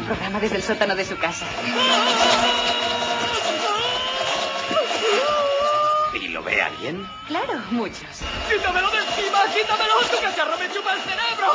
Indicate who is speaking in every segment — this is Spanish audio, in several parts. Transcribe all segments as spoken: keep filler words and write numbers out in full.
Speaker 1: programa desde el sótano de su casa.
Speaker 2: ¿Y lo ve alguien?
Speaker 1: Claro, muchos.
Speaker 3: ¡Quítamelo de encima! ¡Quítamelo! ¡Tu cacharro me chupa el cerebro!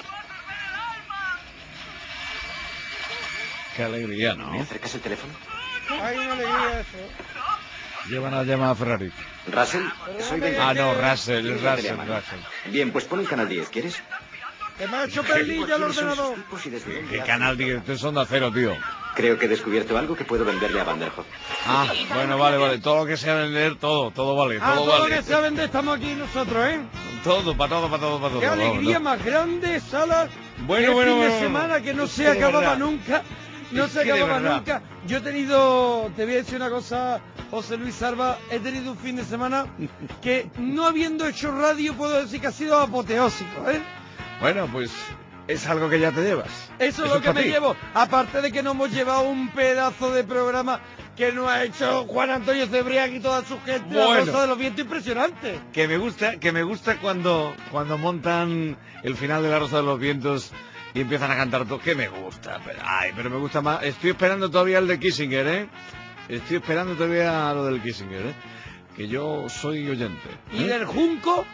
Speaker 4: Qué alegría, ¿no?
Speaker 2: ¿Me acercas el teléfono?
Speaker 5: Hay una alegría eso.
Speaker 4: Llevan a llamar a Ferrari.
Speaker 2: ¿Russell? Soy Ben.
Speaker 4: Ah, no, Russell, es
Speaker 2: Ya te
Speaker 4: Russell,
Speaker 2: llaman.
Speaker 4: Russell.
Speaker 2: Bien, pues pon el canal diez, ¿quieres?
Speaker 5: Que me ha hecho perlilla el ordenador.
Speaker 4: ¿Qué canal diez? Esto es Onda Cero, tío.
Speaker 2: Creo que he descubierto algo que puedo venderle a Vanderhoff.
Speaker 4: Ah, bueno, vale, vale. Todo lo que sea vender, todo, todo vale,
Speaker 5: Ah,
Speaker 4: todo
Speaker 5: todo lo
Speaker 4: vale.
Speaker 5: que sea vender estamos aquí nosotros, ¿eh?
Speaker 4: Todo, para todo, para todo, para todo.
Speaker 5: Qué
Speaker 4: vamos,
Speaker 5: alegría
Speaker 4: ¿no?
Speaker 5: más grande, Salas.
Speaker 4: Bueno,
Speaker 5: Qué
Speaker 4: bueno,
Speaker 5: fin de
Speaker 4: bueno,
Speaker 5: semana
Speaker 4: bueno.
Speaker 5: que no
Speaker 4: Es
Speaker 5: se
Speaker 4: que de
Speaker 5: acababa
Speaker 4: verdad.
Speaker 5: nunca. No
Speaker 4: Es
Speaker 5: se
Speaker 4: que de
Speaker 5: acababa
Speaker 4: verdad.
Speaker 5: nunca. Yo he tenido, te voy a decir una cosa, José Luis Salva, he tenido un fin de semana que no habiendo hecho radio puedo decir que ha sido apoteósico, ¿eh?
Speaker 4: Bueno, pues es algo que ya te llevas.
Speaker 5: Eso es lo que
Speaker 4: pa'
Speaker 5: me
Speaker 4: ti.
Speaker 5: llevo. Aparte de que nos hemos llevado un pedazo de programa que nos ha hecho Juan Antonio Cebrián y toda su gente, la
Speaker 4: Bueno.
Speaker 5: Rosa de los Vientos, impresionante.
Speaker 4: Que me gusta, que me gusta cuando, cuando montan el final de La Rosa de los Vientos y empiezan a cantar todo. Que me gusta, pero, ay, pero me gusta más. Estoy esperando todavía el de Kissinger, ¿eh? Estoy esperando todavía lo del Kissinger, ¿eh? Que yo soy oyente. ¿eh?
Speaker 5: ¿Y del Junco?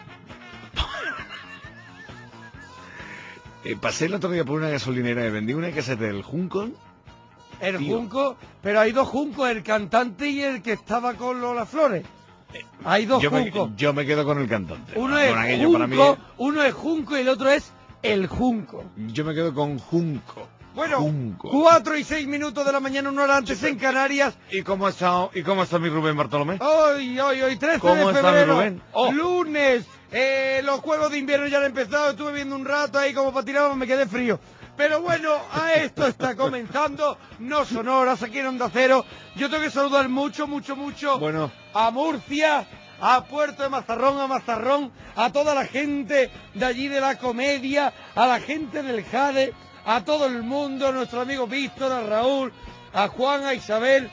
Speaker 4: Eh, pasé el otro día por una gasolinera y vendí una caseta del Junco.
Speaker 5: El
Speaker 4: Tío.
Speaker 5: Junco, pero hay dos Juncos, el cantante y el que estaba con Lola Flores. Hay dos
Speaker 4: Yo me,
Speaker 5: Juncos.
Speaker 4: yo me quedo con el cantante.
Speaker 5: Uno
Speaker 4: Con
Speaker 5: es
Speaker 4: aquello para mí,
Speaker 5: Junco, uno es Junco y el otro es el Junco.
Speaker 4: yo me quedo con Junco.
Speaker 5: Bueno,
Speaker 4: Junco.
Speaker 5: cuatro y seis minutos de la mañana, una hora antes en Canarias.
Speaker 4: ¿Y cómo está, y cómo está mi Rubén Bartolomé?
Speaker 5: Hoy, hoy, hoy, trece
Speaker 4: ¿Cómo
Speaker 5: de
Speaker 4: está mi
Speaker 5: febrero,
Speaker 4: Rubén? Oh.
Speaker 5: lunes, eh, los juegos de invierno ya han empezado, estuve viendo un rato ahí como para tirar, me quedé frío. Pero bueno, a esto está comenzando, no son horas aquí en Onda Cero. Yo tengo que saludar mucho, mucho, mucho
Speaker 4: Bueno.
Speaker 5: a Murcia, a Puerto de Mazarrón, a Mazarrón, a toda la gente de allí de la comedia, a la gente del Jade, a todo el mundo, a nuestro amigo Víctor, a Raúl, a Juan, a Isabel,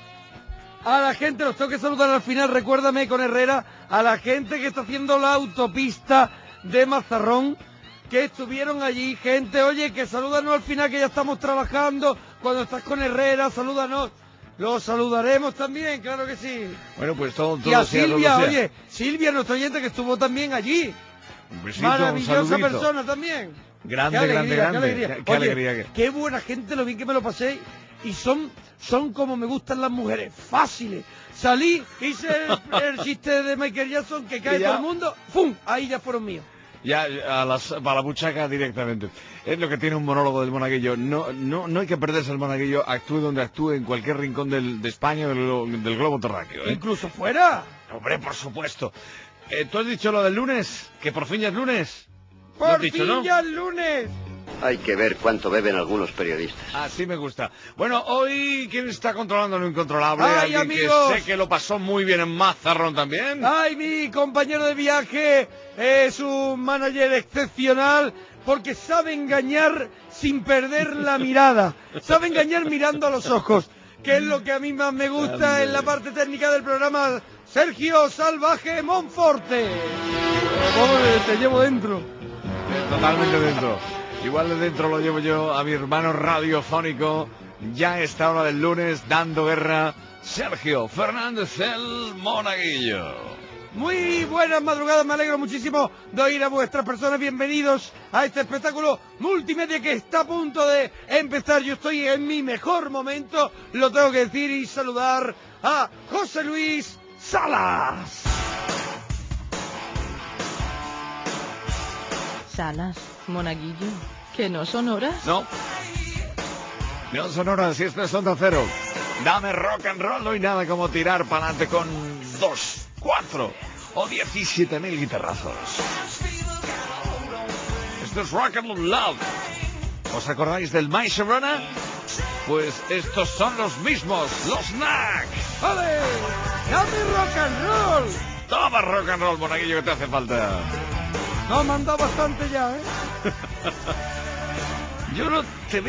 Speaker 5: a la gente, los tengo que saludar al final, recuérdame con Herrera, a la gente que está haciendo la autopista de Mazarrón, que estuvieron allí, gente, oye, que salúdanos al final que ya estamos trabajando, cuando estás con Herrera, salúdanos, los saludaremos también, claro que sí.
Speaker 4: Bueno, pues todo, todo
Speaker 5: Y a
Speaker 4: sea, todo
Speaker 5: Silvia,
Speaker 4: sea.
Speaker 5: oye, Silvia, nuestro oyente que estuvo también allí,
Speaker 4: Un besito, un
Speaker 5: maravillosa
Speaker 4: saludito.
Speaker 5: persona también.
Speaker 4: Grande,
Speaker 5: Qué
Speaker 4: grande,
Speaker 5: alegría,
Speaker 4: grande.
Speaker 5: Qué alegría,
Speaker 4: Qué- qué
Speaker 5: Oye,
Speaker 4: alegría que-
Speaker 5: qué buena gente, lo bien que me lo pasé. Y son, son como me gustan las mujeres, fáciles. Salí, hice el, el chiste de Michael Jackson, que cae
Speaker 4: Y ya.
Speaker 5: todo el mundo, ¡fum! Ahí ya fueron míos.
Speaker 4: Ya, a las, para la buchaca directamente. Es lo que tiene un monólogo del monaguillo. No, no, no hay que perderse el monaguillo, actúe donde actúe, en cualquier rincón del, de España o del, glo- del globo terráqueo, ¿eh?
Speaker 5: Incluso fuera.
Speaker 4: Hombre, por supuesto. Eh, ¿Tú has dicho lo del lunes? ¿Que por fin ya es lunes? Lo has
Speaker 5: Por
Speaker 4: dicho,
Speaker 5: fin
Speaker 4: ¿no?
Speaker 5: ya el lunes.
Speaker 2: Hay que ver cuánto beben algunos periodistas.
Speaker 4: Así me gusta. Bueno, hoy, ¿quién está controlando lo incontrolable?
Speaker 5: ¡Ay,
Speaker 4: Alguien
Speaker 5: amigos!
Speaker 4: que sé que lo pasó muy bien en Mazarrón también.
Speaker 5: Ay, mi compañero de viaje es un manager excepcional porque sabe engañar sin perder la mirada. Sabe engañar mirando a los ojos, que es lo que a mí más me gusta en la parte técnica del programa. Sergio Salvaje Monforte. Pobre, te llevo dentro.
Speaker 4: Eh, Totalmente dentro. Igual de dentro lo llevo yo a mi hermano radiofónico. Ya a esta hora del lunes, dando guerra, Sergio Fernández el Monaguillo.
Speaker 5: Muy buenas madrugadas, me alegro muchísimo de oír a vuestras personas. Bienvenidos a este espectáculo multimedia que está a punto de empezar. Yo estoy en mi mejor momento, lo tengo que decir, y saludar a José Luis Salas.
Speaker 1: Salas, Monaguillo, ¿que no son horas?
Speaker 4: No. No son horas, y esto es Onda Cero. Dame rock and roll, no hay nada como tirar para adelante con dos, cuatro o diecisiete mil guitarrazos. Esto es Rock and Roll Love. ¿Os acordáis del My Sharona? Pues estos son los mismos, los Knack.
Speaker 5: ¡Vale! ¡Dame rock and roll!
Speaker 4: Toma rock and roll, monaguillo, que te hace falta.
Speaker 5: No, me han dado bastante ya, ¿eh?
Speaker 4: Yo no te veo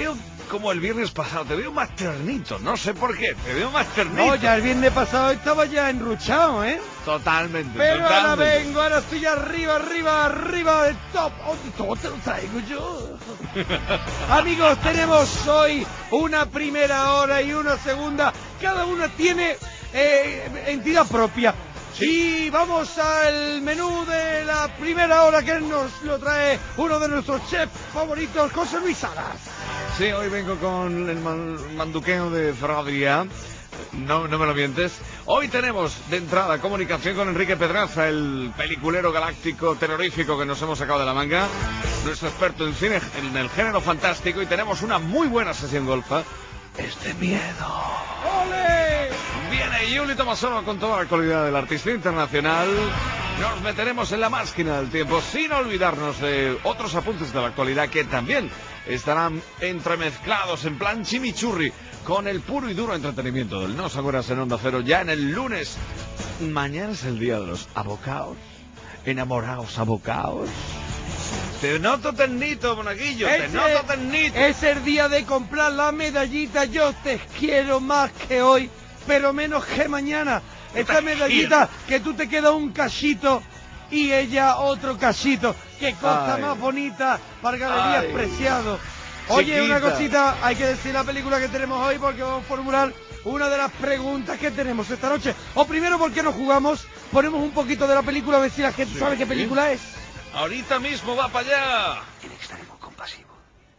Speaker 4: como el viernes pasado, te veo más ternito, no sé por qué, te veo más ternito.
Speaker 5: No, ya el viernes pasado estaba ya enruchado, ¿eh?
Speaker 4: Totalmente,
Speaker 5: Pero
Speaker 4: totalmente.
Speaker 5: ahora vengo, ahora estoy arriba, arriba, arriba de top. Oh, todo te lo traigo yo. Amigos, tenemos hoy una primera hora y una segunda. Cada una tiene eh, entidad propia. Sí. Y vamos al menú de la primera hora que nos lo trae uno de nuestros chefs favoritos, José Luis Salas.
Speaker 4: Sí, hoy vengo con el man- manduqueo de Ferradría. No, no me lo mientes. Hoy tenemos de entrada comunicación con Enrique Pedraza, el peliculero galáctico terrorífico que nos hemos sacado de la manga, nuestro experto en cine, en el género fantástico, y tenemos una muy buena sesión golfa. Es de miedo.
Speaker 5: ¡Ole!
Speaker 4: Viene Yuli Tomasono con toda la actualidad del artista internacional. Nos meteremos en la máquina del tiempo sin olvidarnos de otros apuntes de la actualidad que también estarán entremezclados en plan chimichurri con el puro y duro entretenimiento del No Sagueras en Onda Cero ya en el lunes. Mañana es el día de los abocaos, enamorados abocaos. Te noto ternito, monaguillo, te
Speaker 5: Ese-
Speaker 4: noto ternito.
Speaker 5: Es el día de comprar la medallita. Yo te quiero más que hoy, pero menos que mañana. Esta
Speaker 4: te
Speaker 5: medallita que tú te quedas un cachito y ella otro cachito. Qué cosa
Speaker 4: Ay.
Speaker 5: más bonita, para Galerías
Speaker 4: Ay.
Speaker 5: Preciado. Oye,
Speaker 4: Chiquita.
Speaker 5: una cosita, hay que decir la película que tenemos hoy porque vamos a formular una de las preguntas que tenemos esta noche. O primero, ¿por qué no jugamos? Ponemos un poquito de la película a ver si la gente
Speaker 4: Sí.
Speaker 5: sabe qué película es.
Speaker 4: Ahorita mismo va para allá.
Speaker 2: En extremo compasivo.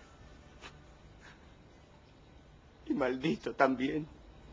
Speaker 2: Y maldito también.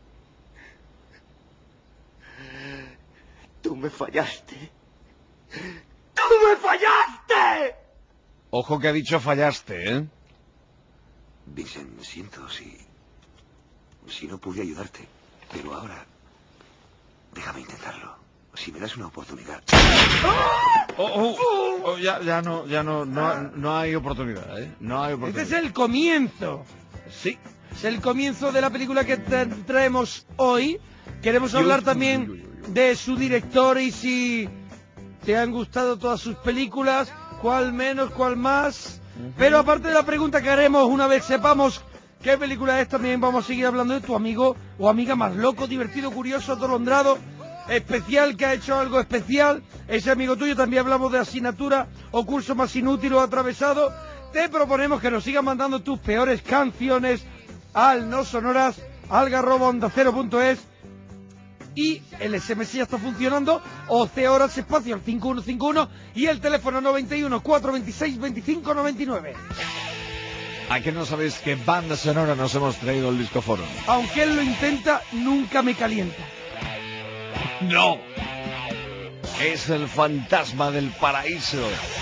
Speaker 2: Tú me fallaste. ¡Tú me fallaste!
Speaker 4: Ojo que ha dicho fallaste, ¿eh?
Speaker 2: Vincent, siento si... si no pude ayudarte. Pero ahora... déjame intentarlo. Si me das una oportunidad...
Speaker 4: Oh, oh, oh, ya, ya no, ya no, no, no hay oportunidad, ¿eh? No hay
Speaker 5: Este
Speaker 4: oportunidad.
Speaker 5: es el comienzo.
Speaker 4: Sí.
Speaker 5: Es el comienzo de la película que te traemos hoy. Queremos
Speaker 4: Yo-
Speaker 5: hablar
Speaker 4: yo-
Speaker 5: también
Speaker 4: yo- yo- yo.
Speaker 5: de su director y si te han gustado todas sus películas, cuál menos, cuál más. Pero aparte de la pregunta que haremos una vez sepamos qué película es, también vamos a seguir hablando de tu amigo o amiga más loco, divertido, curioso, atolondrado, especial, que ha hecho algo especial. Ese amigo tuyo. También hablamos de asignatura o curso más inútil o atravesado. Te proponemos que nos sigas mandando tus peores canciones al no sonoras algarroba onda cero punto es, y el S M S ya está funcionando, once horas espacio al cinco uno cinco uno y el teléfono noventa y uno, cuatrocientos veintiséis, veinticinco noventa y nueve.
Speaker 4: ¿A qué no sabéis qué banda sonora nos hemos traído el disco foro?
Speaker 5: Aunque él lo intenta, nunca me calienta.
Speaker 4: ¡No! Es el Fantasma del Paraíso.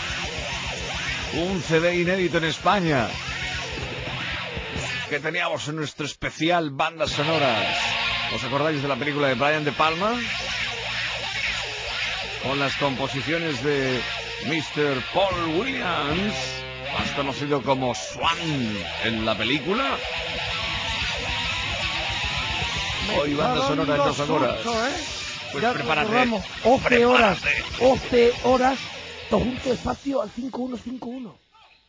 Speaker 4: Un C D inédito en España que teníamos en nuestro especial bandas sonoras. ¿Os acordáis de la película de Brian De Palma? Con las composiciones de mister Paul Williams, más conocido como Swan en la película. Hoy banda sonora en dos horas.
Speaker 5: Susto, ¿eh?
Speaker 4: Pues
Speaker 5: Ya
Speaker 4: prepárate.
Speaker 5: recordamos, once horas,
Speaker 4: Prepárate.
Speaker 5: once horas, todo junto espacio al cinco uno cinco uno.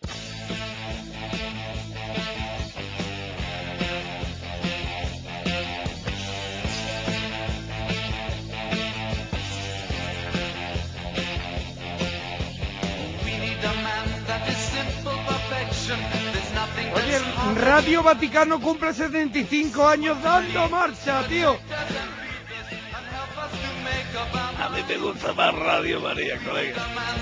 Speaker 5: Oye, Radio Vaticano cumple setenta y cinco años dando marcha, tío.
Speaker 4: A mí me gusta más Radio María, colega.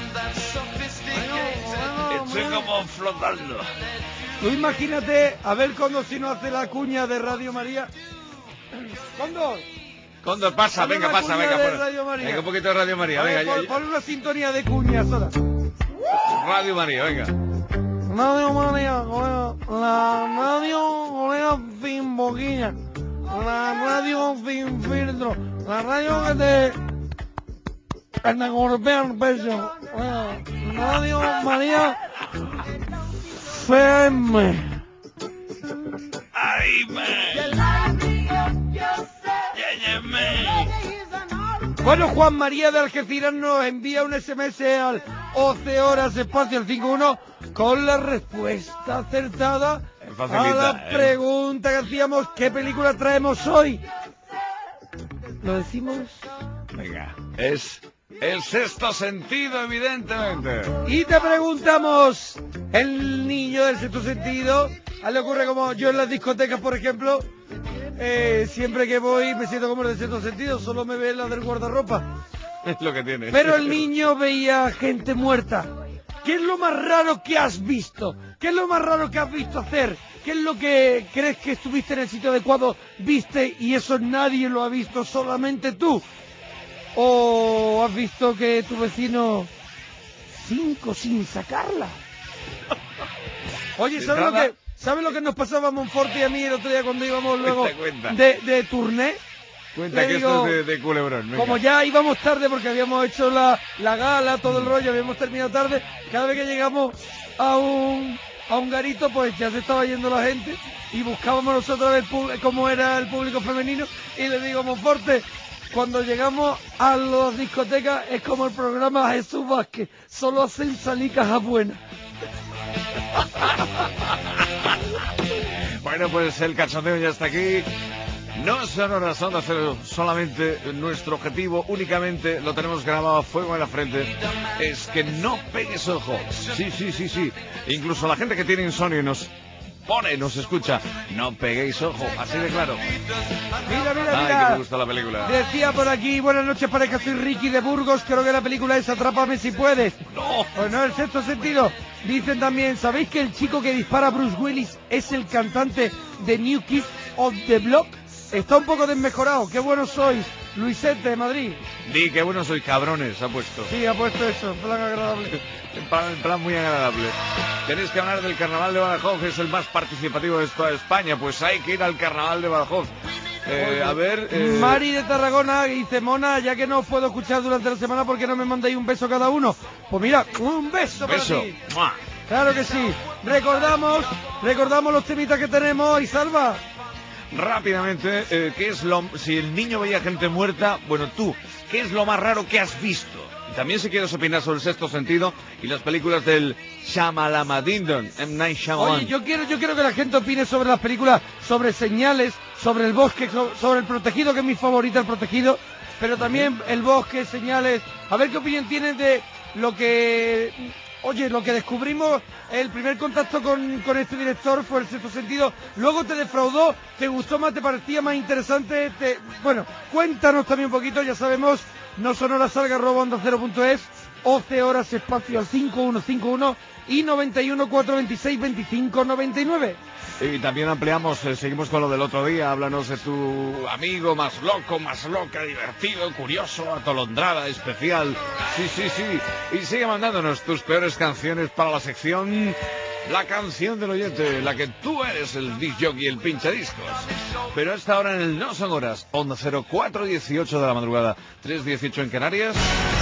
Speaker 4: Estoy como flotando.
Speaker 5: Tú imagínate, a ver cuando si no hace la cuña de Radio María. ¿Cuándo?
Speaker 4: Condor, pasa,
Speaker 5: Hazme
Speaker 4: venga,
Speaker 5: una
Speaker 4: pasa,
Speaker 5: cuña
Speaker 4: venga.
Speaker 5: de
Speaker 4: pon-
Speaker 5: Radio María.
Speaker 4: Venga, un poquito de Radio María,
Speaker 5: A ver,
Speaker 4: venga.
Speaker 5: pon,
Speaker 4: ya-
Speaker 5: pon una sintonía de cuñas ahora.
Speaker 4: ya. Radio María, venga.
Speaker 5: Radio María, colega. La radio, colega, sin boquilla. La radio sin filtro. La radio que te... que te golpea el pecho. Colega. Radio María F M.
Speaker 4: ¡Ay, me!
Speaker 5: Bueno, Juan María de Algeciras nos envía un S M S al once horas espacio al cinco uno con la respuesta acertada
Speaker 4: facilita,
Speaker 5: a la
Speaker 4: ¿eh?
Speaker 5: pregunta que hacíamos, ¿qué película traemos hoy? ¿Lo decimos?
Speaker 4: Venga, es El Sexto Sentido, evidentemente.
Speaker 5: Y te preguntamos, el niño del sexto sentido, a él le ocurre como yo en las discotecas, por ejemplo, eh, siempre que voy me siento como el del sexto sentido, solo me ve la del guardarropa.
Speaker 4: Es lo que tiene.
Speaker 5: Pero el niño veía gente muerta. ¿Qué es lo más raro que has visto? ¿Qué es lo más raro que has visto hacer? ¿Qué es lo que crees que estuviste en el sitio adecuado, viste y eso nadie lo ha visto, solamente tú? ¿O has visto que tu vecino cinco sin sacarla? Oye, ¿sabes lo que, ¿sabes lo que nos pasaba a Monforte y a mí el otro día cuando íbamos luego
Speaker 4: Cuenta, cuenta.
Speaker 5: de, de turné?
Speaker 4: Cuenta
Speaker 5: Le
Speaker 4: que
Speaker 5: digo,
Speaker 4: esto es de, de culebrón. Venga.
Speaker 5: como ya íbamos tarde porque habíamos hecho la, la gala, todo el rollo, habíamos terminado tarde, cada vez que llegamos a un, a un garito, pues ya se estaba yendo la gente y buscábamos nosotros ver pub- cómo era el público femenino y le digo, Monforte, cuando llegamos a las discotecas es como el programa Jesús Vázquez, solo hacen salir cajas buenas.
Speaker 4: Bueno, pues el cachondeo ya está aquí. No son horas ondas, solamente nuestro objetivo, únicamente lo tenemos grabado a fuego en la frente, es que no pegues ojo. Sí, sí, sí, sí. Incluso la gente que tiene insomnio nos pone, nos escucha, no peguéis ojo, así de claro.
Speaker 5: Mira, mira,
Speaker 4: Ay,
Speaker 5: mira.
Speaker 4: que me gusta la película.
Speaker 5: Decía por aquí, buenas noches, pareja, soy Ricky de Burgos, creo que la película es Atrápame si puedes.
Speaker 4: No.
Speaker 5: Pues no, el sexto sentido. Dicen también, ¿sabéis que el chico que dispara a Bruce Willis es el cantante de New Kids on the Block? Está un poco desmejorado, qué buenos sois. Luisete de Madrid.
Speaker 4: Di que bueno sois cabrones, ha puesto.
Speaker 5: Sí, ha puesto eso, en plan agradable.
Speaker 4: En plan, en plan muy agradable. Tenéis que hablar del Carnaval de Badajoz, que es el más participativo de toda España. Pues hay que ir al Carnaval de Badajoz. Eh, a ver... Eh...
Speaker 5: Mari de Tarragona dice, Mona, ya que no os puedo escuchar durante la semana, ¿por qué no me mandáis un beso cada uno? Pues mira, un beso,
Speaker 4: beso.
Speaker 5: para ti.
Speaker 4: ¡Mua!
Speaker 5: Claro que sí. Recordamos, recordamos los temitas que tenemos y Salva.
Speaker 4: Rápidamente, eh, ¿qué es lo... Si el niño veía gente muerta, bueno, tú, ¿qué es lo más raro que has visto? Y también si quieres opinar sobre el sexto sentido y las películas del Shyamalan, M. Night Shyamalan.
Speaker 5: Oye, yo quiero, yo quiero que la gente opine sobre las películas, sobre Señales, sobre El Bosque, so- sobre El Protegido, que es mi favorita, El Protegido, pero también El Bosque, Señales. A ver qué opinión tienen de lo que... Oye, lo que descubrimos, el primer contacto con, con este director fue El Sexto Sentido, luego te defraudó, te gustó más, te parecía más interesante, te... bueno, cuéntanos también un poquito, ya sabemos, no son horas salga arroba onda cero punto es, once horas espacio al cinco uno cinco uno y noventa y uno cuatrocientos veintiséis veinticinco noventa y nueve.
Speaker 4: Y también ampliamos, eh, seguimos con lo del otro día, háblanos de tu amigo más loco, más loca, divertido, curioso, atolondrada, especial. Sí, sí, sí. Y sigue mandándonos tus peores canciones para la sección La Canción del Oyente, la que tú eres el disc jockey, el pinchadiscos. Pero a esta hora en el No Son Horas, Onda cero cuatro dieciocho de la madrugada, tres dieciocho en Canarias.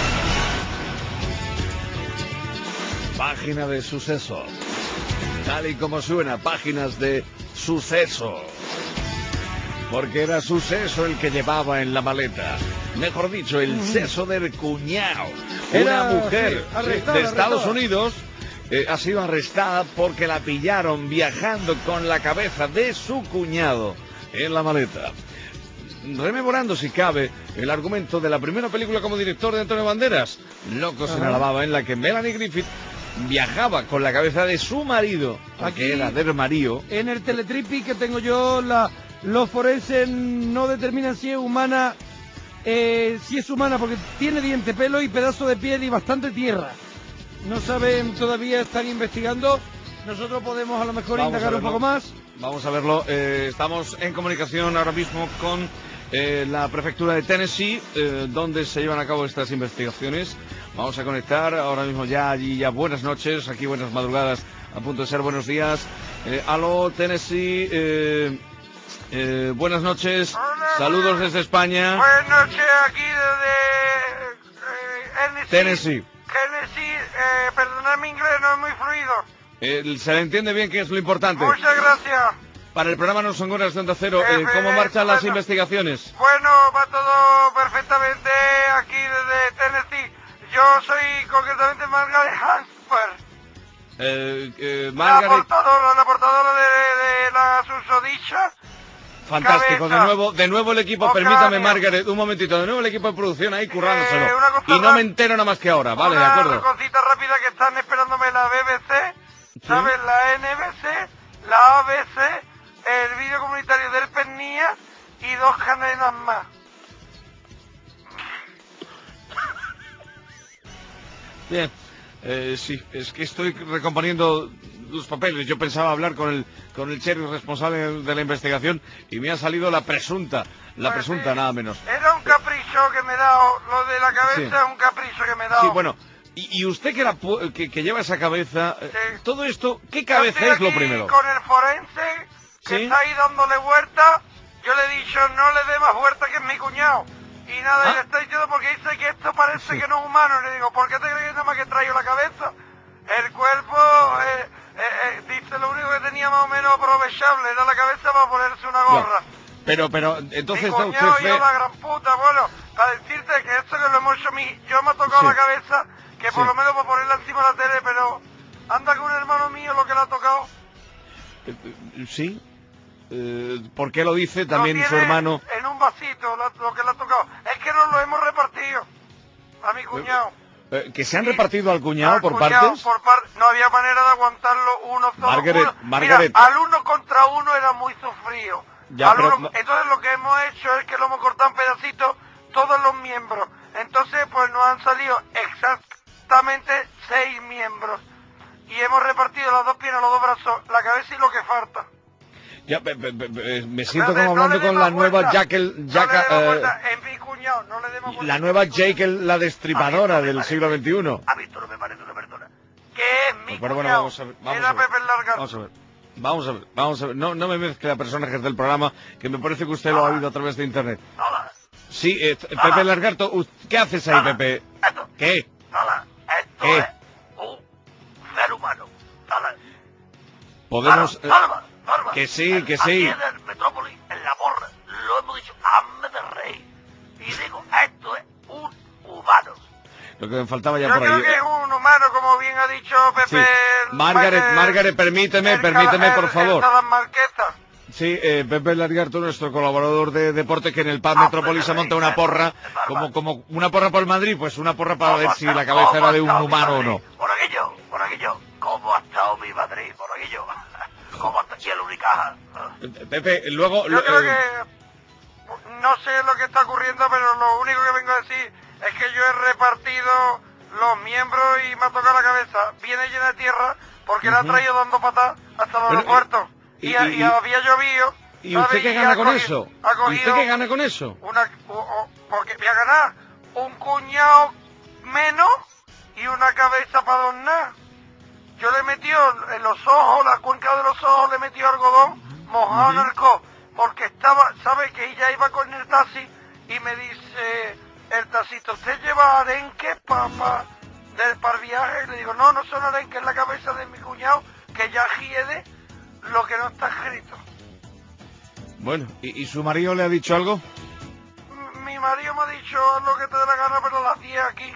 Speaker 4: Página de suceso. Tal y como suena, páginas de suceso. Porque era suceso el que llevaba en la maleta. Mejor dicho, el seso del cuñado.
Speaker 5: Era,
Speaker 4: Una mujer
Speaker 5: sí, arrestada,
Speaker 4: de Estados
Speaker 5: arrestada.
Speaker 4: Unidos eh, ha sido arrestada porque la pillaron viajando con la cabeza de su cuñado en la maleta. Rememorando, si cabe, el argumento de la primera película como director de Antonio Banderas, Locos en
Speaker 5: Ajá.
Speaker 4: Alabama, en la que Melanie Griffith viajaba con la cabeza de su marido,
Speaker 5: Aquí-
Speaker 4: que era del marido.
Speaker 5: En el teletripi que tengo yo, la, los forenses no determinan si es humana, eh, si es humana porque tiene diente, pelo y pedazo de piel y bastante tierra. No saben todavía, están investigando. Nosotros podemos a lo mejor
Speaker 4: Vamos a
Speaker 5: indagar un
Speaker 4: verlo.
Speaker 5: poco más.
Speaker 4: Vamos a verlo. Eh, estamos en comunicación ahora mismo con eh, la prefectura de Tennessee, eh, donde se llevan a cabo estas investigaciones. Vamos a conectar ahora mismo ya allí. Ya buenas noches, aquí buenas madrugadas, a punto de ser buenos días. Eh, aló, Tennessee. Eh, eh, buenas noches.
Speaker 6: Hola,
Speaker 4: Saludos desde España.
Speaker 6: Buenas noches, aquí desde eh,
Speaker 4: Tennessee.
Speaker 6: Tennessee, eh, perdonad mi inglés, no es muy fluido.
Speaker 4: Eh, se le entiende bien, que es lo importante.
Speaker 6: Muchas gracias.
Speaker 4: Para el programa No Son Horas de Onda Cero, eh, ¿cómo
Speaker 6: Eh,
Speaker 4: marchan las
Speaker 6: bueno.
Speaker 4: investigaciones?
Speaker 6: Bueno, va todo perfectamente aquí desde Tennessee. Yo soy concretamente Margaret Hansper.
Speaker 4: Eh, eh,
Speaker 6: La
Speaker 4: Margaret,
Speaker 6: portadora, la portadora de, de la susodicha.
Speaker 4: fantástico.
Speaker 6: Cabeza.
Speaker 4: De nuevo, de nuevo el equipo,
Speaker 6: O
Speaker 4: permítame,
Speaker 6: cráneo.
Speaker 4: Margaret, un momentito. De nuevo el equipo de producción ahí currándoselo.
Speaker 6: Eh, una cosa
Speaker 4: y no
Speaker 6: rap-
Speaker 4: me entero nada más que ahora, vale, de
Speaker 6: Una
Speaker 4: acuerdo.
Speaker 6: cosita rápida que están esperándome la B B C,
Speaker 4: Sí.
Speaker 6: ¿sabes? La N B C, la A B C, el vídeo comunitario del Pernía y dos cadenas más.
Speaker 4: Bien, eh, sí, es que estoy recomponiendo los papeles. Yo pensaba hablar con el con el sheriff responsable de la investigación y me ha salido la presunta, la
Speaker 6: Pues
Speaker 4: presunta
Speaker 6: sí,
Speaker 4: nada menos.
Speaker 6: Era un capricho que me he dado, lo de la cabeza
Speaker 4: Sí.
Speaker 6: es un capricho que me he dado.
Speaker 4: Sí, bueno, y, y usted que, la, pu- que, que lleva esa cabeza, eh,
Speaker 6: Sí.
Speaker 4: todo esto, ¿qué
Speaker 6: Yo
Speaker 4: cabeza
Speaker 6: estoy
Speaker 4: es lo
Speaker 6: aquí
Speaker 4: primero?
Speaker 6: con el forense que
Speaker 4: ¿Sí?
Speaker 6: está ahí dándole vuelta. Yo le he dicho no le dé más vuelta que es mi cuñado. Y nada,
Speaker 4: Ah.
Speaker 6: y le está diciendo porque dice que esto parece
Speaker 4: Sí.
Speaker 6: que no es humano. Y le digo, ¿por qué te crees que nada más que traigo la cabeza? El cuerpo, eh, eh, eh, dice lo único que tenía más o menos aprovechable era la cabeza para ponerse una gorra.
Speaker 4: Ya. Pero, pero, entonces
Speaker 6: Mi
Speaker 4: está
Speaker 6: cuñado
Speaker 4: usted
Speaker 6: y yo
Speaker 4: fe...
Speaker 6: la gran puta, bueno, para decirte que esto que lo hemos hecho mi, yo me ha tocado
Speaker 4: Sí.
Speaker 6: la cabeza, que por
Speaker 4: Sí.
Speaker 6: lo menos para ponerla encima de la tele, pero anda con un hermano mío lo que le ha tocado.
Speaker 4: eh, eh, Sí. Eh, ¿Por qué lo dice
Speaker 6: Lo
Speaker 4: también su
Speaker 6: tiene
Speaker 4: hermano?
Speaker 6: en un vasito lo, lo que le ha tocado. Es que nos lo hemos repartido a mi cuñado.
Speaker 4: Eh, ¿Que se han
Speaker 6: Y
Speaker 4: repartido al cuñado
Speaker 6: al
Speaker 4: por
Speaker 6: cuñado,
Speaker 4: partes?
Speaker 6: por par- no había manera de aguantarlo uno solo.
Speaker 4: Margaret,
Speaker 6: uno.
Speaker 4: Margaret.
Speaker 6: Mira, al uno contra uno era muy sufrido.
Speaker 4: Ya,
Speaker 6: Al
Speaker 4: pero-
Speaker 6: uno- entonces lo que hemos hecho es que lo hemos cortado en pedacitos todos los miembros. Entonces pues nos han salido exactamente seis miembros. Y hemos repartido las dos piernas, los dos brazos, la cabeza y lo que falta.
Speaker 4: Ya, pe- pe- pe- pe- me siento
Speaker 6: Espérate,
Speaker 4: como
Speaker 6: no
Speaker 4: hablando
Speaker 6: le dé
Speaker 4: con
Speaker 6: más
Speaker 4: la nueva
Speaker 6: vuelta.
Speaker 4: Jekyll,
Speaker 6: No le
Speaker 4: Jacka,
Speaker 6: dé más
Speaker 4: eh,
Speaker 6: vuelta, es mi cuñado, no le dé más vuelta.
Speaker 4: la
Speaker 6: que
Speaker 4: nueva
Speaker 6: es mi cuñado.
Speaker 4: Jekyll, la destripadora del siglo veintiuno.
Speaker 6: A mí esto no me parece una persona. Que es mi
Speaker 4: Pero bueno,
Speaker 6: cuñado.
Speaker 4: vamos a ver, vamos
Speaker 6: Era
Speaker 4: a ver.
Speaker 6: Pepe Larga.
Speaker 4: Vamos a ver. Vamos a ver, vamos a ver. No, no me mezcle a personajes del programa, que me parece que usted lo ha oído a través de internet.
Speaker 6: Hola,
Speaker 4: Sí, eh, Pepe Largarto, u- ¿qué haces ahí, Pepe?
Speaker 6: esto,
Speaker 4: ¿Qué?
Speaker 6: hola, esto
Speaker 4: ¿Qué?
Speaker 6: es un ser humano. Hola.
Speaker 4: Podemos... eh,
Speaker 6: Salva, salva.
Speaker 4: que sí, que
Speaker 6: Aquí
Speaker 4: sí.
Speaker 6: en el Metrópolis, en la borra, lo hemos dicho, hazme de rey. Y digo, esto es un humano.
Speaker 4: Lo que me faltaba ya
Speaker 6: Yo
Speaker 4: por
Speaker 6: creo
Speaker 4: ahí.
Speaker 6: que es un humano, como bien ha dicho
Speaker 4: Sí.
Speaker 6: Pepe.
Speaker 4: Margaret,
Speaker 6: el-
Speaker 4: Margaret, permíteme,
Speaker 6: el
Speaker 4: permíteme,
Speaker 6: Cala-
Speaker 4: por
Speaker 6: el-
Speaker 4: favor.
Speaker 6: el Salamarqueta.
Speaker 4: Sí, eh, Pepe Largarto, nuestro colaborador de deporte, que en el pub Metrópolis se monta una porra, como, como una porra por el Madrid, pues una porra para ver si la cabeza era de un humano o no.
Speaker 6: Monaguillo, Monaguillo, ¿cómo ha estado mi Madrid, Monaguillo? ¿Cómo está aquí el Unicaja?
Speaker 4: Eh, Pepe, luego...
Speaker 6: Yo
Speaker 4: lo-
Speaker 6: creo
Speaker 4: eh,
Speaker 6: que no sé lo que está ocurriendo, pero lo único que vengo a decir es que yo he repartido los miembros y me ha tocado la cabeza. Viene llena de tierra porque la ha traído dando patas hasta el
Speaker 4: Bueno,
Speaker 6: aeropuerto.
Speaker 4: y-
Speaker 6: Y,
Speaker 4: y-
Speaker 6: y,
Speaker 4: y-
Speaker 6: había llovido.
Speaker 4: ¿Y
Speaker 6: ¿sabe?
Speaker 4: usted qué
Speaker 6: Y
Speaker 4: gana
Speaker 6: ha
Speaker 4: con
Speaker 6: cogi-
Speaker 4: eso?
Speaker 6: ha
Speaker 4: ¿Y usted
Speaker 6: cogido
Speaker 4: qué gana con eso?
Speaker 6: Una, o- o- porque voy a ganar un cuñado menos y una cabeza para adornar. Yo le he metido en los ojos, la cuenca de los ojos, le he metido algodón mojado en el co, porque estaba, ¿sabe? Que ella iba con el taxi y me dice el taxista, ¿usted lleva arenque para pa, del para el viaje? Y le digo, no, no son arenques, es la cabeza de mi cuñado, que ya hiede lo que no está escrito.
Speaker 4: Bueno, ¿y, y su marido le ha dicho algo?
Speaker 6: M- Mi marido me ha dicho, haz lo que te dé la gana, pero a las diez aquí.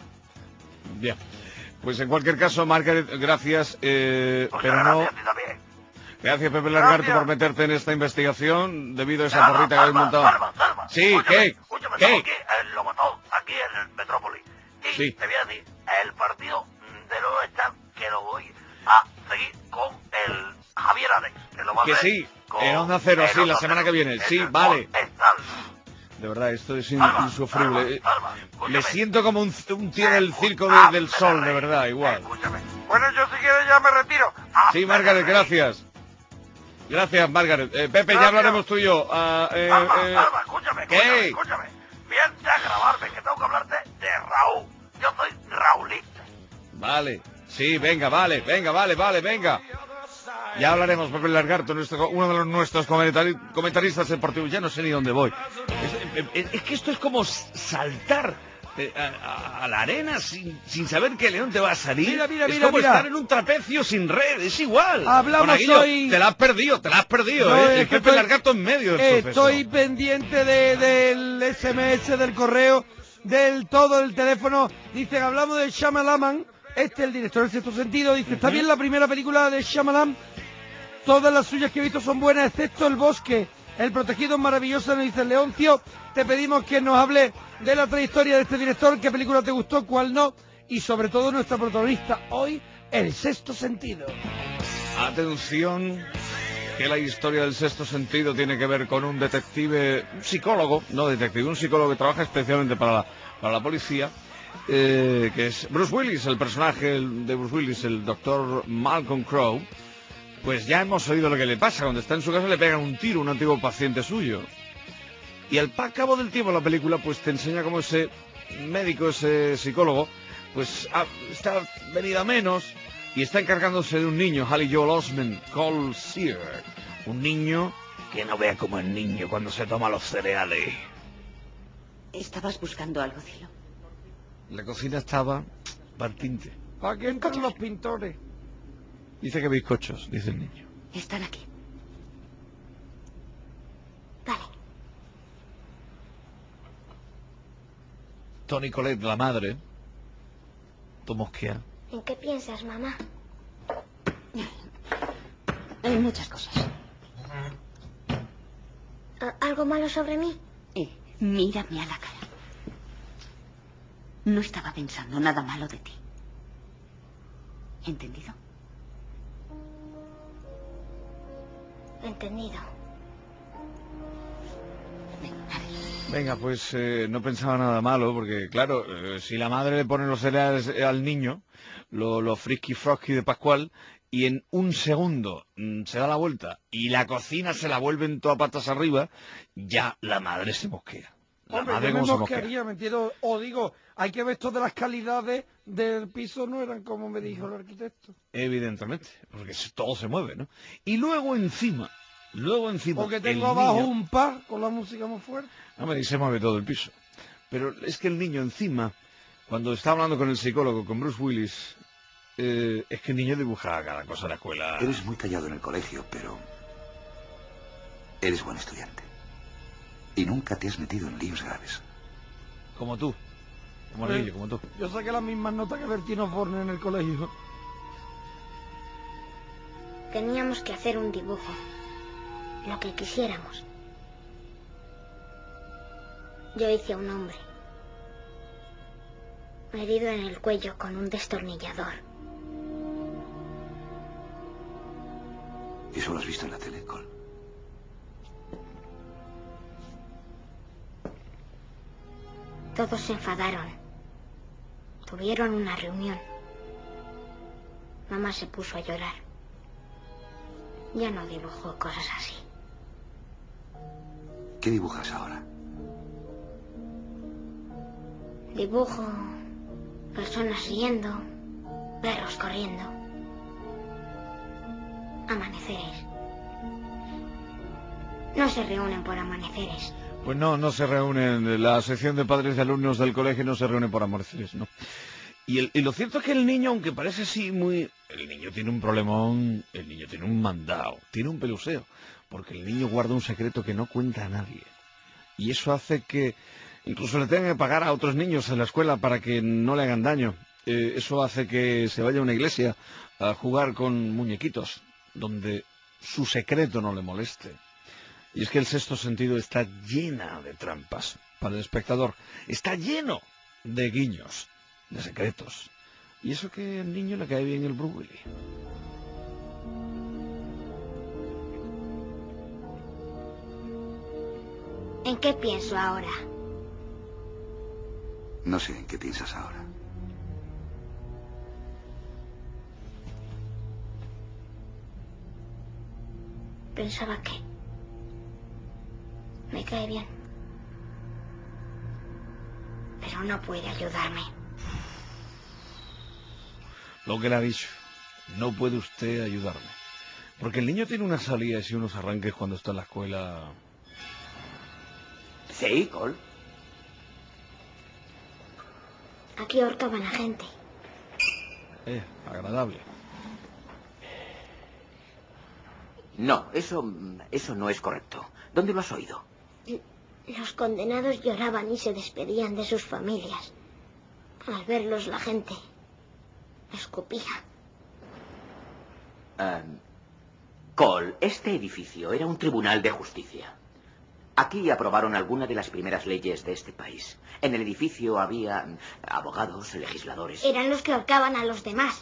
Speaker 4: Bien. Pues en cualquier caso, Margaret, gracias, eh, pero no...
Speaker 6: Gracias a ti también.
Speaker 4: Gracias, Pepe Largarto,
Speaker 6: Gracias.
Speaker 4: por meterte en esta investigación debido a esa
Speaker 6: Salva,
Speaker 4: porrita que habéis
Speaker 6: Salva,
Speaker 4: montado.
Speaker 6: Salva, Salva.
Speaker 4: Sí,
Speaker 6: Escúchame,
Speaker 4: ¿qué?
Speaker 6: escúchame,
Speaker 4: ¿Qué?
Speaker 6: estamos aquí en Lobotón, aquí en el Metrópolis. Y
Speaker 4: Sí.
Speaker 6: te voy a decir, el partido de nuevo está que lo voy a seguir con el Javier Alex. Que, lo va a
Speaker 4: Que
Speaker 6: hacer
Speaker 4: sí,
Speaker 6: con
Speaker 4: en Onda Cero,
Speaker 6: el
Speaker 4: sí, la
Speaker 6: Onda
Speaker 4: semana
Speaker 6: Cero,
Speaker 4: que viene.
Speaker 6: en
Speaker 4: Sí,
Speaker 6: el
Speaker 4: vale.
Speaker 6: Movistar.
Speaker 4: De verdad, esto es in-
Speaker 6: Salva,
Speaker 4: insufrible. Eh,
Speaker 6: Salva, Salva,
Speaker 4: Me
Speaker 6: escúchame.
Speaker 4: siento como un, un tío del circo de-
Speaker 6: Hazme
Speaker 4: del sol, de
Speaker 6: reír.
Speaker 4: verdad, igual.
Speaker 6: Escúchame. Bueno, yo si quieres ya me retiro.
Speaker 4: Sí,
Speaker 6: Hazme
Speaker 4: Margaret,
Speaker 6: reír.
Speaker 4: gracias. Gracias, Margaret. Eh, Pepe, ya
Speaker 6: Gracias.
Speaker 4: hablaremos tú y yo. Ah, eh,
Speaker 6: Salva,
Speaker 4: eh,
Speaker 6: Salva, escúchame,
Speaker 4: ¿qué?
Speaker 6: escúchame, escúchame. Piensa grabarme, que tengo que hablarte de Raúl. Yo soy Raulista.
Speaker 4: Vale, sí, venga, vale, venga, vale, vale, venga. Ya hablaremos, Pepe Largarto, nuestro, uno de los, nuestros comentari- comentaristas deportivos. Ya no sé ni dónde voy. Es, es- es que esto es como saltar eh, a, a- a la arena sin, sin saber qué león te va a salir.
Speaker 5: Mira, mira,
Speaker 4: es
Speaker 5: mira,
Speaker 4: como
Speaker 5: mira.
Speaker 4: estar en un trapecio sin red, es igual.
Speaker 5: Hablamos
Speaker 4: Monaguillo,
Speaker 5: hoy-
Speaker 4: Te la has perdido, te la has perdido,
Speaker 5: No,
Speaker 4: ¿eh?
Speaker 5: es
Speaker 4: El
Speaker 5: que
Speaker 4: Pepe
Speaker 5: estoy-
Speaker 4: Largarto en medio del proceso.
Speaker 5: Estoy pendiente de, del ese eme ese, del correo, del todo el teléfono. Dicen, hablamos de Shamalaman, Este es el director del Sexto Sentido. Dice, está bien la primera película de Shyamalan. Todas las suyas que he visto son buenas, excepto El Bosque. El Protegido es maravilloso, nos dice Leoncio. Te pedimos que nos hable de la trayectoria de este director, qué película te gustó, cuál no, y sobre todo nuestra protagonista hoy, El Sexto Sentido.
Speaker 4: Atención, que la historia del Sexto Sentido tiene que ver con un detective, un psicólogo, no detective, un psicólogo que trabaja especialmente para la, para la policía, eh, que es Bruce Willis, el personaje de Bruce Willis, el doctor Malcolm Crowe. Pues ya hemos oído lo que le pasa. Cuando está en su casa le pegan un tiro a un antiguo paciente suyo. Y al cabo del tiempo la película pues te enseña cómo ese médico, ese psicólogo, pues ha, está venido a menos y está encargándose de un niño, Haley Joel Osment, Cole Sear. Un niño que no vea como el niño cuando se toma los cereales.
Speaker 7: ¿Estabas buscando algo, cielo?
Speaker 4: La cocina estaba partinte.
Speaker 5: ¿Para qué entran los pintores?
Speaker 4: Dice que bizcochos, dice el niño.
Speaker 7: Están aquí. Vale.
Speaker 4: Toni Collette, la madre, tomosquea.
Speaker 8: ¿En qué piensas, mamá?
Speaker 7: Hay muchas cosas.
Speaker 8: ¿Algo malo sobre mí?
Speaker 7: Eh, mírame a la cara. No estaba pensando nada malo de ti. ¿Entendido?
Speaker 8: Entendido.
Speaker 4: Venga, pues eh, no pensaba nada malo, porque claro, eh, si la madre le pone los cereales al niño, lo, lo frisky frosky de Pascual, y en un segundo mm, se da la vuelta y la cocina se la vuelven todas patas arriba, ya la madre se mosquea. La
Speaker 5: Hombre,
Speaker 4: madre
Speaker 5: yo me
Speaker 4: cómo se mosquea.
Speaker 5: mosquearía, ¿me entiendes? O digo, hay que ver todas las calidades del piso, no eran como me dijo el arquitecto.
Speaker 4: Evidentemente, porque todo se mueve, ¿no? Y luego encima, luego encima...
Speaker 5: Porque tengo
Speaker 4: el
Speaker 5: abajo
Speaker 4: niño...
Speaker 5: un par con la música muy fuerte.
Speaker 4: Hombre, y se mueve todo el piso. Pero es que el niño encima, cuando está hablando con el psicólogo, con Bruce Willis, eh, es que el niño dibuja cada cosa en la escuela.
Speaker 2: Eres muy callado en el colegio, pero eres buen estudiante. Y nunca te has metido en líos graves.
Speaker 4: Como tú. Como el
Speaker 5: Eh,
Speaker 4: niño, como tú.
Speaker 5: Yo saqué las mismas notas que Bertino Borne en el colegio.
Speaker 8: Teníamos que hacer un dibujo. Lo que quisiéramos. Yo hice a un hombre. Herido en el cuello con un destornillador.
Speaker 2: ¿Eso lo has visto en la tele, Cole?
Speaker 8: Todos se enfadaron. Tuvieron una reunión. Mamá se puso a llorar. Ya no dibujó cosas así.
Speaker 2: ¿Qué dibujas ahora?
Speaker 8: Dibujo personas riendo, perros corriendo, amaneceres. No se reúnen por amaneceres.
Speaker 4: Pues no, no se reúnen, la sección de padres de alumnos del colegio no se reúne por amaneceres, no. Y, el, y lo cierto es que el niño, aunque parece así muy... El niño tiene un problemón, el niño tiene un mandado, tiene un peluseo, porque el niño guarda un secreto que no cuenta a nadie. Y eso hace que incluso le tengan que pagar a otros niños en la escuela para que no le hagan daño. Eh, eso hace que se vaya a una iglesia a jugar con muñequitos, donde su secreto no le moleste. Y es que el Sexto Sentido está llena de trampas para el espectador. Está lleno de guiños, de secretos. Y eso que al niño le cae bien el Bruce Willis.
Speaker 8: ¿En qué pienso ahora?
Speaker 2: No sé en qué piensas ahora.
Speaker 8: Pensaba que me cae bien. Pero no puede ayudarme.
Speaker 4: Lo que le ha dicho, no puede usted ayudarme. Porque el niño tiene unas salidas y unos arranques cuando está en la escuela.
Speaker 9: Sí, Cole.
Speaker 8: Aquí ahorcaban a gente.
Speaker 4: Eh, agradable.
Speaker 9: No, eso, eso no es correcto. ¿Dónde lo has oído?
Speaker 8: Los condenados lloraban y se despedían de sus familias. Al verlos la gente Escupía.
Speaker 9: Um, Cole, este edificio era un tribunal de justicia. Aquí aprobaron algunas de las primeras leyes de este país. En el edificio había abogados, legisladores.
Speaker 8: Eran los que ahorcaban a los demás.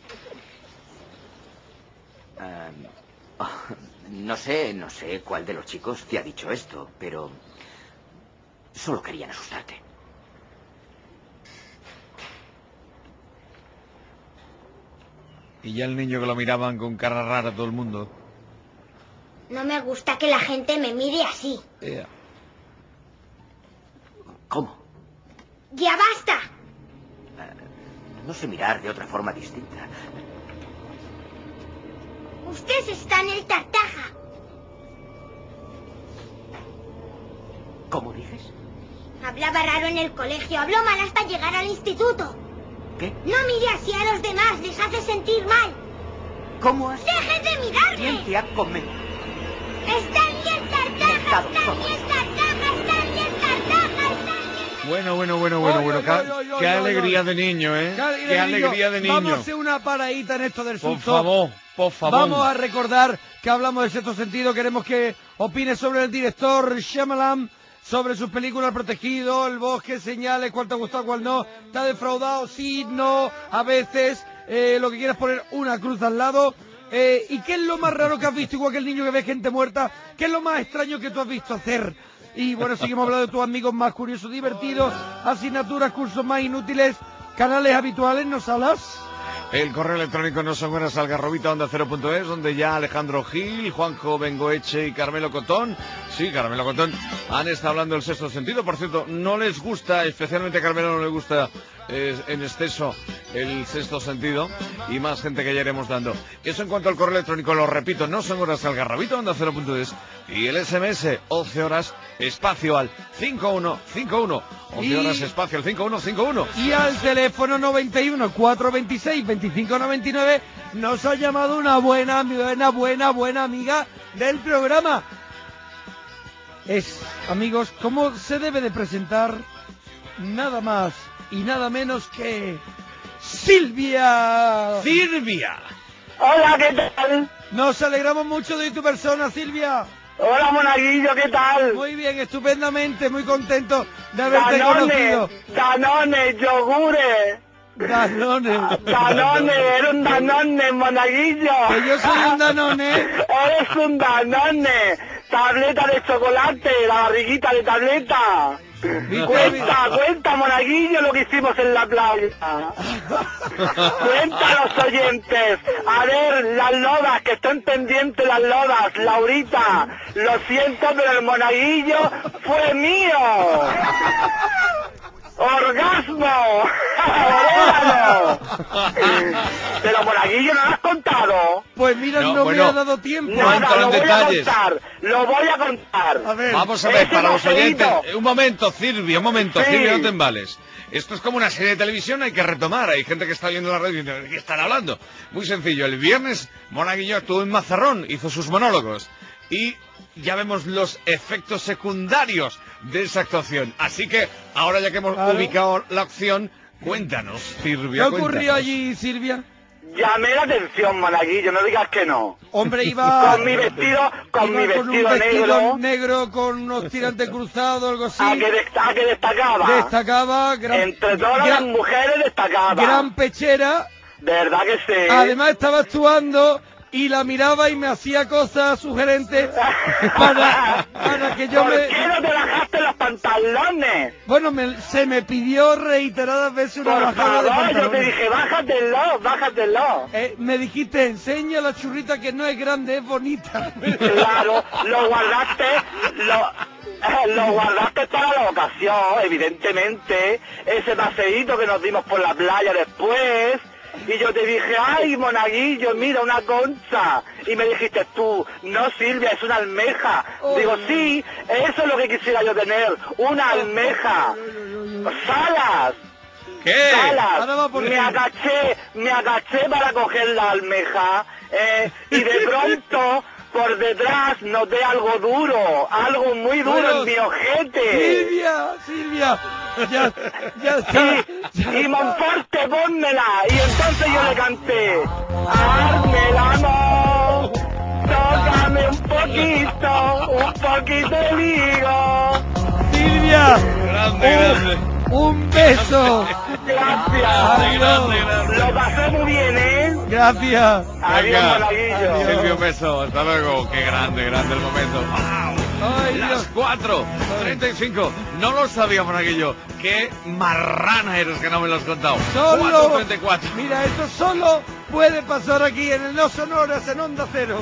Speaker 9: Um, oh, no sé, no sé cuál de los chicos te ha dicho esto, pero solo querían asustarte.
Speaker 4: Y ya el niño que lo miraban con cara rara todo el mundo.
Speaker 8: No me gusta que la gente me mire así.
Speaker 4: Yeah.
Speaker 9: ¿Cómo?
Speaker 8: ¡Ya basta!
Speaker 9: No sé mirar de otra forma distinta.
Speaker 8: Usted está en el Tartaja.
Speaker 9: ¿Cómo dices?
Speaker 8: Hablaba raro en el colegio, habló mal hasta llegar al instituto.
Speaker 9: ¿Qué?
Speaker 8: No mire así a los demás, les hace sentir mal.
Speaker 9: ¿Cómo has...?
Speaker 8: ¡Dejen de mirarme!
Speaker 9: ¿Quién te ha comido?
Speaker 8: ¡Está bien Tartaja! ¡Está bien Tartaja! ¡Está bien Tartaja! ¡Está bien!
Speaker 4: Bueno, bueno, bueno, bueno,
Speaker 5: Oy,
Speaker 4: bueno.
Speaker 5: oy,
Speaker 4: Qué,
Speaker 5: oy, oy,
Speaker 4: qué
Speaker 5: oy,
Speaker 4: alegría
Speaker 5: oy.
Speaker 4: de niño, ¿eh?
Speaker 5: Qué
Speaker 4: Qué alegría de niño.
Speaker 5: Vamos a hacer una paradita en esto del
Speaker 4: Por
Speaker 5: susto.
Speaker 4: favor, por favor.
Speaker 5: Vamos a recordar que hablamos de sexto sentido. Queremos que opines sobre el director Shyamalan, sobre sus películas Protegido, El Bosque, Señales, cuál te ha gustado, cuál no. ¿Te ha defraudado? Sí, no, a veces. Eh, lo que quieras poner una cruz al lado. Eh, ¿Y qué es lo más raro que has visto? Igual que el niño que ve gente muerta. ¿Qué es lo más extraño que tú has visto hacer? Y bueno, seguimos hablando de tus amigos más curiosos, divertidos, asignaturas, cursos más inútiles, canales habituales, ¿nos hablas?
Speaker 4: El correo electrónico no son horas algarrobita onda cero punto es, donde ya Alejandro Gil, Juanjo Bengoeche y Carmelo Cotón, sí, Carmelo Cotón, han estado hablando del sexto sentido. Por cierto, no les gusta, especialmente a Carmelo no le gusta eh, en exceso el sexto sentido, y más gente que ya iremos dando. Eso en cuanto al correo electrónico, lo repito, no son horas algarrobita onda cero punto es, y el S M S, once horas, espacio al cinco uno cinco uno, once horas, espacio al cinco uno cinco uno.
Speaker 5: Y al teléfono noventa y uno, cuatrocientos veintiséis, veinticinco noventa y nueve nos ha llamado una buena, buena, buena, buena amiga del programa. Es, amigos, ¿cómo se debe de presentar? Nada más y nada menos que Silvia.
Speaker 4: ¡Silvia!
Speaker 6: Hola, ¿qué tal?
Speaker 5: Nos alegramos mucho de tu persona, Silvia.
Speaker 6: Hola, monaguillo, ¿qué tal?
Speaker 5: Muy bien, estupendamente, muy contento de haberte
Speaker 6: Danone,
Speaker 5: conocido.
Speaker 6: Danone, yogures.
Speaker 5: Danone.
Speaker 6: Danone, eres un Danone, monaguillo.
Speaker 5: Que yo soy un Danone.
Speaker 6: Eres un Danone. Tableta de chocolate, la barriguita de tableta. Cuenta, cuenta, monaguillo, lo que hicimos en la playa. Cuenta a los oyentes. A ver, las lodas, que estén pendientes las lodas. Laurita, lo siento, pero el monaguillo fue mío. ¡Orgasmo! ¡Orégano! Pero monaguillo, ¿no lo has contado?
Speaker 5: Pues mira, no,
Speaker 4: No,
Speaker 5: me
Speaker 4: bueno,
Speaker 5: ha dado tiempo.
Speaker 4: no
Speaker 6: Nada,
Speaker 4: entran
Speaker 6: lo voy
Speaker 4: detalles.
Speaker 6: a contar. Lo voy a contar.
Speaker 5: A ver.
Speaker 4: Vamos a ver,
Speaker 6: Ese
Speaker 4: para los
Speaker 6: paseíto.
Speaker 4: oyentes, un momento, Silvia, un momento,
Speaker 6: Sí.
Speaker 4: Silvia, no te embales. Esto es como una serie de televisión, hay que retomar. Hay gente que está viendo la radio y dice, ¿de qué están hablando? Muy sencillo, el viernes Monaguillo estuvo en Mazarrón, hizo sus monólogos. Y ya vemos los efectos secundarios de esa actuación. Así que, ahora ya que hemos
Speaker 5: Claro.
Speaker 4: ubicado la acción, cuéntanos,
Speaker 5: ¿Qué
Speaker 4: Silvia,
Speaker 5: ocurrió
Speaker 4: cuéntanos.
Speaker 5: allí, Silvia?
Speaker 6: Llamé la atención, monaguillo, no digas que no.
Speaker 5: Hombre, iba...
Speaker 6: Con mi vestido, con
Speaker 5: iba
Speaker 6: mi
Speaker 5: con un
Speaker 6: vestido,
Speaker 5: vestido
Speaker 6: negro,
Speaker 5: negro con unos tirantes cruzados, algo así.
Speaker 6: a que, de- a que destacaba.
Speaker 5: Destacaba, gran,
Speaker 6: Entre todas las
Speaker 5: gran,
Speaker 6: mujeres destacaba.
Speaker 5: gran pechera.
Speaker 6: De verdad que sí.
Speaker 5: Además estaba actuando y la miraba y me hacía cosas sugerentes para, para que yo
Speaker 6: ¿Por
Speaker 5: me...
Speaker 6: qué no te bajaste los pantalones?
Speaker 5: Bueno, me- se me pidió reiteradas veces una
Speaker 6: Por
Speaker 5: bajada de
Speaker 6: favor, yo te
Speaker 5: pantalones.
Speaker 6: dije, bájatelo, bájatelo.
Speaker 5: Eh, me dijiste, enseña la churrita que no es grande, es bonita.
Speaker 6: Claro, lo guardaste, lo, eh, lo guardaste para la ocasión, evidentemente. Ese paseíto que nos dimos por la playa después. Y yo te dije, ay, monaguillo, mira, una concha. Y me dijiste tú, no, Silvia, es una almeja. Digo, sí, eso es lo que quisiera yo tener, una almeja. ¡Salas!
Speaker 4: ¿Qué?
Speaker 5: Ahora va
Speaker 6: ¡Salas!
Speaker 5: por
Speaker 6: Me
Speaker 5: ti.
Speaker 6: agaché, me agaché para coger la almeja. eh, y de pronto por detrás noté algo duro, algo muy duro
Speaker 5: Bueno,
Speaker 6: en mi ojete.
Speaker 5: Silvia, Silvia, ya, ya está.
Speaker 6: Sí,
Speaker 5: ya
Speaker 6: y
Speaker 5: está.
Speaker 6: Monforte, pónmela. Y entonces yo le canté, hazme el amor, tócame un poquito, un poquito el higo.
Speaker 5: Silvia,
Speaker 4: Grande,
Speaker 5: un,
Speaker 4: grande.
Speaker 5: un beso.
Speaker 6: Gracias.
Speaker 5: Adiós.
Speaker 6: Lo pasé muy bien, ¿eh?
Speaker 5: Gracias.
Speaker 6: Adiós,
Speaker 4: Venga,
Speaker 6: monaguillo.
Speaker 4: Silvio Beso, hasta luego. Qué grande, grande el momento. ¡Wow!
Speaker 5: Ay,
Speaker 4: Las
Speaker 5: Dios.
Speaker 4: cuatro treinta y cinco. No lo sabía, Monaguillo. Qué marrana eres que no me lo has contado.
Speaker 5: Solo,
Speaker 4: cuatro treinta y cuatro.
Speaker 5: mira, esto solo puede pasar aquí en el No Sonoras en Onda Cero.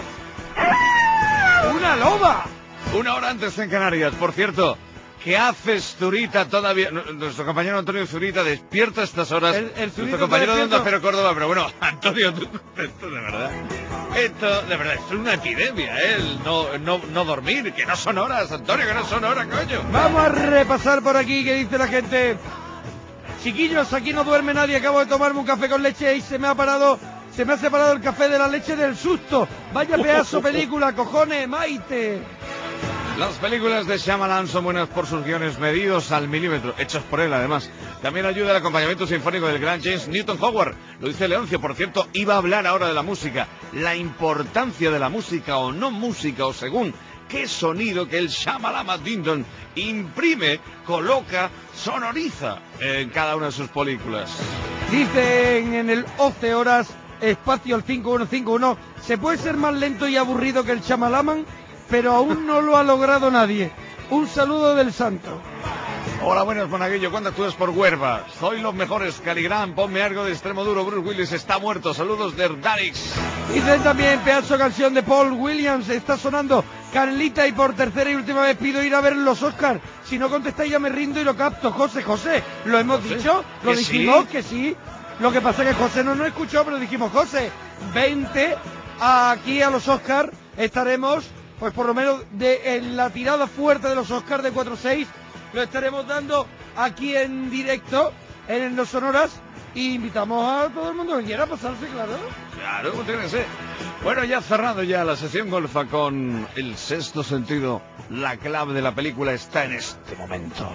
Speaker 5: ¡Una loba!
Speaker 4: Una hora antes en Canarias. Por cierto, ¿qué haces, Zurita, todavía? Nuestro compañero Antonio Zurita despierta a estas horas.
Speaker 5: El- el Zurita
Speaker 4: Nuestro compañero
Speaker 5: está
Speaker 4: de Onda
Speaker 5: despierto.
Speaker 4: Cero Córdoba. Pero bueno, Antonio, tú, esto de verdad. Esto, de verdad, esto es una epidemia, ¿eh? El no, no, no dormir, que no son horas, Antonio, que no son horas, coño.
Speaker 5: Vamos a repasar por aquí que dice la gente. Chiquillos, aquí no duerme nadie, acabo de tomarme un café con leche y se me ha parado, se me ha separado el café de la leche del susto. Vaya pedazo película, cojones, Maite.
Speaker 4: Las películas de Shyamalan son buenas por sus guiones medidos al milímetro, hechos por él además. También ayuda el acompañamiento sinfónico del gran James Newton Howard. Lo dice Leoncio, por cierto, iba a hablar ahora de la música. La importancia de la música o no música o según qué sonido que el Shyamalan Dindon imprime, coloca, sonoriza en cada una de sus películas.
Speaker 5: Dicen en el once horas, espacio al cinco uno cinco uno, se puede ser más lento y aburrido que el Shyamalan, pero aún no lo ha logrado nadie. Un saludo del santo.
Speaker 4: Hola, buenas, Monaguillo. ¿Cuándo actúas por Huerva? Soy los mejores. Caligrán, ponme algo de extremo duro. Bruce Willis está muerto. Saludos de Darix.
Speaker 5: Dicen también, pedazo canción de Paul Williams, está sonando Carlita y por tercera y última vez pido ir a ver los Oscars. Si no contestáis ya me rindo y lo capto. José, José, ¿lo hemos
Speaker 4: José,
Speaker 5: dicho? ¿Lo
Speaker 4: que
Speaker 5: dijimos?
Speaker 4: sí.
Speaker 5: Que sí. Lo que pasa es que José no nos escuchó, pero dijimos, José, vente aquí a los Oscars. Estaremos, pues por lo menos, de, en la tirada fuerte de los Oscars de cuatro seis. Lo estaremos dando aquí en directo, en el No Sonoras. Y invitamos a todo el mundo que quiera pasarse, claro.
Speaker 4: Claro, tiene que ser. Bueno, ya cerrado ya la sesión golfa con El Sexto Sentido. La clave de la película está en este momento.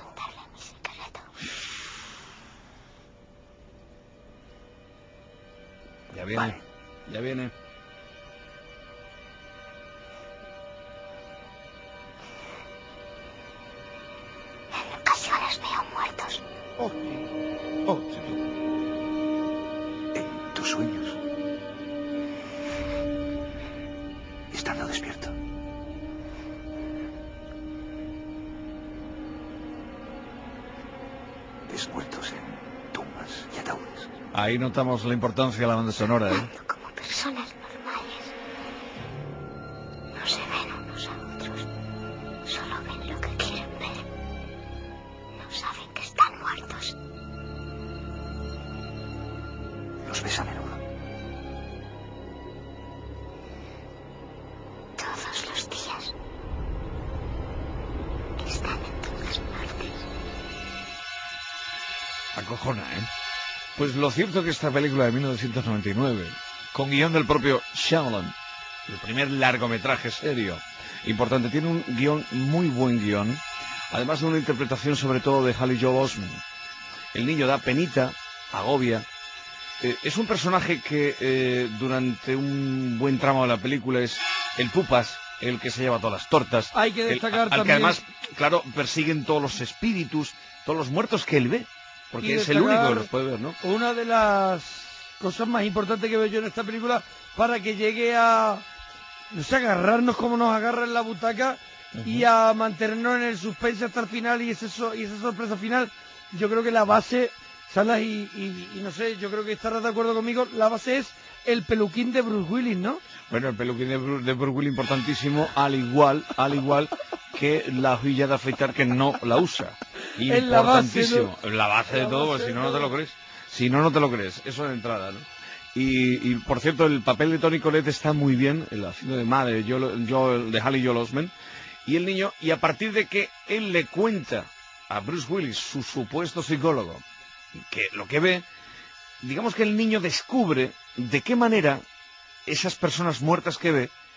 Speaker 4: Ya viene,
Speaker 9: Vale.
Speaker 4: ya viene.
Speaker 8: En ocasiones veo muertos.
Speaker 5: Oh, sí. Oh, sí, sí.
Speaker 2: En tus sueños. Estando despierto. Ves muertos en tumbas y ataúdes.
Speaker 4: Ahí notamos la importancia de la banda sonora, ¿eh?
Speaker 8: Como personas normales. No se ven unos a otros. Solo ven lo que quieren ver. No saben que están muertos.
Speaker 2: Los ves a menudo.
Speaker 8: Todos los días. Están en todas partes.
Speaker 4: Acojona, ¿eh? Pues lo cierto es que esta película de mil novecientos noventa y nueve, con guión del propio Shyamalan, el primer largometraje serio, importante, tiene un guión, muy buen guión, además de una interpretación sobre todo de Haley Joel Osment. El niño da penita, agobia. Eh, es un personaje que eh, durante un buen tramo de la película es el pupas, el que se lleva todas las tortas.
Speaker 5: Hay que destacar
Speaker 4: el, al
Speaker 5: también...
Speaker 4: que además, claro, persiguen todos los espíritus, todos los muertos que él ve. Porque
Speaker 5: Y
Speaker 4: es el único que
Speaker 5: destacar
Speaker 4: los puede ver, ¿no?
Speaker 5: Una de las cosas más importantes que veo yo en esta película para que llegue a, no sé, agarrarnos como nos agarra en la butaca uh-huh. y a mantenernos en el suspense hasta el final y, ese so, y esa sorpresa final. Yo creo que la base, Salas, y, y, y no sé, yo creo que estarás de acuerdo conmigo, la base es el peluquín de Bruce Willis, ¿no?
Speaker 4: Bueno, el peluquín de Bruce, de Bruce Willis importantísimo, al igual, al igual que la hojilla de afeitar que no la usa. Importantísimo. En la base, ¿no? La base de la todo, base pues, si no, no te lo crees. Si no, no te lo crees. Eso de entrada, ¿no? Y, y por cierto, el papel de Toni Collette está muy bien, el haciendo de madre, yo, yo de Haley Joel Osment, y el niño, y a partir de que él le cuenta a Bruce Willis, su supuesto psicólogo, que lo que ve, digamos que el niño descubre de qué manera esas personas muertas que ve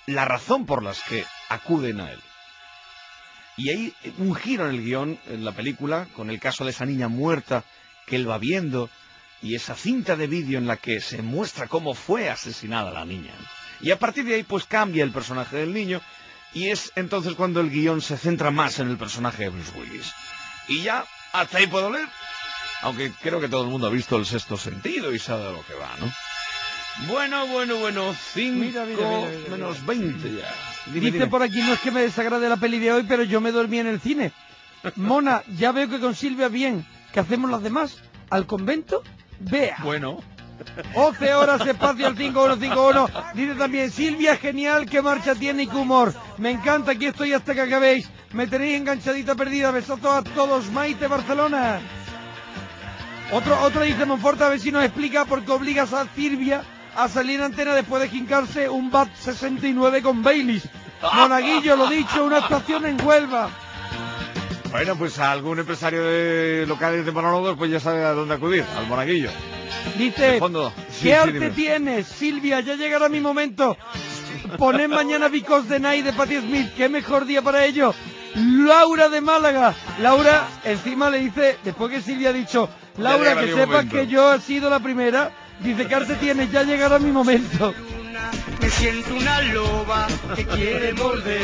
Speaker 4: la razón por las que acuden a él. Y hay un giro en el guión, en la película, con el caso de esa niña muerta que él va viendo, y esa cinta de vídeo en la que se muestra cómo fue asesinada la niña. Y a partir de ahí, pues cambia el personaje del niño, y es entonces cuando el guión se centra más en el personaje de Bruce Willis. Y ya, hasta ahí puedo leer. Aunque creo que todo el mundo ha visto El Sexto Sentido y sabe de lo que va, ¿no? Bueno, bueno, bueno, cinco menos veinte ya. Dime,
Speaker 5: Dice
Speaker 4: dime.
Speaker 5: por aquí, no es que me desagrade la peli de hoy, pero yo me dormí en el cine. Mona, ya veo que con Silvia bien. ¿Qué hacemos las demás? ¿Al convento? Vea.
Speaker 4: Bueno.
Speaker 5: once horas, espacio al cinco uno cinco uno. Dice también, Silvia, genial, qué marcha tiene y qué humor. Me encanta, aquí estoy hasta que acabéis. Me tenéis enganchadita perdida. Besazos a todos. Maite, Barcelona. Otro, otro dice Monforte, a ver si nos explica por qué obligas a Silvia a salir en antena después de jincarse un Bat sesenta y nueve con Baileys. Monaguillo, lo dicho, una actuación en Huelva.
Speaker 4: Bueno, pues a algún empresario de locales de monólogos, pues ya sabe a dónde acudir, al Monaguillo.
Speaker 5: Dice,
Speaker 4: De fondo. Sí,
Speaker 5: ¿qué
Speaker 4: sí,
Speaker 5: arte
Speaker 4: dime.
Speaker 5: tienes, Silvia? Ya llegará mi momento. Poned mañana Because the Night de Patti Smith. ¿Qué mejor día para ello? Laura de Málaga. Laura encima le dice, después que Silvia ha dicho, Laura,
Speaker 4: llegará
Speaker 5: que
Speaker 4: mi
Speaker 5: sepas
Speaker 4: momento.
Speaker 5: que yo he sido la primera. Dice, ¿qué arte tienes? Ya llegará mi momento.
Speaker 3: Me siento una loba que quiere morder.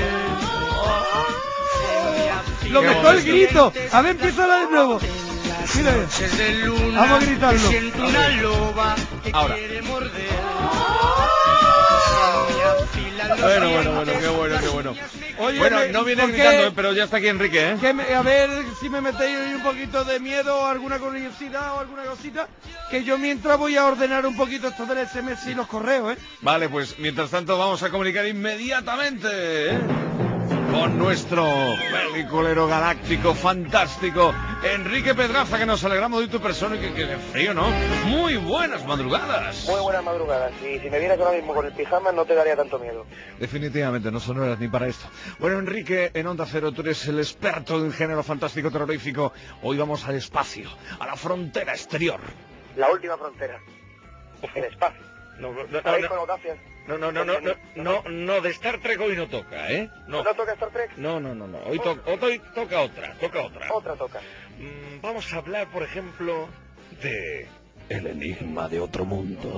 Speaker 5: Lo
Speaker 4: Qué
Speaker 5: mejor el
Speaker 4: momento.
Speaker 5: grito. A ver, empieza de nuevo. Mira,
Speaker 3: Noches de luna,
Speaker 5: vamos a gritarlo.
Speaker 3: me siento una loba que
Speaker 4: Ahora.
Speaker 3: quiere morder. Se me afilan los
Speaker 4: Bueno, bueno,
Speaker 3: dientes,
Speaker 4: bueno, qué bueno, qué bueno.
Speaker 5: Oye,
Speaker 4: Bueno,
Speaker 5: me-
Speaker 4: no viene
Speaker 5: ¿por qué?
Speaker 4: gritando, ¿eh? Pero ya está aquí Enrique, ¿eh?
Speaker 5: Que me- a ver si me metéis ahí un poquito de miedo o alguna curiosidad o alguna cosita, que yo mientras voy a ordenar un poquito esto del S M S y los correos, ¿eh?
Speaker 4: Vale, pues mientras tanto vamos a comunicar inmediatamente, ¿eh? Con nuestro peliculero galáctico fantástico Enrique Pedraza, que nos alegramos de tu persona y que quede frío, ¿no? Muy buenas madrugadas.
Speaker 6: Muy buenas madrugadas. Y si me vieras ahora mismo con el pijama no te daría tanto miedo.
Speaker 4: Definitivamente, no son horas ni para esto. Bueno, Enrique, en Onda Cero, tú eres el experto en género fantástico terrorífico. Hoy vamos al espacio, a la frontera exterior.
Speaker 6: La última frontera. El espacio.
Speaker 4: No, no, no,
Speaker 6: ¿Sabéis
Speaker 4: no,
Speaker 6: connotaciones?
Speaker 4: no, no, no, no, no, no, no, de Star Trek hoy no toca, ¿eh? No,
Speaker 6: ¿No toca Star Trek?
Speaker 4: no, no, no, no. Hoy, to- hoy toca otra, toca otra.
Speaker 6: Otra toca.
Speaker 4: Mm, vamos a hablar, por ejemplo, de El enigma de otro mundo.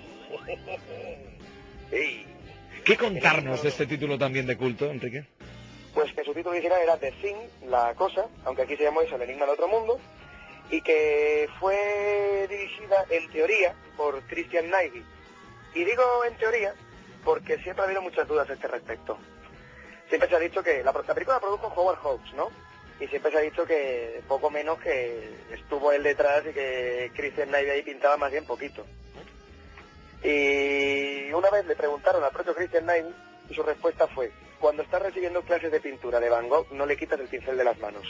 Speaker 6: Sí.
Speaker 4: ¿Qué contarnos de este título también de culto, Enrique?
Speaker 6: Pues que su título original era The Thing, la cosa, aunque aquí se llamó eso, El enigma de otro mundo, y que fue dirigida en teoría por Christian Naivi. Y digo en teoría porque siempre ha habido muchas dudas a este respecto. Siempre se ha dicho que la, la película la produjo Howard Hawks, ¿no? Y siempre se ha dicho que poco menos que estuvo él detrás y que Christian Naivi ahí pintaba más bien poquito. Y una vez le preguntaron al propio Christian Naivi y su respuesta fue: cuando estás recibiendo clases de pintura de Van Gogh, no le quitas el pincel de las manos.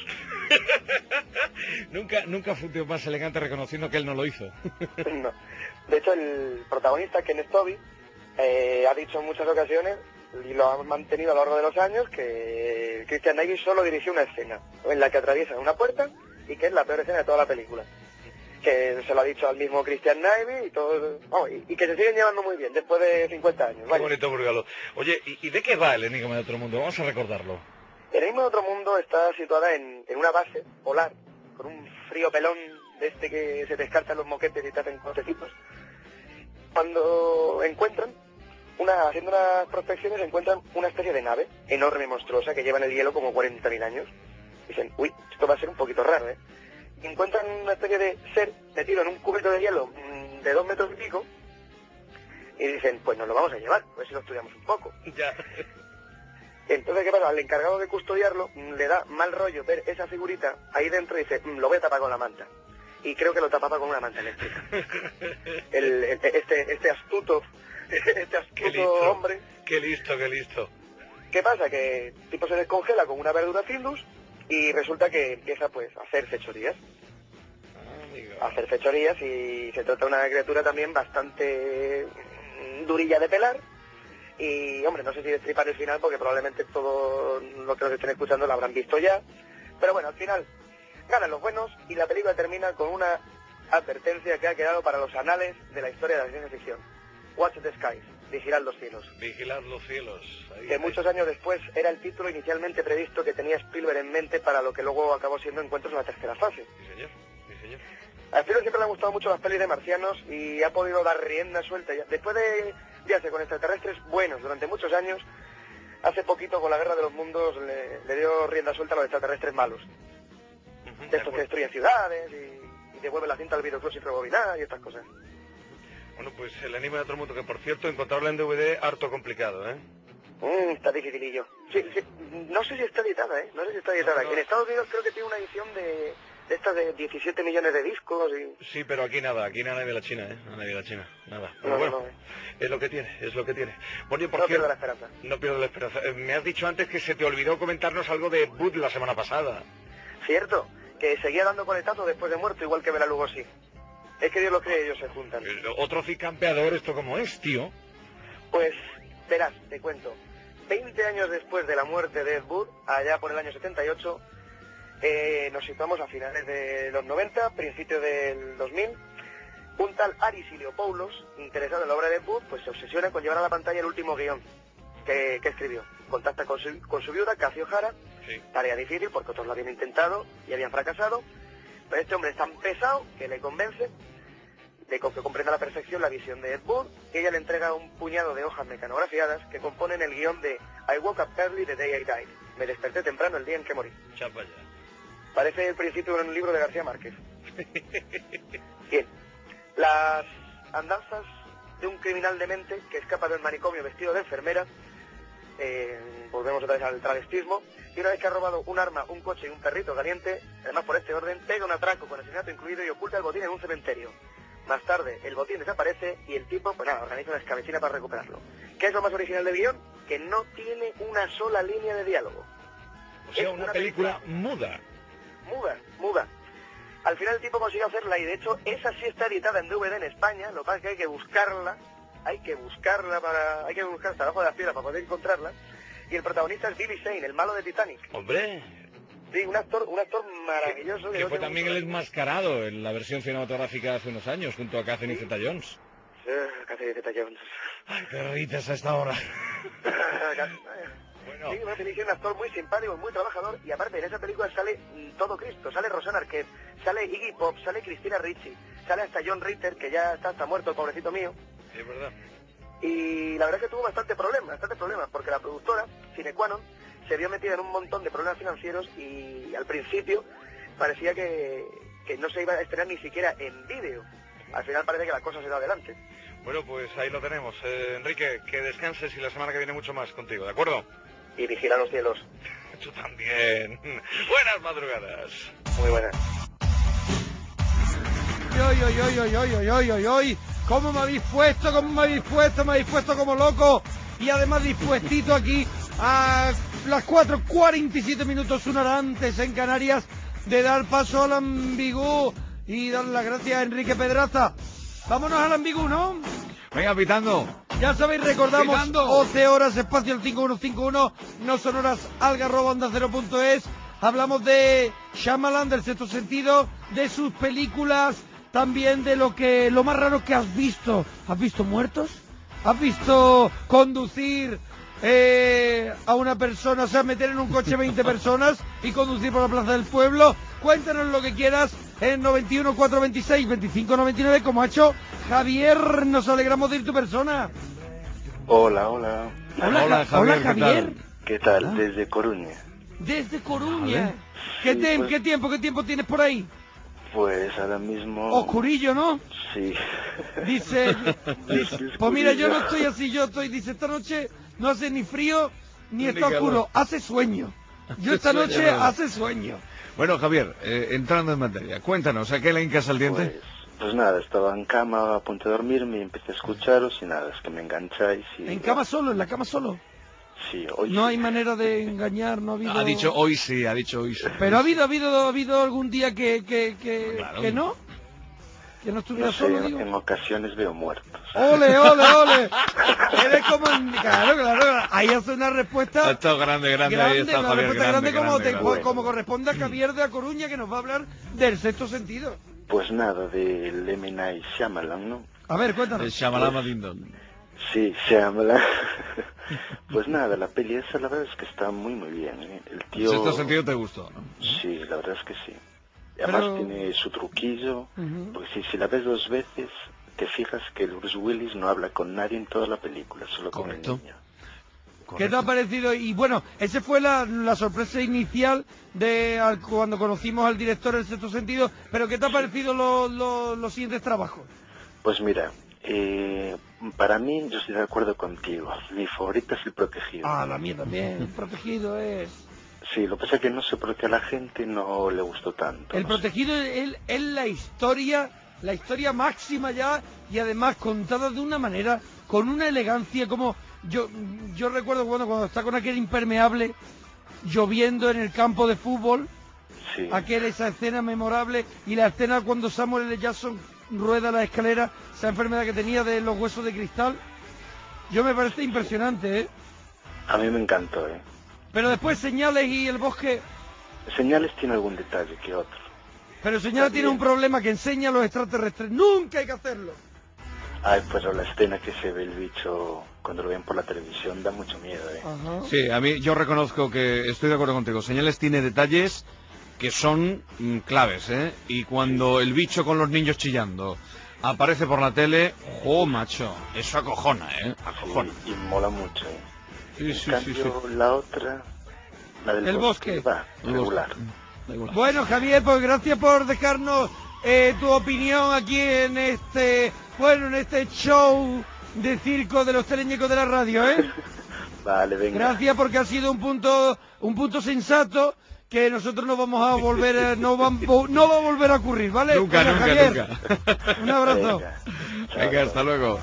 Speaker 4: nunca, nunca fue un tío más elegante reconociendo que él no lo hizo.
Speaker 6: No. De hecho, el protagonista, Kenneth Tobey, eh, ha dicho en muchas ocasiones, y lo ha mantenido a lo largo de los años, que Christian Naivi solo dirigió una escena, en la que atraviesan una puerta, y que es la peor escena de toda la película. Que se lo ha dicho al mismo Christian Naivi y todo, oh, y, y que se siguen llevando muy bien después de cincuenta años.
Speaker 4: Qué
Speaker 6: Vaya.
Speaker 4: bonito burgalo. Oye, ¿y, ¿y de qué va El enigma de otro mundo? Vamos a recordarlo.
Speaker 6: El enigma de otro mundo está situada en, en una base polar, con un frío pelón de este que se descartan los moquetes y te hacen cortecitos. Cuando encuentran, una, haciendo unas prospecciones, encuentran una especie de nave enorme, monstruosa, que lleva en el hielo como cuarenta mil años. Dicen, uy, esto va a ser un poquito raro, ¿eh? Y encuentran una especie de ser metido en un cúbito de hielo mmm, de dos metros y pico, y dicen, pues nos lo vamos a llevar, pues si lo estudiamos un poco.
Speaker 4: Ya.
Speaker 6: Entonces, ¿qué pasa? Al encargado de custodiarlo mmm, le da mal rollo ver esa figurita ahí dentro y dice, mmm, lo voy a tapar con la manta. Y creo que lo tapaba con una manta eléctrica. El, el- este, este astuto, este
Speaker 4: Qué
Speaker 6: astuto
Speaker 4: listo.
Speaker 6: hombre.
Speaker 4: Qué listo, qué listo.
Speaker 6: ¿Qué pasa? Que el tipo se descongela con una verdura Findus y resulta que empieza pues a hacer fechorías. A hacer fechorías y se trata de una criatura también bastante mm, durilla de pelar. Y hombre, no sé si destripar el final porque probablemente todos los que nos estén escuchando lo habrán visto ya. Pero bueno, al final ganan los buenos y la película termina con una advertencia que ha quedado para los anales de la historia de la ciencia ficción. Watch the skies.
Speaker 10: Vigilad los cielos.
Speaker 4: Vigilad los cielos. Ahí,
Speaker 10: Que
Speaker 4: ahí.
Speaker 10: muchos años después era el título inicialmente previsto que tenía Spielberg en mente para lo que luego acabó siendo Encuentros en la tercera fase.
Speaker 4: Sí, señor. Sí, señor.
Speaker 10: A Spielberg siempre le han gustado mucho las pelis de marcianos y ha podido dar rienda suelta. Ya- Después de viajes con extraterrestres buenos durante muchos años, hace poquito con la Guerra de los Mundos le, le dio rienda suelta a los extraterrestres malos.
Speaker 4: Ujú,
Speaker 10: De estos que destruyen ciudades y, y devuelven la cinta al videoclub sin rebobinar y estas cosas.
Speaker 4: Bueno, pues el enigma de otro mundo, que por cierto, encontrarla en D V D harto complicado, ¿eh?
Speaker 10: Mm, está dificilillo. Sí, sí, no sé si está editada, ¿eh? No sé si está editada.
Speaker 4: No, no.
Speaker 10: En Estados Unidos creo que tiene una edición de, de estas de diecisiete millones de discos y...
Speaker 4: Sí, pero aquí nada, aquí nada de la China, ¿eh? Nada de la China, nada. Pero
Speaker 10: No,
Speaker 4: bueno,
Speaker 10: no, no.
Speaker 4: es lo que tiene, es lo que tiene. Bueno, y por
Speaker 10: No
Speaker 4: cierto,
Speaker 10: pierdo la esperanza.
Speaker 4: no pierdo la esperanza. Eh, me has dicho antes que se te olvidó comentarnos algo de Bud la semana pasada.
Speaker 10: Cierto, que seguía dando coletazos después de muerto, igual que Bela Lugosi. Es que Dios lo cree, ellos se juntan.
Speaker 4: Eh, Otro cicampeador, ¿esto cómo es, tío?
Speaker 10: Pues, verás, te cuento. veinte años después de la muerte de Ed Wood, allá por el año setenta y ocho, eh, nos situamos a finales de los noventa, principios del dos mil, un tal Aris Iliopoulos, interesado en la obra de Ed Wood, pues se obsesiona con llevar a la pantalla el último guión que, que escribió. Contacta con su, con su viuda, Cathy O'Hara,
Speaker 4: Sí.
Speaker 10: tarea difícil porque otros lo habían intentado y habían fracasado, pero este hombre es tan pesado que le convence de que comprende a la perfección la visión de Ed Wood, y ella le entrega un puñado de hojas mecanografiadas que componen el guión de I woke up early the day I died. Me desperté temprano el día en que morí.
Speaker 4: Chapa ya.
Speaker 10: Parece el principio de un libro de García Márquez. Bien, las andanzas de un criminal demente que escapa del manicomio vestido de enfermera, eh, volvemos otra vez al travestismo, y una vez que ha robado un arma, un coche y un perrito caliente, además por este orden, pega un atraco con asesinato incluido y oculta el botín en un cementerio. Más tarde, el botín desaparece y el tipo, pues nada, organiza una escabechina para recuperarlo. ¿Qué es lo más original del guión? Que no tiene una sola línea de diálogo.
Speaker 4: O sea,
Speaker 10: Es
Speaker 4: una
Speaker 10: una
Speaker 4: película muda.
Speaker 10: Muda, muda. Al final el tipo consiguió hacerla y de hecho esa sí está editada en D V D en España, lo que pasa es que hay que buscarla, hay que buscarla para, hay que buscar hasta abajo de las piedras para poder encontrarla. Y el protagonista es Billy Zane, el malo de Titanic.
Speaker 4: Hombre,
Speaker 10: Sí, un actor, un actor maravilloso.
Speaker 4: que
Speaker 10: no
Speaker 4: fue
Speaker 10: tiene
Speaker 4: también
Speaker 10: mucho-
Speaker 4: el enmascarado en la versión cinematográfica hace unos años, junto a Catherine Zeta-Jones.
Speaker 10: Eh, casi de Zeta-Jones.
Speaker 4: Ay, qué ritas a esta hora. Bueno,
Speaker 10: Sí, bueno, Billy Zane es un actor muy simpático, muy trabajador, y aparte en esa película sale mm, todo Cristo, sale Rosanna Arquette, sale Iggy Pop, sale Cristina Ricci, sale hasta John Ritter, que ya está hasta muerto, el pobrecito mío.
Speaker 4: sí, es verdad.
Speaker 10: Y la verdad es que tuvo bastante problemas, bastante problemas, porque la productora, Cine Qua Non, se vio metida en un montón de problemas financieros y al principio parecía que, que no se iba a estrenar ni siquiera en vídeo. Al final parece que la cosa se da adelante.
Speaker 4: Bueno, pues ahí lo tenemos. Eh, Enrique, que descanses y la semana que viene mucho más contigo, ¿de acuerdo?
Speaker 10: Y vigila los cielos.
Speaker 4: Tú también. Buenas madrugadas.
Speaker 10: Muy buenas.
Speaker 5: Hoy, hoy, hoy, hoy, hoy, hoy, hoy, hoy, hoy. ¿Cómo me habéis puesto? ¿Cómo me habéis puesto? Me habéis puesto como loco. Y además dispuestito aquí a las cuatro cuarenta y siete minutos, una hora antes en Canarias, de dar paso al ambigú y dar las gracias a Enrique Pedraza. Vámonos al ambigú, ¿no?
Speaker 4: Venga, pitando.
Speaker 5: Ya sabéis, recordamos,
Speaker 4: Pitando.
Speaker 5: once horas, espacio el cinco uno cinco uno, no sonoras, alga arroba onda cero punto es. Hablamos de Shyamalan, del sexto sentido, de sus películas, también de lo que lo más raro que has visto. ¿Has visto muertos? ¿Has visto conducir eh, a una persona, o sea, meter en un coche veinte personas y conducir por la plaza del pueblo? Cuéntanos lo que quieras en noventa y uno, cuatrocientos veintiséis, veinticinco noventa y nueve, como ha hecho Javier. Nos alegramos de ir tu persona.
Speaker 11: Hola, hola.
Speaker 5: Hola,
Speaker 4: Hola,
Speaker 5: Ja- hola,
Speaker 4: Javier, ¿qué
Speaker 5: Javier.
Speaker 11: ¿Qué tal? Desde Coruña.
Speaker 5: Desde Coruña.
Speaker 4: Vale.
Speaker 5: ¿Qué,
Speaker 11: Sí,
Speaker 5: tem-
Speaker 11: pues-
Speaker 5: ¿Qué tiempo, qué tiempo tienes por ahí?
Speaker 11: Pues ahora mismo...
Speaker 5: Oscurillo, ¿no?
Speaker 11: Sí.
Speaker 5: Dice, dice,
Speaker 11: Es
Speaker 5: pues mira, yo no
Speaker 11: oscurillo.
Speaker 5: estoy así, yo estoy, dice, esta noche no hace ni frío ni
Speaker 4: Ni
Speaker 5: está
Speaker 4: calor.
Speaker 5: oscuro, hace sueño. Yo esta
Speaker 4: Sueño,
Speaker 5: noche
Speaker 4: ¿verdad?
Speaker 5: hace sueño.
Speaker 4: Bueno, Javier, eh, entrando en materia, cuéntanos, ¿a qué le hincas al diente?
Speaker 11: Pues, pues nada, estaba en cama a punto de dormirme y empecé a escucharos y nada, es que me engancháis y...
Speaker 5: En cama solo, en la cama solo.
Speaker 11: Sí, hoy
Speaker 5: No
Speaker 11: sí.
Speaker 5: hay manera de engañar, no ha habido...
Speaker 4: Ha dicho hoy sí, ha dicho hoy sí.
Speaker 5: Pero ha habido, ha habido, ha habido algún día que, que, que,
Speaker 4: Claro.
Speaker 5: que no, que no estuviera
Speaker 11: No sé,
Speaker 5: solo,
Speaker 11: en,
Speaker 5: digo.
Speaker 11: en ocasiones veo muertos.
Speaker 5: Ole, ole, ole. Eres como, el- claro, claro, ahí hace una respuesta
Speaker 4: Ha estado grande, grande, ahí
Speaker 5: grande,
Speaker 4: está
Speaker 5: una
Speaker 4: Javier,
Speaker 5: respuesta grande, como, te-
Speaker 4: grande.
Speaker 5: como corresponde a Javier de A Coruña, que nos va a hablar del sexto sentido.
Speaker 11: Pues nada, del M. Night Shyamalan, ¿no?
Speaker 5: A ver,
Speaker 4: El
Speaker 5: cuéntanos.
Speaker 4: Shamalama Dindon.
Speaker 11: Sí, Shyamalan. Pues nada, la peli esa la verdad es que está muy muy bien, ¿eh? El tío...
Speaker 4: En sexto sentido te gustó, ¿no?
Speaker 11: Sí, la verdad es que sí. Y además
Speaker 5: Pero...
Speaker 11: tiene su truquillo,
Speaker 5: Uh-huh.
Speaker 11: porque si, si la ves dos veces, te fijas que el Bruce Willis no habla con nadie en toda la película, solo con el niño.
Speaker 5: ¿Qué te ha parecido? Y bueno, esa fue la, la sorpresa inicial de al, cuando conocimos al director en sexto sentido, pero ¿qué te ha parecido lo, lo, los siguientes trabajos?
Speaker 11: Pues mira, eh, para mí, yo estoy de acuerdo contigo, mi favorita es El Protegido.
Speaker 5: Ah, la mía también, El Protegido es...
Speaker 11: Sí, lo que pasa es que no sé por qué a la gente no le gustó tanto.
Speaker 5: El
Speaker 11: no
Speaker 5: Protegido es, es la historia, la historia máxima ya, y además contada de una manera, con una elegancia, como yo yo recuerdo cuando, cuando está con aquel impermeable lloviendo en el campo de fútbol,
Speaker 11: sí.
Speaker 5: aquella esa escena memorable, y la escena cuando Samuel L. Jackson rueda la escalera, esa enfermedad que tenía de los huesos de cristal, yo me parece impresionante, ¿eh?
Speaker 11: A mí me encantó, ¿eh?
Speaker 5: Pero después Señales y El Bosque...
Speaker 11: Señales tiene algún detalle que otro.
Speaker 5: Pero Señales tiene un problema que enseña a los extraterrestres. ¡Nunca hay que hacerlo!
Speaker 11: Ay, pero la escena que se ve el bicho cuando lo ven por la televisión da mucho miedo, ¿eh?
Speaker 5: Ajá.
Speaker 4: Sí, a mí yo reconozco que estoy de acuerdo contigo. Señales tiene detalles que son mm, claves, ¿eh? Y cuando el bicho con los niños chillando aparece por la tele, ¡oh, macho! Eso acojona, ¿eh? Acojona.
Speaker 11: Sí, y mola mucho, ¿eh?
Speaker 4: Sí,
Speaker 11: en
Speaker 4: sí,
Speaker 11: cambio,
Speaker 4: sí, sí.
Speaker 11: la otra, la del
Speaker 5: El
Speaker 11: bosque,
Speaker 5: bosque.
Speaker 11: va, regular.
Speaker 5: Bueno, Javier, pues gracias por dejarnos eh, tu opinión aquí en este, bueno, en este show de circo de los teleñecos de la radio, ¿eh?
Speaker 11: Vale, venga.
Speaker 5: Gracias porque ha sido un punto, un punto sensato que nosotros no vamos a volver, a, no, va, no va a volver a ocurrir, ¿vale?
Speaker 4: Nunca,
Speaker 5: Venga,
Speaker 4: nunca,
Speaker 5: Javier,
Speaker 4: nunca.
Speaker 5: un abrazo.
Speaker 11: Venga,
Speaker 4: Venga, hasta luego.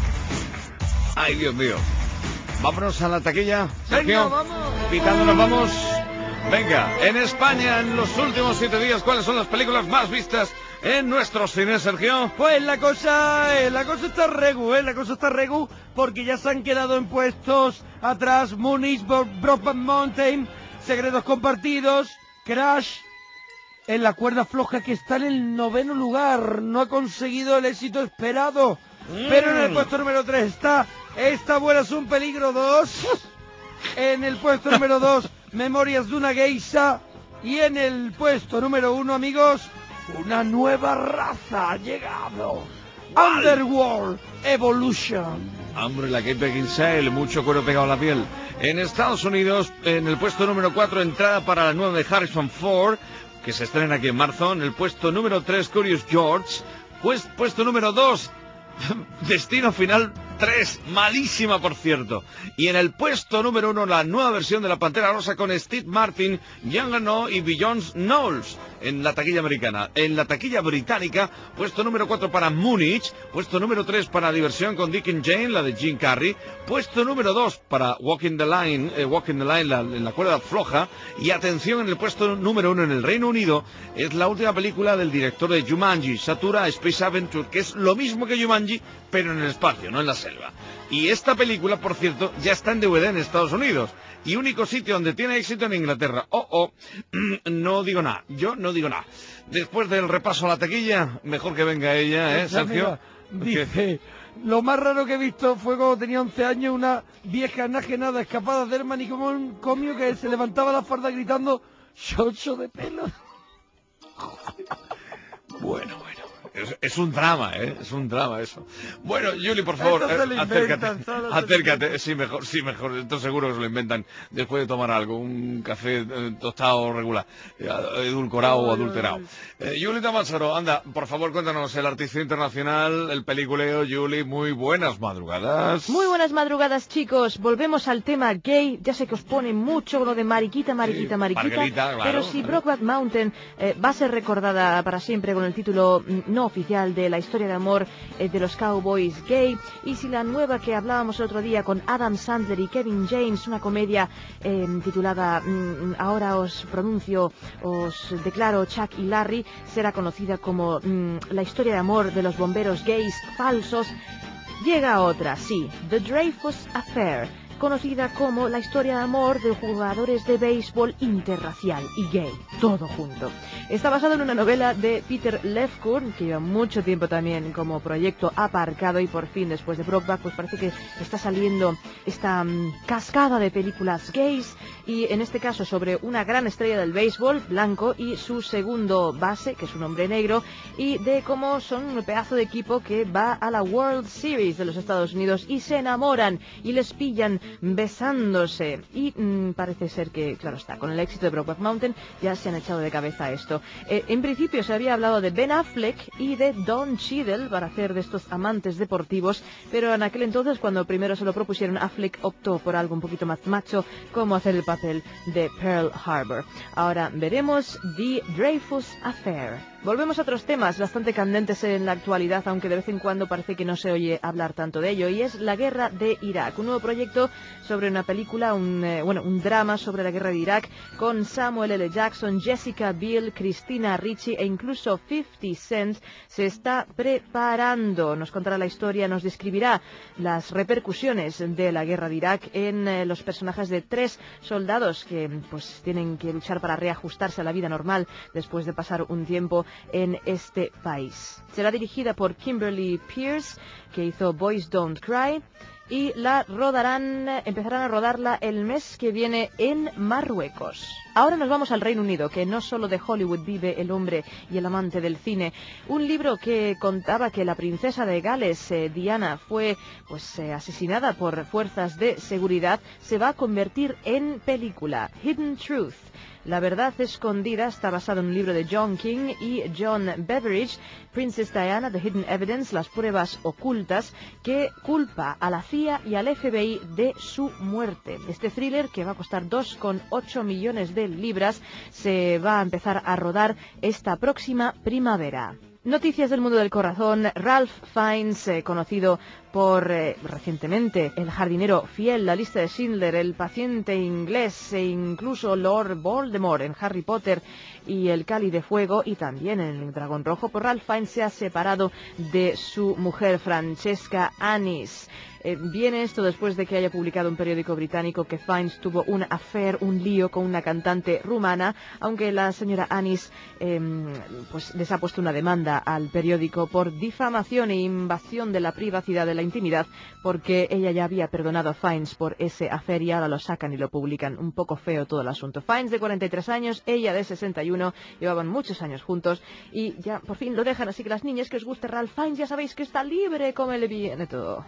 Speaker 4: Ay, Dios mío. Vámonos a la taquilla, Sergio.
Speaker 5: Venga, vamos.
Speaker 4: Pitándonos, vamos. Venga, en España, en los últimos siete días, ¿cuáles son las películas más vistas en nuestros cines, Sergio?
Speaker 5: Pues la cosa, eh, la cosa está regu, eh, la cosa está regu, porque ya se han quedado en puestos atrás Múnich, Brokeback Mountain, Secretos Compartidos, Crash, en la cuerda floja que está en el noveno lugar, no ha conseguido el éxito esperado, mm. pero en el puesto número tres está Esta buena es un peligro dos, en el puesto número dos, Memorias de una geisha, y en el puesto número uno, amigos, una nueva raza ha llegado. ¿Cuál? Underworld Evolution.
Speaker 4: Hombre, la Kate Beckinsale, mucho cuero pegado a la piel. En Estados Unidos, en el puesto número cuatro, entrada para la nueva de Harrison Ford, que se estrena aquí en marzo. En el puesto número tres, Curious George. Pues, puesto número dos, Destino Final tres, malísima por cierto. Y en el puesto número uno, la nueva versión de La Pantera Rosa con Steve Martin, Jean Reno y Beyoncé Knowles en la taquilla americana. En la taquilla británica, puesto número cuatro para Múnich, puesto número tres para Diversión con Dick and Jane, la de Jim Carrey, puesto número dos para Walking the Line, eh, Walking the Line, la, en la cuerda floja, y atención, en el puesto número uno en el Reino Unido, es la última película del director de Jumanji, Satura Space Adventure, que es lo mismo que Jumanji, pero en el espacio, no en la selva. Y esta película, por cierto, ya está en D V D en Estados Unidos. Y único sitio donde tiene éxito en Inglaterra. Oh, oh, no digo nada, yo no digo nada. Después del repaso a la taquilla, mejor que venga ella, ¿eh, Sergio?
Speaker 5: Mira, dice, lo más raro que he visto fue cuando tenía once años una vieja enajenada escapada del manicomio que se levantaba la falda gritando chocho de pelo.
Speaker 4: Bueno, bueno. Es, es un drama, ¿eh? Es un drama eso. Bueno, Juli, por favor,
Speaker 5: Esto se lo
Speaker 4: eh, acércate.
Speaker 5: inventan,
Speaker 4: Acércate. Sí, mejor, sí, mejor. Esto seguro que se lo inventan después de tomar algo. Un café eh, tostado regular, eh, edulcorado o adulterado. Eh, Juli Tamásaro, anda, por favor, cuéntanos el artista internacional, el peliculeo. Juli, muy buenas madrugadas.
Speaker 1: Muy buenas madrugadas, chicos. Volvemos al tema gay. Ya sé que os pone mucho lo de mariquita, mariquita,
Speaker 4: Sí,
Speaker 1: mariquita.
Speaker 4: Margarita, claro.
Speaker 1: Pero si Brokeback Mountain eh, va a ser recordada para siempre con el título mm, no oficial de la historia de amor eh, de los cowboys gay, y si la nueva que hablábamos el otro día con Adam Sandler y Kevin James, una comedia eh, titulada mm, ahora os pronuncio, os declaro Chuck y Larry, será conocida como mm, la historia de amor de los bomberos gays falsos, llega otra, sí, The Dreyfus Affair, conocida como la historia de amor de jugadores de béisbol interracial y gay, todo junto. Está basado en una novela de Peter Lefkourt, que lleva mucho tiempo también como proyecto aparcado, y por fin, después de Brokeback, pues parece que está saliendo esta um, cascada de películas gays, y en este caso sobre una gran estrella del béisbol, blanco, y su segundo base, que es un hombre negro, y de cómo son un pedazo de equipo que va a la World Series de los Estados Unidos y se enamoran y les pillan besándose. Y mmm, parece ser que, claro está, con el éxito de Brokeback Mountain ya se han echado de cabeza esto. Eh, en principio se había hablado de Ben Affleck y de Don Cheadle para hacer de estos amantes deportivos, pero en aquel entonces, cuando primero se lo propusieron, Affleck optó por algo un poquito más macho, como hacer el papel de Pearl Harbor. Ahora veremos The Dreyfus Affair. Volvemos a otros temas bastante candentes en la actualidad, aunque de vez en cuando parece que no se oye hablar tanto de ello, y es la guerra de Irak, un nuevo proyecto sobre una película, un eh, bueno, un drama sobre la guerra de Irak, con Samuel L. Jackson, Jessica Biel, Christina Ricci e incluso fifty Cent. Se está preparando, nos contará la historia, nos describirá las repercusiones de la guerra de Irak en eh, los personajes de tres soldados que pues tienen que luchar para reajustarse a la vida normal después de pasar un tiempo en este país. Será dirigida por Kimberly Pierce, que hizo Boys Don't Cry, y la rodarán, empezarán a rodarla el mes que viene en Marruecos. Ahora nos vamos al Reino Unido, que no solo de Hollywood vive el hombre y el amante del cine. Un libro que contaba que la princesa de Gales, eh, Diana, fue pues eh, asesinada por fuerzas de seguridad, se va a convertir en película. Hidden Truth, la verdad escondida, está basado en un libro de John King y John Beveridge, Princess Diana, The Hidden Evidence, las pruebas ocultas, que culpa a la C I A y al F B I de su muerte. Este thriller, que va a costar dos coma ocho millones de libras, se va a empezar a rodar esta próxima primavera. Noticias del mundo del corazón. Ralph Fiennes, eh, conocido por eh, recientemente El jardinero fiel, La lista de Schindler, El paciente inglés e incluso Lord Voldemort en Harry Potter y El cáliz de fuego, y también en El dragón rojo, pues Ralph Fiennes se ha separado de su mujer Francesca Annis. Eh, viene esto después de que haya publicado un periódico británico que Fiennes tuvo un affair, un lío con una cantante rumana, aunque la señora Annis eh, pues les ha puesto una demanda al periódico por difamación e invasión de la privacidad de la intimidad, porque ella ya había perdonado a Fiennes por ese affair y ahora lo sacan y lo publican. Un poco feo todo el asunto. Fiennes de cuarenta y tres años, ella de sesenta y uno, llevaban muchos años juntos y ya por fin lo dejan, así que las niñas que os guste Ralph Fiennes ya sabéis que está libre, como le viene todo.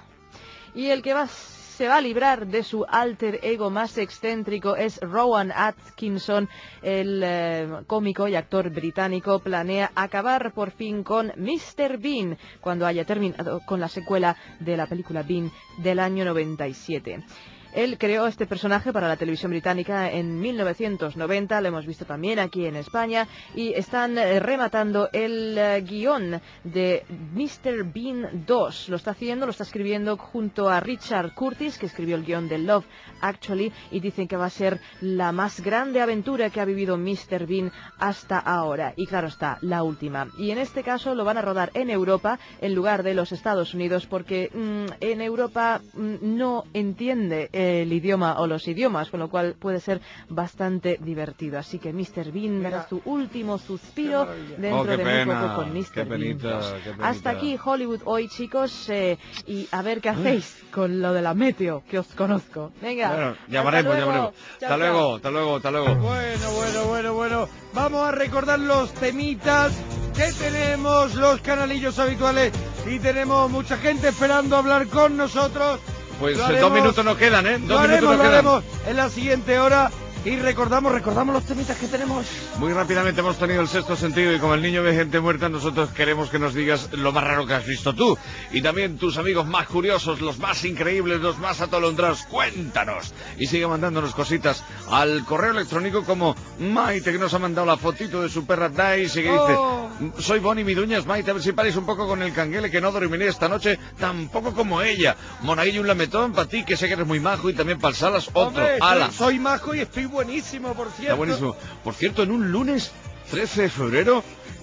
Speaker 1: Y el que va, se va a librar de su alter ego más excéntrico es Rowan Atkinson. El eh, cómico y actor británico planea acabar por fin con mister Bean cuando haya terminado con la secuela de la película Bean del año noventa y siete. Él creó este personaje para la televisión británica en mil novecientos noventa, lo hemos visto también aquí en España, y están eh, rematando el eh, guión de mister Bean dos. Lo está haciendo, lo está escribiendo junto a Richard Curtis, que escribió el guión de Love Actually, y dicen que va a ser la más grande aventura que ha vivido mister Bean hasta ahora. Y claro está, la última. Y en este caso lo van a rodar en Europa en lugar de los Estados Unidos, porque mmm, en Europa mmm, no entiende eh, el idioma o los idiomas, con lo cual puede ser bastante divertido. Así que mister Bean dará su último suspiro dentro
Speaker 4: oh,
Speaker 1: de
Speaker 4: pena.
Speaker 1: muy poco con mister
Speaker 4: Qué
Speaker 1: Bean
Speaker 4: penita,
Speaker 1: dos.
Speaker 4: qué penita.
Speaker 1: Hasta aquí Hollywood hoy, chicos, eh, y a ver qué hacéis con lo de la meteo, que os conozco. Venga,
Speaker 4: bueno, llamaremos, llamaremos.
Speaker 1: Chao,
Speaker 4: hasta
Speaker 1: chao.
Speaker 4: luego, hasta luego, hasta luego.
Speaker 5: Bueno, bueno, bueno, bueno. Vamos a recordar los temitas que tenemos, los canalillos habituales, y tenemos mucha gente esperando hablar con nosotros.
Speaker 4: Pues
Speaker 5: Lo
Speaker 4: eh,
Speaker 5: haremos,
Speaker 4: dos minutos nos quedan, ¿eh? Dos
Speaker 5: lo haremos,
Speaker 4: minutos nos
Speaker 5: lo
Speaker 4: quedan.
Speaker 5: haremos en la siguiente hora. Y recordamos, recordamos los temitas que tenemos.
Speaker 4: Muy rápidamente hemos tenido el sexto sentido y como el niño ve gente muerta, nosotros queremos que nos digas lo más raro que has visto tú. Y también tus amigos más curiosos, los más increíbles, los más atolondrados. Cuéntanos. Y sigue mandándonos cositas al correo electrónico como Maite, que nos ha mandado la fotito de su perra Daisy, que
Speaker 5: Oh.
Speaker 4: dice: soy Bonnie, mi dueña es Maite, a ver si paréis un poco con el canguele, que no dormiré esta noche tampoco como ella. Monaguillo, un lametón para ti, que sé que eres muy majo, y también para el Salas, otro.
Speaker 5: Hombre,
Speaker 4: Ala.
Speaker 5: soy, soy majo y estoy buenísimo, por cierto.
Speaker 4: Está buenísimo. Por cierto, en un lunes trece de febrero,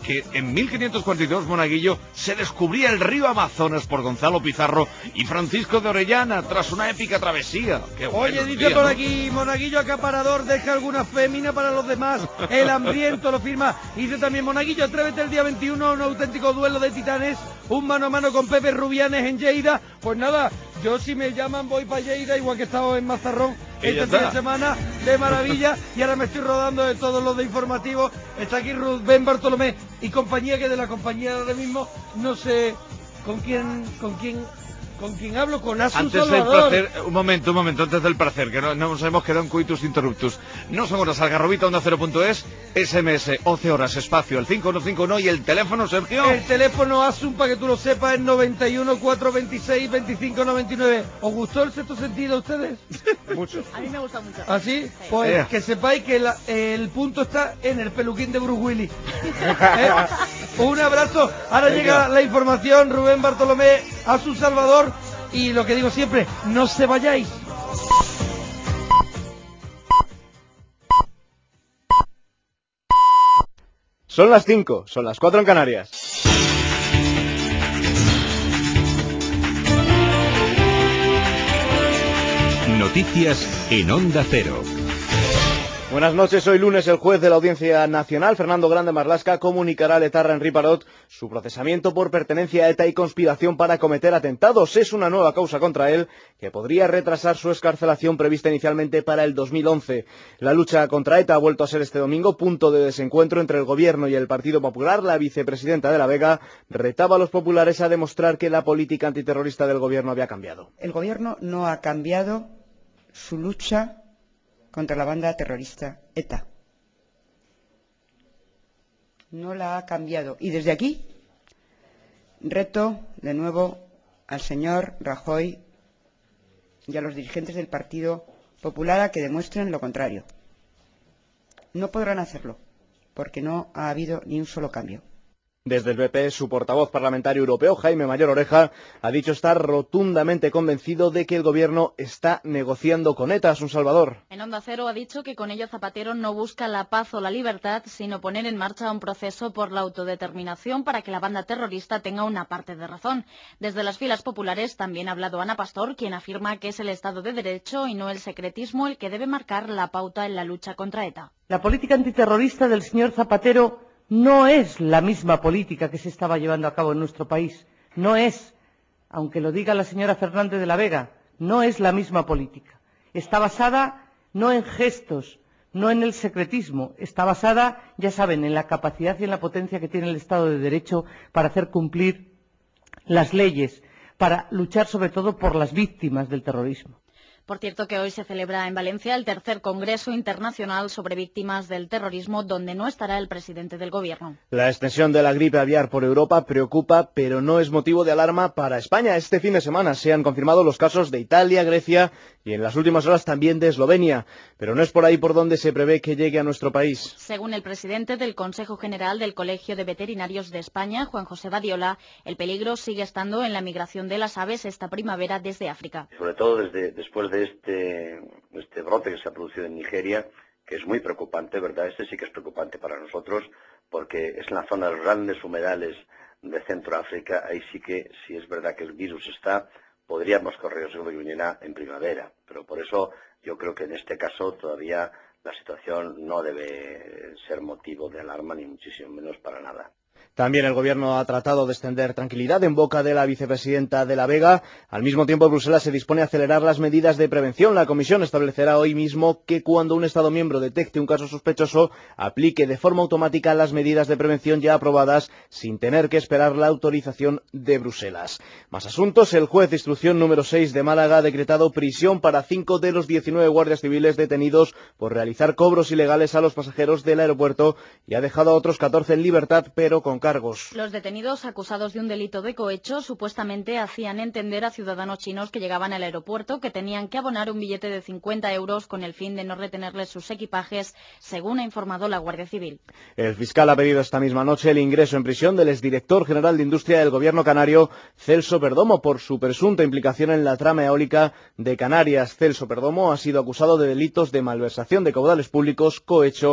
Speaker 4: que en mil quinientos cuarenta y dos, Monaguillo, se descubría el río Amazonas por Gonzalo Pizarro y Francisco de Orellana tras una épica travesía. Qué bueno,
Speaker 5: Oye, dice
Speaker 4: día,
Speaker 5: por
Speaker 4: ¿no?
Speaker 5: aquí, Monaguillo acaparador, deja alguna fémina para los demás, el hambriento lo firma. Y dice también, Monaguillo, atrévete el día veintiuno a un auténtico duelo de titanes, un mano a mano con Pepe Rubianes en Lleida. Pues nada, yo si me llaman voy para Lleida, igual que he estado en Mazarrón este fin de semana, de maravilla, y ahora me estoy rodando de todos los de informativos. Está aquí Rubén Bartolomé y compañía, que de la compañía ahora mismo no sé con quién, con quién, con quién hablo, con Asun
Speaker 4: Antes del
Speaker 5: Salvador.
Speaker 4: placer, un momento, un momento, antes del placer, que no, no nos hemos quedado en coitus interruptus. No son horas, algarrobita onda cero punto es, S M S, once horas, espacio, el cinco uno cinco uno y el teléfono, Sergio.
Speaker 5: El teléfono Asun, para que tú lo sepas, es noventa y uno, cuatrocientos veintiséis, veinticinco noventa y nueve. ¿Os gustó el sexto sentido a ustedes?
Speaker 4: Mucho.
Speaker 1: A mí me gusta mucho.
Speaker 5: ¿Ah, sí? Pues
Speaker 4: Eh.
Speaker 5: que sepáis que la- el punto está en el peluquín de Bruce Willis. ¿Eh? Un abrazo. Ahora
Speaker 4: Venga.
Speaker 5: llega la información, Rubén Bartolomé, Asun Salvador. Y lo que digo siempre, no se vayáis.
Speaker 12: Son las cinco, son las cuatro en Canarias.
Speaker 13: Noticias en Onda Cero.
Speaker 12: Buenas noches, hoy lunes el juez de la Audiencia Nacional, Fernando Grande Marlaska, comunicará a Letarra Henri Parot su procesamiento por pertenencia a ETA y conspiración para cometer atentados. Es una nueva causa contra él que podría retrasar su excarcelación prevista inicialmente para el dos mil once. La lucha contra ETA ha vuelto a ser este domingo punto de desencuentro entre el Gobierno y el Partido Popular. La vicepresidenta de la Vega retaba a los populares a demostrar que la política antiterrorista del Gobierno había cambiado.
Speaker 14: El Gobierno no ha cambiado su lucha contra la banda terrorista ETA. No la ha cambiado. Y desde aquí reto de nuevo al señor Rajoy y a los dirigentes del Partido Popular a que demuestren lo contrario. No podrán hacerlo, porque no ha habido ni un solo cambio.
Speaker 12: Desde el P P, su portavoz parlamentario europeo, Jaime Mayor Oreja, ha dicho estar rotundamente convencido de que el Gobierno está negociando con ETA. Un Salvador.
Speaker 15: En Onda Cero ha dicho que con ello Zapatero no busca la paz o la libertad, sino poner en marcha un proceso por la autodeterminación para que la banda terrorista tenga una parte de razón. Desde las filas populares también ha hablado Ana Pastor, quien afirma que es el Estado de Derecho y no el secretismo el que debe marcar la pauta en la lucha contra ETA.
Speaker 16: La política antiterrorista del señor Zapatero no es la misma política que se estaba llevando a cabo en nuestro país. No es, aunque lo diga la señora Fernández de la Vega, no es la misma política. Está basada no en gestos, no en el secretismo, está basada, ya saben, en la capacidad y en la potencia que tiene el Estado de Derecho para hacer cumplir las leyes, para luchar sobre todo por las víctimas del terrorismo.
Speaker 15: Por cierto que hoy se celebra en Valencia el tercer Congreso Internacional sobre Víctimas del Terrorismo, donde no estará el presidente del Gobierno.
Speaker 12: La extensión de la gripe aviar por Europa preocupa, pero no es motivo de alarma para España. Este fin de semana se han confirmado los casos de Italia, Grecia y en las últimas horas también de Eslovenia, pero no es por ahí por donde se prevé que llegue a nuestro país.
Speaker 15: Según el presidente del Consejo General del Colegio de Veterinarios de España, Juan José Badiola, el peligro sigue estando en la migración de las aves esta primavera desde África.
Speaker 17: Sobre todo desde después de este, este brote que se ha producido en Nigeria, que es muy preocupante, ¿verdad? Este sí que es preocupante para nosotros, porque es en la zona de los grandes humedales de Centroáfrica, ahí sí que, si es verdad que el virus está, podríamos correr riesgo de que viniera en primavera. Pero por eso yo creo que en este caso todavía la situación no debe ser motivo de alarma, ni muchísimo menos para nada.
Speaker 12: También el Gobierno ha tratado de extender tranquilidad en boca de la vicepresidenta de la Vega. Al mismo tiempo, Bruselas se dispone a acelerar las medidas de prevención. La Comisión establecerá hoy mismo que cuando un Estado miembro detecte un caso sospechoso, aplique de forma automática las medidas de prevención ya aprobadas sin tener que esperar la autorización de Bruselas. Más asuntos. El juez de instrucción número seis de Málaga ha decretado prisión para cinco de los diecinueve guardias civiles detenidos por realizar cobros ilegales a los pasajeros del aeropuerto y ha dejado a otros catorce en libertad, pero con cargos.
Speaker 15: Los detenidos acusados de un delito de cohecho supuestamente hacían entender a ciudadanos chinos que llegaban al aeropuerto que tenían que abonar un billete de cincuenta euros con el fin de no retenerles sus equipajes, según ha informado la Guardia Civil.
Speaker 12: El fiscal ha pedido esta misma noche el ingreso en prisión del exdirector general de Industria del Gobierno canario, Celso Perdomo, por su presunta implicación en la trama eólica de Canarias. Celso Perdomo ha sido acusado de delitos de malversación de caudales públicos, cohecho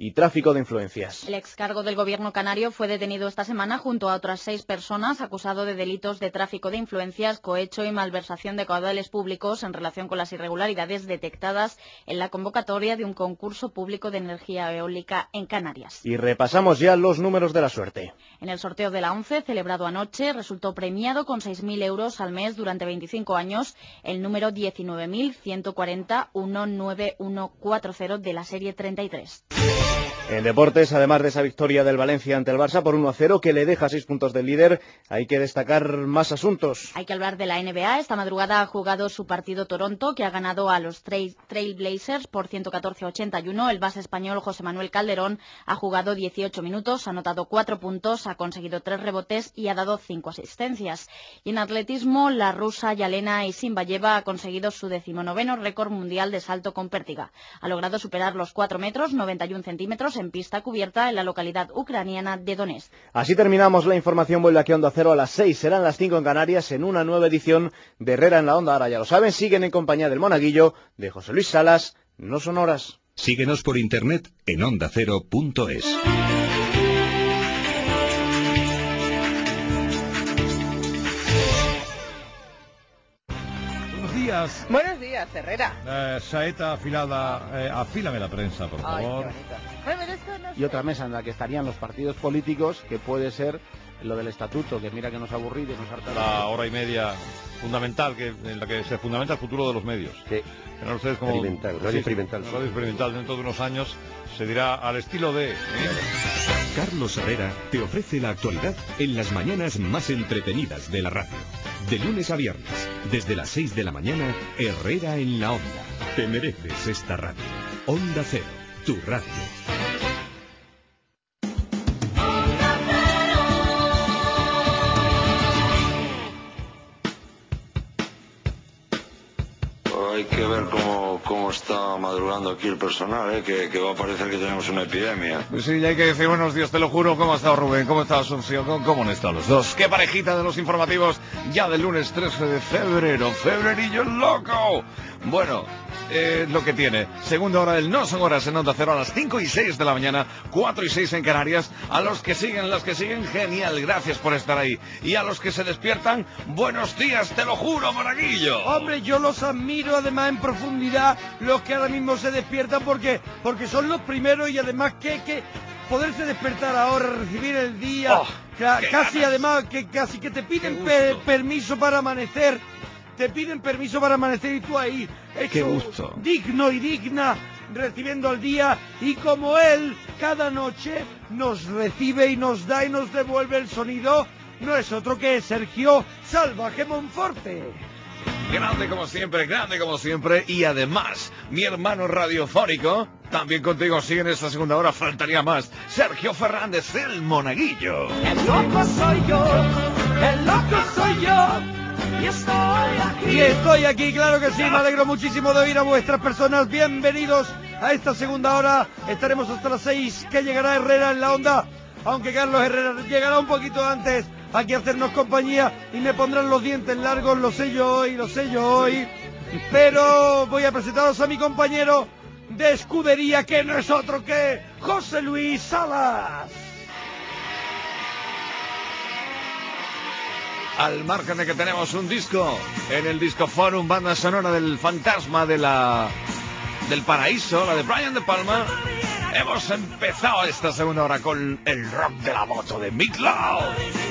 Speaker 12: y tráfico de influencias.
Speaker 15: El excargo del gobierno canario fue detenido esta semana junto a otras seis personas acusado de delitos de tráfico de influencias, cohecho y malversación de caudales públicos en relación con las irregularidades detectadas en la convocatoria de un concurso público de energía eólica en Canarias.
Speaker 12: Y repasamos ya los números de la suerte.
Speaker 15: En el sorteo de la ONCE, celebrado anoche, resultó premiado con seis mil euros al mes durante veinticinco años el número diecinueve mil ciento cuarenta uno nueve uno cuatro cero de la serie treinta y tres.
Speaker 12: En deportes, además de esa victoria del Valencia ante el Barça por uno a cero, que le deja seis puntos del líder, hay que destacar más asuntos.
Speaker 15: Hay que hablar de la N B A. Esta madrugada ha jugado su partido Toronto, que ha ganado a los Trail, Trail Blazers por ciento catorce a ochenta y uno. El base español José Manuel Calderón ha jugado dieciocho minutos, ha anotado cuatro puntos, ha conseguido tres rebotes y ha dado cinco asistencias. Y en atletismo, la rusa Yelena Isinbayeva ha conseguido su decimonoveno récord mundial de salto con pértiga. Ha logrado superar los cuatro metros, noventa y un centímetros, en pista cubierta en la localidad ucraniana de Donetsk.
Speaker 12: Así terminamos la información. Vuelve aquí a Onda Cero a las seis, serán las cinco en Canarias, en una nueva edición de Herrera en la Onda. Ahora ya lo saben, siguen en compañía del Monaguillo, de José Luis Salas. No son horas.
Speaker 13: Síguenos por internet en onda cero punto es.
Speaker 18: Buenos días.
Speaker 19: Buenos días, Herrera.
Speaker 18: Eh, saeta afilada, eh, afílame la prensa, por
Speaker 19: Ay,
Speaker 18: favor.
Speaker 19: qué bonito. Bueno, pero esto no
Speaker 20: Y
Speaker 19: sé.
Speaker 20: otra mesa en la que estarían los partidos políticos, que puede ser lo del estatuto, que mira que nos aburrido y nos harta.
Speaker 18: La hora y media fundamental, que en la que se fundamenta el futuro de los medios.
Speaker 21: Sí.
Speaker 18: Verán ustedes como
Speaker 21: Experimental, radio experimental.
Speaker 18: Radio experimental. Dentro de unos años se dirá al estilo de... ¿eh?
Speaker 13: Carlos Herrera te ofrece la actualidad en las mañanas más entretenidas de la radio. De lunes a viernes, desde las seis de la mañana, Herrera en la Onda. Te mereces esta radio. Onda Cero, tu radio.
Speaker 22: Hay que ver cómo, cómo está madrugando aquí el personal, ¿eh? que, que va a parecer que tenemos una epidemia.
Speaker 4: Pues sí, hay que decir buenos días, te lo juro. ¿Cómo ha estado Rubén? ¿Cómo está Asunción? ¿Cómo, cómo han estado los dos? ¡Qué parejita de los informativos! Ya del lunes trece de febrero. ¡Febrerillo loco! Bueno, eh, lo que tiene. Segunda hora del No Son Horas en Onda Cero a las cinco y seis de la mañana, cuatro y seis en Canarias. A los que siguen, las que siguen, genial. Gracias por estar ahí. Y a los que se despiertan, buenos días, te lo juro, Monaguillo.
Speaker 5: Hombre, yo los admiro además en profundidad, los que ahora mismo se despiertan porque porque son los primeros y además que, que poderse despertar ahora, recibir el día,
Speaker 22: Oh,
Speaker 5: ca-
Speaker 22: qué
Speaker 5: casi
Speaker 22: ganas.
Speaker 5: además que casi que te piden pe- permiso para amanecer, te piden permiso para amanecer y tú ahí, hecho
Speaker 4: Qué gusto.
Speaker 5: digno y digna, recibiendo al día, y como él cada noche nos recibe y nos da y nos devuelve el sonido, no es otro que Sergio Salvaje Monforte.
Speaker 4: Grande como siempre, grande como siempre. Y además, mi hermano radiofónico, también contigo sigue en esta segunda hora, faltaría más. Sergio Fernández, el Monaguillo.
Speaker 3: El loco soy yo, el loco soy yo, y estoy aquí.
Speaker 5: Y estoy aquí, claro que sí, me alegro muchísimo de oír a vuestras personas. Bienvenidos a esta segunda hora. Estaremos hasta las seis, que llegará Herrera en la Onda, aunque Carlos Herrera llegará un poquito antes aquí a hacernos compañía y me pondrán los dientes largos, lo sé yo hoy, lo sé yo hoy. Pero voy a presentaros a mi compañero de escudería, que no es otro que José Luis Salas.
Speaker 4: Al margen de que tenemos un disco en el Disco Forum, banda sonora del Fantasma de la del Paraíso, la de Brian De Palma. Hemos empezado esta segunda hora con el rock de la moto de Meatloaf.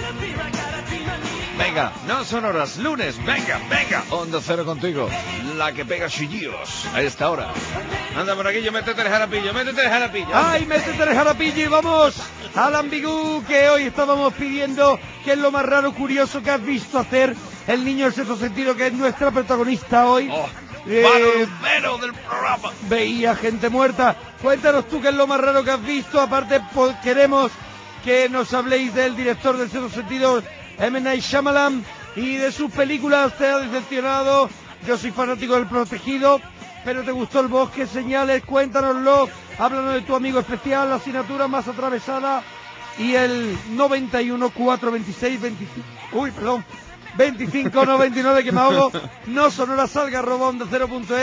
Speaker 4: Venga, no son horas, lunes, venga, venga. Onda Cero contigo, la que pega chillidos a esta hora. Anda, Monaguillo, métete el jarapillo, métete el jarapillo.
Speaker 5: ¡Ay, métete el jarapillo! Y vamos al ambigú, que hoy estábamos pidiendo qué es lo más raro, curioso que has visto hacer el niño del sexto sentido, que es nuestra protagonista hoy.
Speaker 4: Oh,
Speaker 5: Eh,
Speaker 4: Barulero del programa.
Speaker 5: Veía gente muerta. Cuéntanos tú qué es lo más raro que has visto. Aparte, po- queremos que nos habléis del director del sexto sentido, M. Night Shyamalan, y de sus películas. ¿Te ha decepcionado? Yo soy fanático del Protegido, pero ¿te gustó El Bosque? Señales, cuéntanoslo. Háblanos de tu amigo especial, la asignatura más atravesada, y el noventa y uno, cuatro veintiséis, veinticinco. Uy, perdón. veinticinco noventa y nueve, que me ahogo. No son horas, salga arroba onda cero punto es,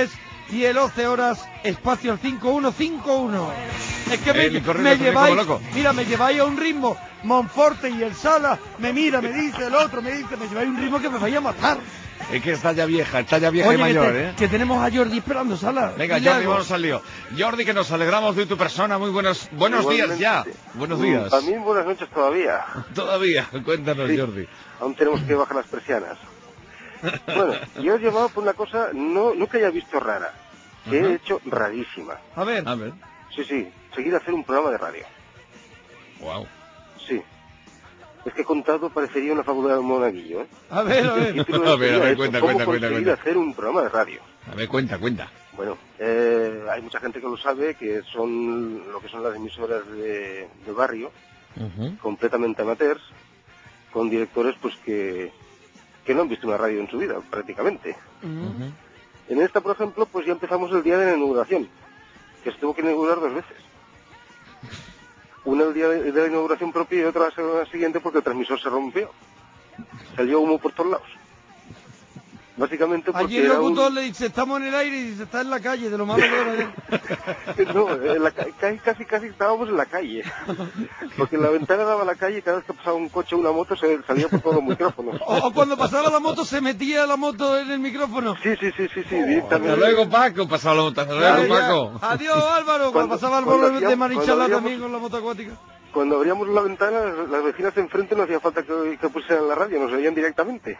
Speaker 5: y el once horas, espacio al cinco uno cinco uno. Es que me,
Speaker 4: Eh, corriendo,
Speaker 5: me
Speaker 4: corriendo
Speaker 5: lleváis,
Speaker 4: como loco.
Speaker 5: mira, me lleváis a un ritmo, Monforte y el Sala, me mira, me dice el otro, me dice, me lleváis a un ritmo que me vaya a matar.
Speaker 4: Es que está ya vieja, está ya vieja
Speaker 5: Oye,
Speaker 4: y mayor,
Speaker 5: que, te-
Speaker 4: ¿eh?
Speaker 5: que tenemos a Jordi esperando, Sala.
Speaker 4: Venga,
Speaker 5: Dile
Speaker 4: Jordi,
Speaker 5: algo.
Speaker 4: vamos al lío. Jordi, que nos alegramos de tu persona. Muy buenos buenos días
Speaker 11: Igualmente.
Speaker 4: ya. Buenos
Speaker 11: Mm,
Speaker 4: días.
Speaker 11: También buenas noches todavía.
Speaker 4: Todavía, cuéntanos,
Speaker 11: Sí.
Speaker 4: Jordi.
Speaker 11: Aún tenemos que bajar las persianas. Bueno, yo he llevado por una cosa no, no que haya visto rara, que
Speaker 4: Ajá.
Speaker 11: he hecho rarísima.
Speaker 5: A ver.
Speaker 4: A ver.
Speaker 11: Sí, sí, seguir a hacer un programa de radio.
Speaker 4: Wow.
Speaker 11: Sí. Es que contado parecería una fábula de monaguillo, ¿eh?
Speaker 5: A ver, a ver.
Speaker 11: El título
Speaker 4: A ver, a
Speaker 11: sería
Speaker 4: ver,
Speaker 11: eso,
Speaker 4: cuenta,
Speaker 11: ¿cómo
Speaker 4: cuenta, cuenta,
Speaker 11: conseguir
Speaker 4: cuenta.
Speaker 11: hacer un programa de radio?
Speaker 4: A ver, cuenta, cuenta.
Speaker 11: Bueno, eh, hay mucha gente que lo sabe, que son lo que son las emisoras de, de barrio, completamente amateurs, con directores pues que, que no han visto una radio en su vida, prácticamente. En esta, por ejemplo, pues ya empezamos el día de la inauguración, que se tuvo que inaugurar dos veces. Una el día de, de la inauguración propia y otra la semana siguiente porque el transmisor se rompió. Salió humo por todos lados. Básicamente porque
Speaker 5: Allí el
Speaker 11: era un...
Speaker 5: locutor le dice, estamos en el aire y dice, está en la calle, de lo malo que era ayer.
Speaker 11: No, en la ca- casi, casi, casi estábamos en la calle. Porque en la ventana daba a la calle y cada vez que pasaba un coche o una moto se salía por todos los micrófonos.
Speaker 5: O, o cuando pasaba la moto se metía la moto en el micrófono.
Speaker 11: Sí, sí, sí, sí, sí.
Speaker 4: Hasta
Speaker 11: directamente.
Speaker 4: luego, Paco. Pasaba la moto. Hasta
Speaker 5: Ya,
Speaker 4: luego,
Speaker 5: ya.
Speaker 4: Paco.
Speaker 5: Adiós, Álvaro. Cuando,
Speaker 11: Cuando-
Speaker 5: pasaba el
Speaker 11: cuando
Speaker 5: bolo de
Speaker 11: hacíamos-
Speaker 5: Marichala
Speaker 11: cuando
Speaker 5: también
Speaker 11: hacíamos-
Speaker 5: con la moto acuática.
Speaker 11: Cuando abríamos la ventana, las, las vecinas de enfrente no hacía falta que, que pusieran la radio, nos oían directamente.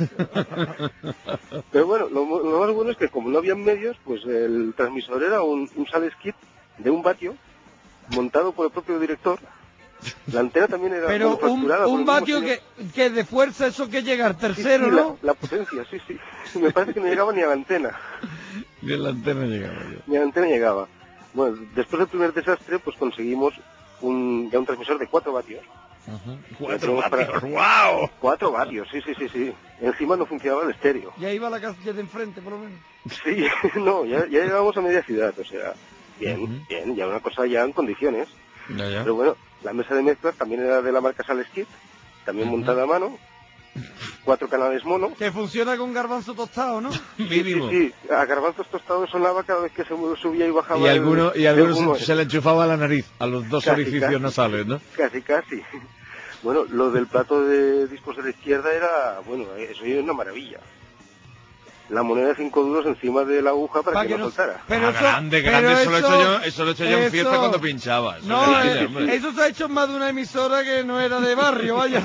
Speaker 11: Pero bueno, lo, mo- lo más bueno es que como no había medios, pues el transmisor era un, un sales kit de un vatio montado por el propio director. La antena también era
Speaker 5: Pero
Speaker 11: bueno,
Speaker 5: un,
Speaker 11: facturada por
Speaker 5: un
Speaker 11: el mismo
Speaker 5: vatio
Speaker 11: señor.
Speaker 5: que, que de fuerza eso que llega al
Speaker 11: Sí,
Speaker 5: tercero,
Speaker 11: sí,
Speaker 5: ¿no?
Speaker 11: La, la potencia, sí, sí. Me parece que no llegaba ni a la antena.
Speaker 4: Ni en la antena llegaba yo.
Speaker 11: Ni a la antena llegaba. Bueno, después del primer desastre, pues conseguimos un, ya un transmisor de cuatro vatios.
Speaker 4: Cuatro
Speaker 11: Lo tenemos
Speaker 4: vatios, ¡guau!
Speaker 11: Cuatro vatios, sí, sí, sí, sí. Encima no funcionaba el estéreo.
Speaker 5: Ya iba a la calle de enfrente, por lo menos.
Speaker 11: Sí, no, ya, ya llegamos a media ciudad, o sea, bien, bien, ya una cosa ya en condiciones.
Speaker 4: Ya, ya.
Speaker 11: Pero bueno, la mesa de mezclas también era de la marca Saleskit, también montada a mano, cuatro canales mono.
Speaker 5: Que funciona con garbanzo tostado, ¿no?
Speaker 4: Mínimo.
Speaker 11: Sí, sí, a garbanzos tostados sonaba cada vez que se subía y bajaba
Speaker 4: Y alguno,
Speaker 11: el,
Speaker 4: y alguno
Speaker 11: el humo.
Speaker 4: se, se le enchufaba a la nariz, a los dos
Speaker 11: Casi,
Speaker 4: orificios
Speaker 11: casi.
Speaker 4: nasales, ¿no?
Speaker 11: Casi, casi. Bueno, lo del plato de discos de la izquierda era, bueno, eso era una maravilla. La moneda de cinco duros encima de la aguja para
Speaker 5: Pa'
Speaker 11: que,
Speaker 5: que
Speaker 11: no
Speaker 5: no-
Speaker 11: saltara.
Speaker 5: pero
Speaker 4: Ah,
Speaker 5: eso-
Speaker 4: grande,
Speaker 5: pero
Speaker 4: grande, eso, lo he hecho
Speaker 5: eso-
Speaker 4: yo, eso lo he hecho yo en fiesta
Speaker 5: eso-
Speaker 4: cuando pinchaba. Eso
Speaker 5: No,
Speaker 4: es mentira,
Speaker 5: eh,
Speaker 4: hombre.
Speaker 5: eso se ha hecho en más de una emisora que no era de barrio, vaya.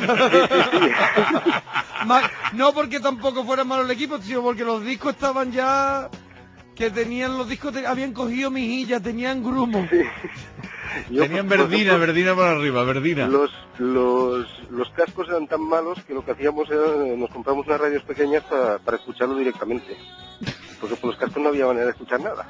Speaker 5: Ma- no porque tampoco fuera malo el equipo, sino porque los discos estaban ya... Que tenían los discos, te- habían cogido mijilla, tenían grumo.
Speaker 11: Yo,
Speaker 4: Tenían
Speaker 11: por- por
Speaker 4: verdina,
Speaker 11: ejemplo,
Speaker 4: verdina por arriba, verdina.
Speaker 11: Los, los, los cascos eran tan malos que lo que hacíamos era, nos compramos unas radios pequeñas para, para escucharlo directamente. Porque por los cascos no había manera de escuchar nada.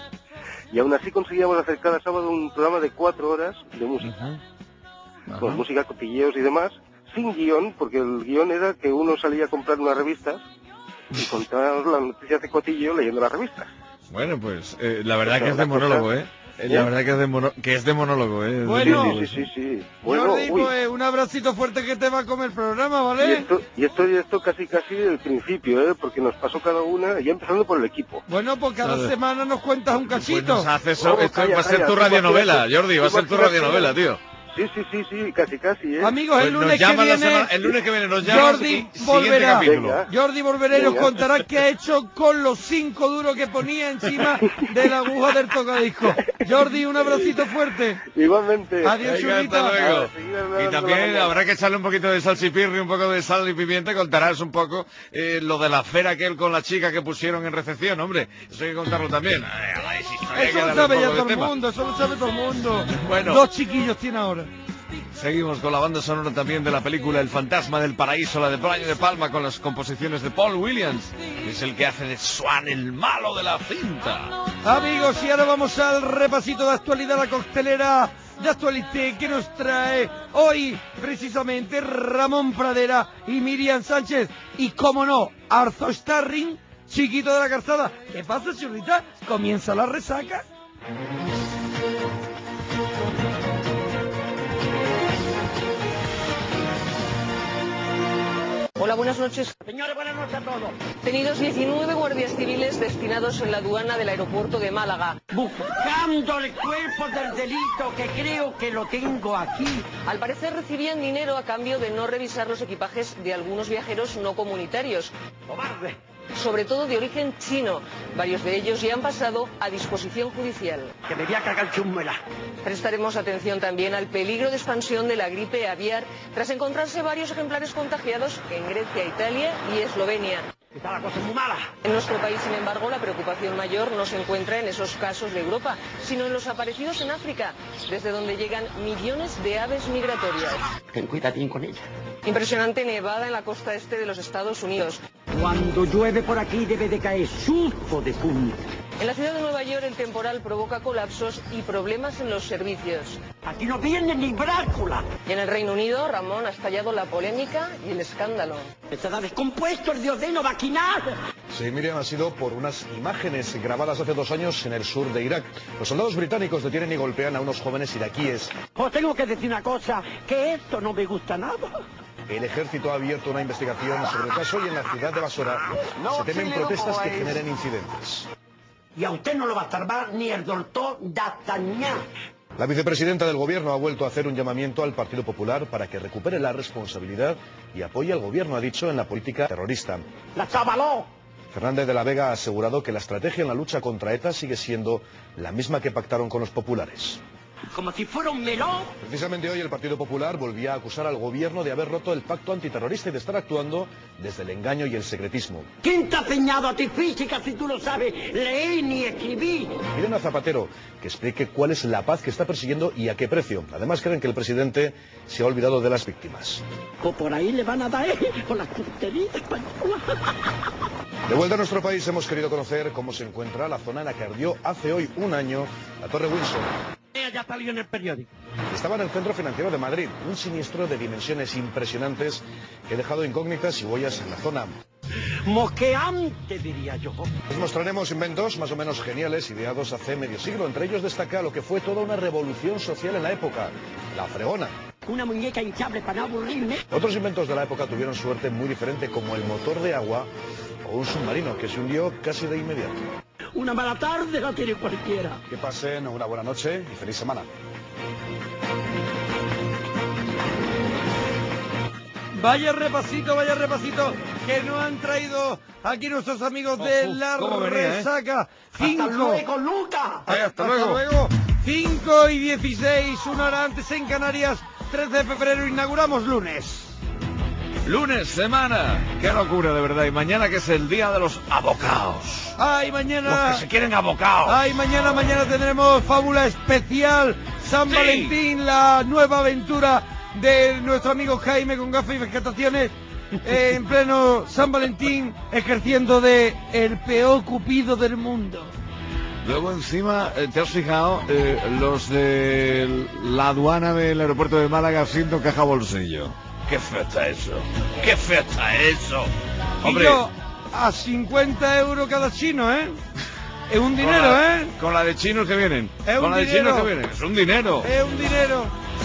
Speaker 11: Y aún así conseguíamos hacer cada sábado un programa de cuatro horas de música. Con música, cotilleos y demás, sin guión, porque el guión era que uno salía a comprar unas revistas y contábamos las noticias de cotilleo leyendo las revistas.
Speaker 4: Bueno, pues eh, la verdad
Speaker 11: O sea,
Speaker 4: que es de
Speaker 11: una cosa-
Speaker 4: monólogo, ¿eh? Eh, La
Speaker 11: ¿Eh?
Speaker 4: verdad que es de, mono- que es de monólogo, ¿eh?
Speaker 5: Bueno.
Speaker 4: Sí,
Speaker 11: Sí, sí, sí. Bueno,
Speaker 5: Jordi,
Speaker 11: uy.
Speaker 5: pues un abracito fuerte que te va a comer el programa,
Speaker 11: Y
Speaker 5: ¿vale?
Speaker 11: esto, y esto, y esto casi casi el principio, ¿eh? Porque nos pasó cada una, ya empezando por el equipo.
Speaker 5: Bueno, pues cada
Speaker 4: Vale.
Speaker 5: semana nos cuentas un
Speaker 4: Pues
Speaker 5: cachito.
Speaker 4: nos hace eso,
Speaker 11: Oh,
Speaker 4: esto
Speaker 11: calla,
Speaker 4: va a ser
Speaker 11: calla,
Speaker 4: tu
Speaker 11: tú
Speaker 4: radionovela,
Speaker 11: imagínate,
Speaker 4: Jordi, va a
Speaker 11: tú
Speaker 4: ser tu
Speaker 11: imagínate.
Speaker 4: radionovela, tío.
Speaker 11: Sí, sí, sí, sí, casi casi, ¿eh?
Speaker 5: Amigos,
Speaker 4: Pues
Speaker 5: el
Speaker 4: nos
Speaker 5: lunes que
Speaker 4: llaman la
Speaker 5: viene...
Speaker 4: semana- el lunes que viene nos llaman
Speaker 5: Jordi
Speaker 4: y siguiente
Speaker 5: volverá.
Speaker 4: capítulo.
Speaker 11: Venga.
Speaker 5: Jordi volverá y nos
Speaker 11: Venga.
Speaker 5: contará qué ha hecho con los cinco duros que ponía encima de la aguja del tocadisco. Jordi, un abracito fuerte.
Speaker 11: Igualmente.
Speaker 5: Adiós,
Speaker 4: Venga,
Speaker 5: chulita.
Speaker 4: hasta luego.
Speaker 11: A seguir hablando
Speaker 4: Y
Speaker 11: la
Speaker 4: también
Speaker 11: mañana.
Speaker 4: habrá que echarle un poquito de salsipirri, un poco de sal y pimienta, y contarás un poco eh, lo de la fera aquel con la chica que pusieron en recepción, hombre. Eso hay que contarlo también. Ay, ay, sí, hay que
Speaker 5: Eso lo
Speaker 4: darle
Speaker 5: sabe
Speaker 4: un
Speaker 5: ya
Speaker 4: poco de
Speaker 5: todo el
Speaker 4: tema.
Speaker 5: mundo, eso lo sabe todo el mundo.
Speaker 4: Bueno.
Speaker 5: Dos chiquillos tiene ahora.
Speaker 4: Seguimos con la banda sonora también de la película El Fantasma del Paraíso, la de Brian De Palma, con las composiciones de Paul Williams, que es el que hace de Swan, el malo de la cinta.
Speaker 5: Amigos, y ahora vamos al repasito de actualidad, la costelera de actualité que nos trae hoy precisamente Ramón Pradera y Miriam Sánchez. Y como no, Arzo Starring, chiquito de la calzada. ¿Qué pasa, churrita? ¿Comienza la resaca?
Speaker 10: Hola.
Speaker 7: Hola, buenas noches.
Speaker 21: Señores, buenas noches a todos.
Speaker 7: Tenidos diecinueve guardias civiles destinados en la aduana del aeropuerto de Málaga.
Speaker 21: Buscando el cuerpo del delito, que creo que lo tengo aquí.
Speaker 7: Al parecer recibían dinero a cambio de no revisar los equipajes de algunos viajeros no comunitarios.
Speaker 21: ¡Cobarde!
Speaker 7: Sobre todo de origen chino. Varios de ellos ya han pasado a disposición judicial.
Speaker 21: Que me voy a cagar chumela.
Speaker 7: Prestaremos atención también al peligro de expansión de la gripe aviar tras encontrarse varios ejemplares contagiados en Grecia, Italia y Eslovenia.
Speaker 21: Está la cosa muy mala.
Speaker 7: En nuestro país, sin embargo, la preocupación mayor no se encuentra en esos casos de Europa, sino en los aparecidos en África, desde donde llegan millones de aves migratorias.
Speaker 21: Ten cuidadín con ella.
Speaker 7: Impresionante nevada en la costa este de los Estados Unidos.
Speaker 21: Cuando llueve por aquí debe de caer surco de punta.
Speaker 7: En la ciudad de Nueva York el temporal provoca colapsos y problemas en los servicios.
Speaker 21: Aquí no viene ni Brácula.
Speaker 7: Y en el Reino Unido, Ramón, ha estallado la polémica y el escándalo.
Speaker 21: Está descompuesto el diodeno maquinal.
Speaker 23: Sí, Miriam, ha sido por unas imágenes grabadas hace dos años en el sur de Irak. Los soldados británicos detienen y golpean a unos jóvenes iraquíes.
Speaker 21: Os tengo que decir una cosa, que esto no me gusta nada.
Speaker 23: El ejército ha abierto una investigación sobre el caso y en la ciudad de Basora se temen protestas que generen incidentes.
Speaker 21: Y a usted no lo va a salvar ni el doctor D'Artagnan.
Speaker 23: La vicepresidenta del gobierno ha vuelto a hacer un llamamiento al Partido Popular para que recupere la responsabilidad y apoye al gobierno, ha dicho, en la política terrorista.
Speaker 21: ¡La chavaló!
Speaker 23: Fernández de la Vega ha asegurado que la estrategia en la lucha contra ETA sigue siendo la misma que pactaron con los populares.
Speaker 21: Como si fuera un melón.
Speaker 23: Precisamente hoy el Partido Popular volvía a acusar al gobierno de haber roto el pacto antiterrorista y de estar actuando desde el engaño y el secretismo.
Speaker 21: ¿Quién te ha enseñado a ti física si tú no sabes leer ni escribir?
Speaker 23: Piden a Zapatero que explique cuál es la paz que está persiguiendo y a qué precio. Además creen que el presidente se ha olvidado de las víctimas.
Speaker 21: Pues por ahí le van a dar con las tonterías españolas.
Speaker 23: De vuelta a nuestro país hemos querido conocer cómo se encuentra la zona en la que ardió hace hoy un año la Torre Wilson.
Speaker 21: Ya salió en el periódico.
Speaker 23: Estaba en el Centro Financiero de Madrid, un siniestro de dimensiones impresionantes que ha dejado incógnitas y huellas en la zona.
Speaker 21: Mosqueante, diría yo.
Speaker 23: Les mostraremos inventos más o menos geniales ideados hace medio siglo. Entre ellos destaca lo que fue toda una revolución social en la época, la fregona.
Speaker 21: Una muñeca hinchable para no aburrirme.
Speaker 23: Otros inventos de la época tuvieron suerte muy diferente, como el motor de agua o un submarino que se hundió casi de inmediato.
Speaker 21: Una mala tarde la tiene cualquiera.
Speaker 23: Que pasen una buena noche y feliz semana.
Speaker 5: Vaya repasito, vaya repasito que nos han traído aquí nuestros amigos de
Speaker 4: oh,
Speaker 5: La
Speaker 4: venía,
Speaker 5: Resaca.
Speaker 4: ¿eh?
Speaker 5: Cinco.
Speaker 21: ¡Hasta luego, Luca!
Speaker 4: Ay, hasta,
Speaker 5: hasta
Speaker 4: luego.
Speaker 5: luego. cinco y dieciséis, una hora antes en Canarias, trece de febrero, inauguramos lunes.
Speaker 4: Lunes, semana. Qué locura, de verdad. Y mañana que es el día de los abocados.
Speaker 5: Ay, mañana.
Speaker 4: Los que se quieren abocados.
Speaker 5: Ay, mañana, mañana tendremos fábula especial. San
Speaker 4: Sí.
Speaker 5: Valentín, la nueva aventura de nuestro amigo Jaime con gafas y vegetaciones. eh, en pleno San Valentín, ejerciendo de el peor cupido del mundo.
Speaker 4: Luego encima, eh, ¿te has fijado? Eh, los de la aduana del aeropuerto de Málaga haciendo caja bolsillo. ¡Qué feo está eso! ¡Qué feo está eso! Hombre,
Speaker 5: Y yo, a cincuenta euros cada chino, ¿eh? Es un dinero,
Speaker 4: con la,
Speaker 5: ¿eh?
Speaker 4: Con la de chinos que vienen.
Speaker 5: Es
Speaker 4: con
Speaker 5: un
Speaker 4: la de
Speaker 5: dinero.
Speaker 4: chinos que vienen. Es un dinero.
Speaker 5: Es un dinero.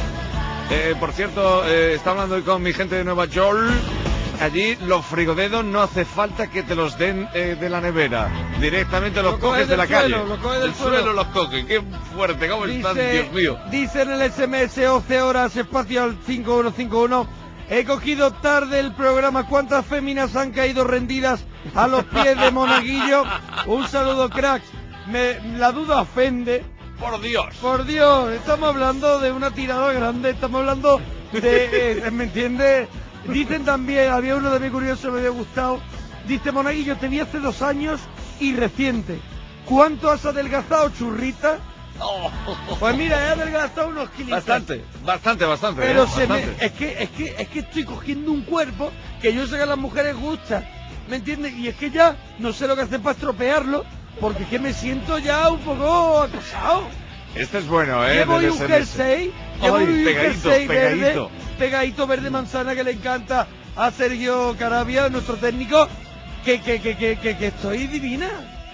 Speaker 4: Eh, por cierto, eh, está hablando hoy con mi gente de Nueva York. Allí los frigodedos no hace falta que te los den eh, de la nevera. Directamente los
Speaker 5: Lo
Speaker 4: coges
Speaker 5: coges
Speaker 4: de la
Speaker 5: del suelo,
Speaker 4: calle.
Speaker 5: lo coges del
Speaker 4: Del suelo.
Speaker 5: suelo
Speaker 4: los coges. Qué fuerte, ¿cómo están?
Speaker 5: Dice,
Speaker 4: Dios mío.
Speaker 5: dice en el S M S once horas espacial cinco uno cinco uno. He cogido tarde el programa. ¿Cuántas féminas han caído rendidas a los pies de Monaguillo? Un saludo, cracks. Me, la duda ofende.
Speaker 4: Por Dios.
Speaker 5: Por Dios, estamos hablando de una tirada grande. Estamos hablando de... eh, ¿me entiendes? Dicen también, había uno de mi curioso, me había gustado. Dice, Monaguillo, te vi hace dos años y reciente. ¿Cuánto has adelgazado, churrita?
Speaker 4: Oh.
Speaker 5: Pues mira, he adelgazado unos kilitos.
Speaker 4: Bastante, bastante, bastante.
Speaker 5: Pero
Speaker 4: eh,
Speaker 5: se me,
Speaker 4: bastante.
Speaker 5: es que es que es que estoy cogiendo un cuerpo que yo sé que a las mujeres gusta, ¿me entiendes? Y es que ya no sé lo que hacer para estropearlo, porque es que me siento ya un poco acosado.
Speaker 4: Este es bueno, ¿eh?
Speaker 5: Llevo
Speaker 4: del
Speaker 5: un
Speaker 4: S M S.
Speaker 5: jersey, llevo
Speaker 4: Ay,
Speaker 5: un
Speaker 4: pegadito,
Speaker 5: jersey
Speaker 4: pegadito.
Speaker 5: verde, pegadito verde manzana que le encanta a Sergio Carabia, nuestro técnico, que que que que que, que estoy divina.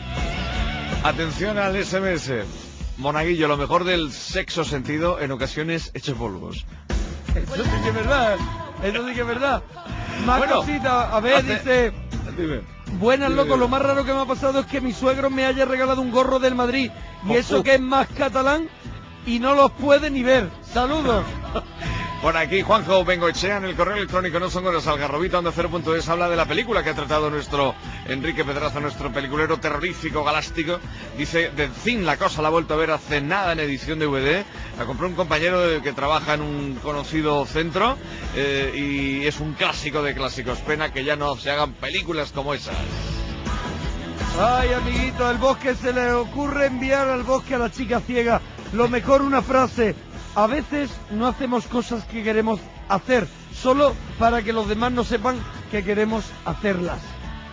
Speaker 4: Atención al S M S. Monaguillo, lo mejor del sexo sentido en ocasiones hecho polvos.
Speaker 5: Eso sí que es verdad. Eso sí que es verdad. Más
Speaker 4: Bueno,
Speaker 5: cositas. A ver,
Speaker 4: hace-
Speaker 5: dice...
Speaker 4: Dime.
Speaker 5: Buenas,
Speaker 4: Dime,
Speaker 5: loco,
Speaker 4: dime.
Speaker 5: lo más raro que me ha pasado es que mi suegro me haya regalado un gorro del Madrid. Y
Speaker 4: Oh,
Speaker 5: eso
Speaker 4: oh.
Speaker 5: que es más catalán y no los puede ni ver. Saludos.
Speaker 4: Por aquí, Juanjo Bengoechea, en el correo electrónico no son horas algarrobita, donde cero punto es habla de la película que ha tratado nuestro Enrique Pedraza, nuestro peliculero terrorífico, galáctico. Dice, de fin, la cosa la ha vuelto a ver hace nada en edición D V D. La compró un compañero de- que trabaja en un conocido centro eh, y es un clásico de clásicos. Pena que ya no se hagan películas como esas.
Speaker 5: Ay, amiguito, al bosque se le ocurre enviar al bosque a la chica ciega. Lo mejor una frase. A veces no hacemos cosas que queremos hacer, solo para que los demás no sepan que queremos hacerlas.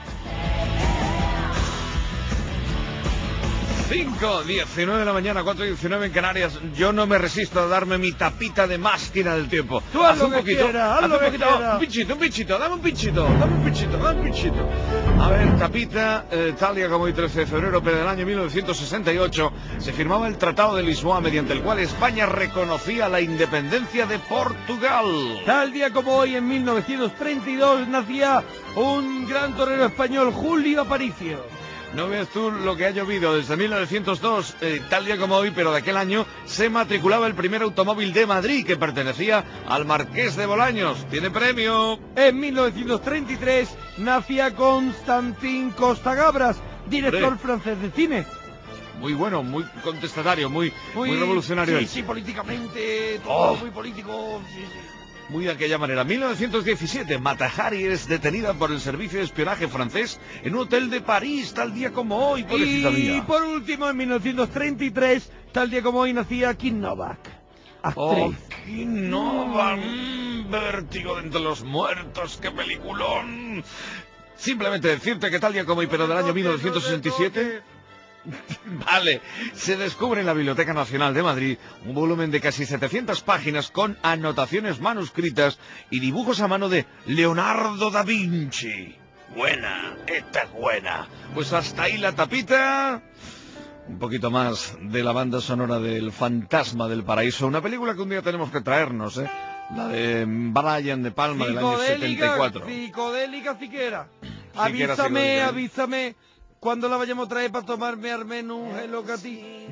Speaker 4: cinco diecinueve de la mañana, cuatro diecinueve en Canarias. Yo no me resisto a darme mi tapita de máquina del tiempo.
Speaker 5: Tú haz
Speaker 4: Haz
Speaker 5: lo
Speaker 4: un
Speaker 5: que
Speaker 4: poquito,
Speaker 5: quieras, haz
Speaker 4: haz
Speaker 5: lo
Speaker 4: un
Speaker 5: que
Speaker 4: poquito,
Speaker 5: quieras.
Speaker 4: un pinchito, un pinchito, dame un pinchito, dame un pinchito, dame un pinchito. A ver, tapita, eh, tal día como hoy, trece de febrero, pero del año mil novecientos sesenta y ocho, se firmaba el Tratado de Lisboa, mediante el cual España reconocía la independencia de Portugal.
Speaker 5: Tal día como hoy, en mil novecientos treinta y dos, nacía un gran torero español, Julio Aparicio.
Speaker 4: No veas tú lo que ha llovido desde mil novecientos dos, eh, tal día como hoy, pero de aquel año se matriculaba el primer automóvil de Madrid que pertenecía al Marqués de Bolaños. ¡Tiene premio!
Speaker 5: En mil novecientos treinta y tres nacía Constantin Costagabras, director
Speaker 4: Hombre.
Speaker 5: francés de cine.
Speaker 4: Muy bueno, muy contestatario, muy, muy, revolucionario.
Speaker 5: Sí,
Speaker 4: él.
Speaker 5: sí, políticamente, todo
Speaker 4: Oh.
Speaker 5: muy político. Sí, sí.
Speaker 4: Muy de aquella manera. mil novecientos diecisiete, Mata Hari es detenida por el servicio de espionaje francés en un hotel de París, tal día como hoy, pobrecita
Speaker 5: Y
Speaker 4: mía.
Speaker 5: por último, en mil novecientos treinta y tres, tal día como hoy, nacía Kim Novak,
Speaker 4: Oh,
Speaker 5: actriz.
Speaker 4: Kim Novak, mm, Vértigo de entre los muertos, qué peliculón. Simplemente decirte que tal día como hoy, pero del año mil novecientos sesenta y siete... Vale, se descubre en la Biblioteca Nacional de Madrid un volumen de casi setecientas páginas con anotaciones manuscritas y dibujos a mano de Leonardo da Vinci. Buena, esta es buena. Pues hasta ahí la tapita. Un poquito más de la banda sonora del Fantasma del Paraíso, una película que un día tenemos que traernos, ¿eh? La de Brian De Palma del año setenta y cuatro.
Speaker 5: Psicodélica siquiera.
Speaker 4: Siquiera
Speaker 5: Avísame,
Speaker 4: psicodélica, ¿eh?
Speaker 5: avísame cuando la vayamos a traer para tomarme al menos un Hello Kitty.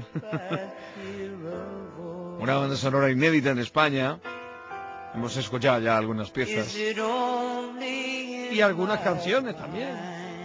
Speaker 4: Una banda sonora inédita en España. Hemos escuchado ya algunas piezas.
Speaker 5: Y algunas canciones también.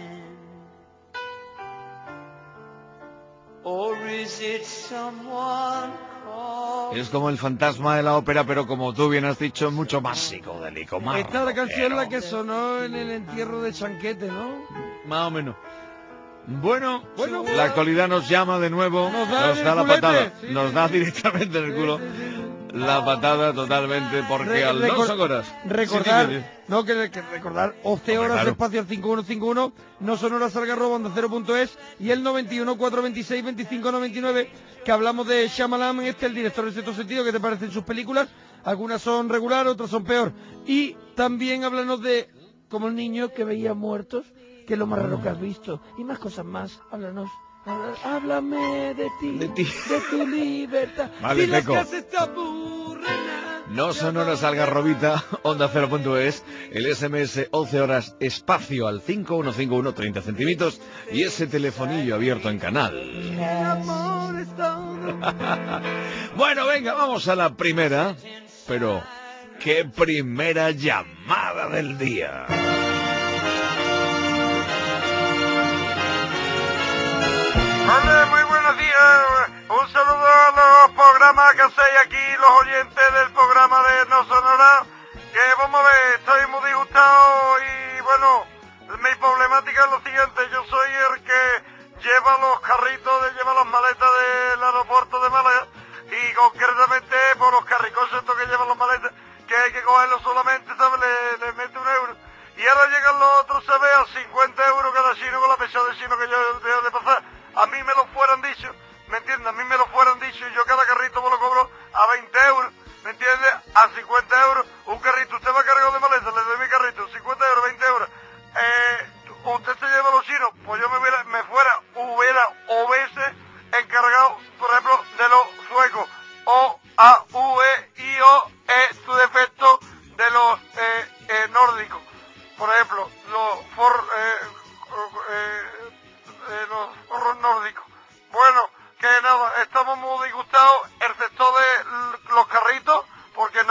Speaker 3: Or is it someone called?
Speaker 4: Es como el fantasma de la ópera, pero como tú bien has dicho, mucho más psicodélico, más
Speaker 5: Esta es la canción
Speaker 4: rockero.
Speaker 5: la que sonó en el entierro de Chanquete, ¿no?
Speaker 4: Más o menos. Bueno,
Speaker 5: Bueno,
Speaker 4: la actualidad nos llama de nuevo,
Speaker 5: Nos
Speaker 4: nos
Speaker 5: da
Speaker 4: da,
Speaker 5: en el
Speaker 4: la
Speaker 5: culete.
Speaker 4: patada,
Speaker 5: Sí,
Speaker 4: nos
Speaker 5: sí,
Speaker 4: da
Speaker 5: sí.
Speaker 4: directamente en el culo la patada totalmente, porque
Speaker 5: Re-
Speaker 4: al
Speaker 5: recor-
Speaker 4: no son horas.
Speaker 5: Recordar,
Speaker 4: Sí, sí, sí.
Speaker 5: no, que, que recordar, once
Speaker 4: Hombre,
Speaker 5: horas
Speaker 4: claro.
Speaker 5: espacio al cinco uno cinco uno, no son horas algarrobo, onda cero punto es, y el noventa y uno, cuatrocientos veintiséis, veinticinco noventa y nueve, que hablamos de Shyamalan, este, el director de Sexto Sentido, ¿qué te parecen sus películas? Algunas son regular, otras son peor. Y también háblanos de, como el niño que veía muertos, que es lo más raro que has visto, y más cosas más, háblanos. Habla- Háblame de ti, de
Speaker 4: ti,
Speaker 5: de tu libertad.
Speaker 4: Vale,
Speaker 5: Si las
Speaker 4: Peco.
Speaker 5: clases te aburren,
Speaker 4: No son horas algarrobita, onda cero punto es, el S M S once horas espacio al cinco uno cinco uno treinta centímetros y ese telefonillo abierto en canal.
Speaker 5: mi amor es todo.
Speaker 4: Bueno, venga, vamos a la primera, pero qué primera llamada del día.
Speaker 6: Hola, muy buenos días. Un saludo a los programas que hacéis aquí, los oyentes del programa de No Sonora. Que vamos a ver, estoy muy disgustado y bueno, mi problemática es lo siguiente. Yo soy el que lleva los carritos, de, lleva las maletas del aeropuerto de Málaga y concretamente por los carricosos estos que llevan las maletas, que hay que cogerlos solamente, ¿sabes? Le, le mete un euro. Y ahora llegan los otros, ¿sabes? A cincuenta euros cada chino con la pesada de chino que yo dejo de pasar. A mí me lo fueran dicho, ¿me entiendes? A mí me lo fueran dicho y yo cada carrito me lo cobro a veinte euros, ¿me entiendes? A cincuenta euros, un carrito, usted va cargado de maleta, le doy mi carrito, cincuenta euros, veinte euros. Eh, usted se lleva los chinos, pues yo me, hubiera, me fuera, hubiera, hubiese encargado, por ejemplo, de los suecos. O, A, U, E, I, O, E, su defecto, de los eh,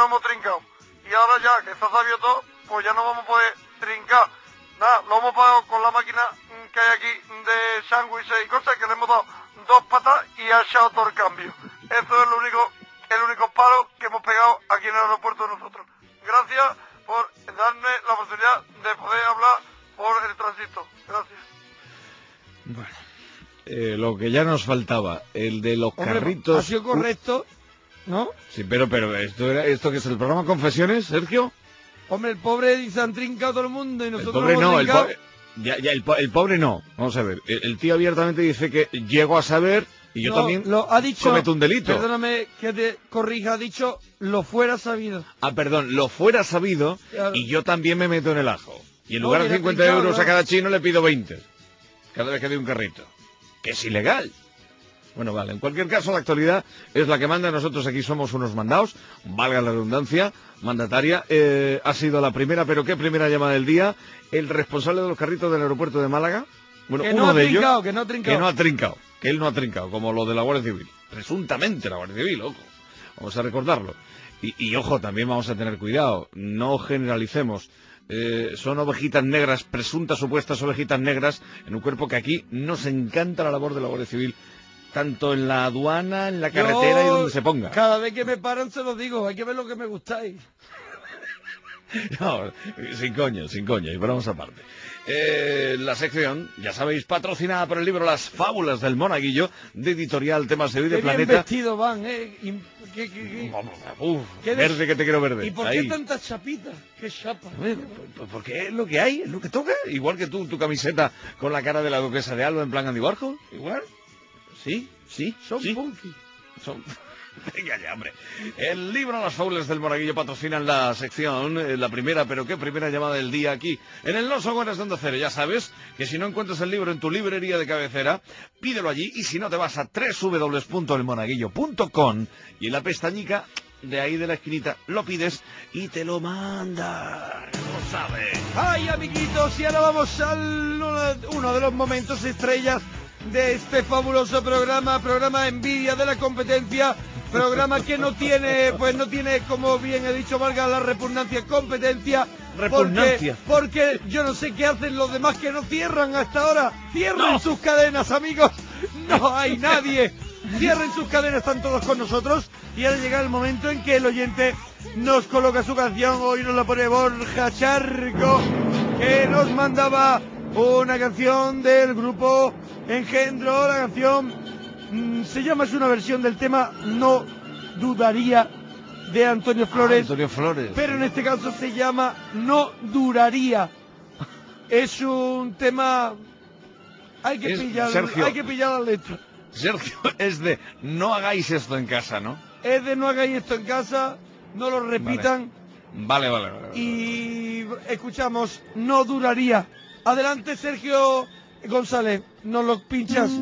Speaker 6: hemos trincado. Y ahora ya que se ha sabido todo, pues ya no vamos a poder trincar. Nada, lo hemos pagado con la máquina que hay aquí de sándwiches y cosas, que le hemos dado dos patas y ha echado todo el cambio. Eso es lo único, el único palo que hemos pegado aquí en el aeropuerto nosotros. Gracias por darme la oportunidad de poder hablar por el tránsito. Gracias.
Speaker 4: Bueno, eh, lo que ya nos faltaba, el de los
Speaker 5: Hombre,
Speaker 4: carritos...
Speaker 5: ha sido correcto, ¿no?
Speaker 4: Sí, pero, pero esto era, ¿esto que es el programa Confesiones, Sergio?
Speaker 5: Hombre, el pobre se han trincado todo el mundo y nosotros
Speaker 4: El pobre
Speaker 5: hemos
Speaker 4: no, el,
Speaker 5: trincado.
Speaker 4: po ya, ya, el, po el pobre no. Vamos a ver, el, el tío abiertamente dice que llego a saber y yo
Speaker 5: No,
Speaker 4: también
Speaker 5: lo ha dicho,
Speaker 4: cometo un delito.
Speaker 5: Perdóname que te corrija, ha dicho lo fuera sabido.
Speaker 4: Ah, perdón, lo fuera sabido
Speaker 5: Claro.
Speaker 4: y yo también me meto en el ajo. Y en
Speaker 5: No,
Speaker 4: lugar
Speaker 5: que
Speaker 4: de
Speaker 5: era
Speaker 4: cincuenta
Speaker 5: trincado,
Speaker 4: euros
Speaker 5: ¿no?
Speaker 4: a cada chino le pido veinte. Cada vez que doy un carrito. Que es ilegal. Bueno, vale, en cualquier caso la actualidad es la que manda, nosotros aquí somos unos mandados, valga la redundancia, mandataria, eh, ha sido la primera, pero ¿qué primera llamada del día? El responsable de los carritos del aeropuerto de Málaga, bueno,
Speaker 5: Que
Speaker 4: uno
Speaker 5: no ha
Speaker 4: de
Speaker 5: trincado,
Speaker 4: ellos,
Speaker 5: que no ha trincado.
Speaker 4: que no ha trincado, que él no ha trincado, como lo de la Guardia Civil, presuntamente la Guardia Civil, ojo, vamos a recordarlo. Y, y ojo, también vamos a tener cuidado, no generalicemos. Eh, son ovejitas negras, presuntas supuestas ovejitas negras, en un cuerpo que aquí nos encanta la labor de la Guardia Civil, tanto en la aduana, en la carretera
Speaker 5: Yo,
Speaker 4: y donde se ponga.
Speaker 5: Cada vez que me paran se lo digo, hay que ver lo que me gustáis.
Speaker 4: No, sin coño, sin coño, y bromos aparte. Eh, la sección, ya sabéis, patrocinada por el libro Las Fábulas del Monaguillo, de Editorial Temas de Hoy de
Speaker 5: Qué bien
Speaker 4: Planeta.
Speaker 5: vestidos van, ¿eh? Y- ¿Qué, qué, qué?
Speaker 4: Uf,
Speaker 5: ¿Qué
Speaker 4: verde
Speaker 5: des-
Speaker 4: que te quiero verde.
Speaker 5: ¿Y por
Speaker 4: Ahí.
Speaker 5: qué tantas chapitas? ¿Qué chapa?
Speaker 4: Bueno, pues porque es lo que hay, es lo que toca. Igual que tú, tu camiseta con la cara de la duquesa de Alba en plan Andy Warhol. Igual. Sí, sí,
Speaker 5: Son
Speaker 4: sí.
Speaker 5: funky.
Speaker 4: Son... Venga ya, hombre. El libro Las Fábulas del Monaguillo patrocinan la sección, eh, la primera, pero qué primera llamada del día aquí, en el No Son Buenas de Onda Cero. Ya sabes que si no encuentras el libro en tu librería de cabecera, pídelo allí, y si no te vas a doble u doble u doble u punto el monaguillo punto com y en la pestañica de ahí de la esquinita lo pides y te lo mandan. Lo sabes.
Speaker 5: ¡Ay, amiguitos! Y ahora vamos a uno de los momentos estrellas de este fabuloso programa, programa Envidia de la Competencia, programa que no tiene, pues no tiene, como bien he dicho, valga la repugnancia, competencia.
Speaker 4: Repugnancia.
Speaker 5: Porque, porque yo no sé qué hacen los demás que no cierran hasta ahora. Cierren
Speaker 4: No.
Speaker 5: sus cadenas, amigos. No hay nadie. Cierren sus cadenas, están todos con nosotros. Y ahora llega el momento en que el oyente nos coloca su canción. Hoy nos la pone Borja Charco, que nos mandaba una canción del grupo Engendro. La canción mmm, se llama, es una versión del tema No Dudaría, de Antonio Flores.
Speaker 4: Ah, Antonio Flores.
Speaker 5: Pero en este caso se llama No Duraría. Es un tema... Hay que,
Speaker 4: Es,
Speaker 5: pillar,
Speaker 4: Sergio.
Speaker 5: hay que pillar la letra.
Speaker 4: Sergio, es de no hagáis esto en casa, ¿no?
Speaker 5: Es de no hagáis esto en casa, no lo repitan.
Speaker 4: Vale, vale, vale. vale.
Speaker 5: Y escuchamos No Duraría. Adelante, Sergio González, nos lo pinchas.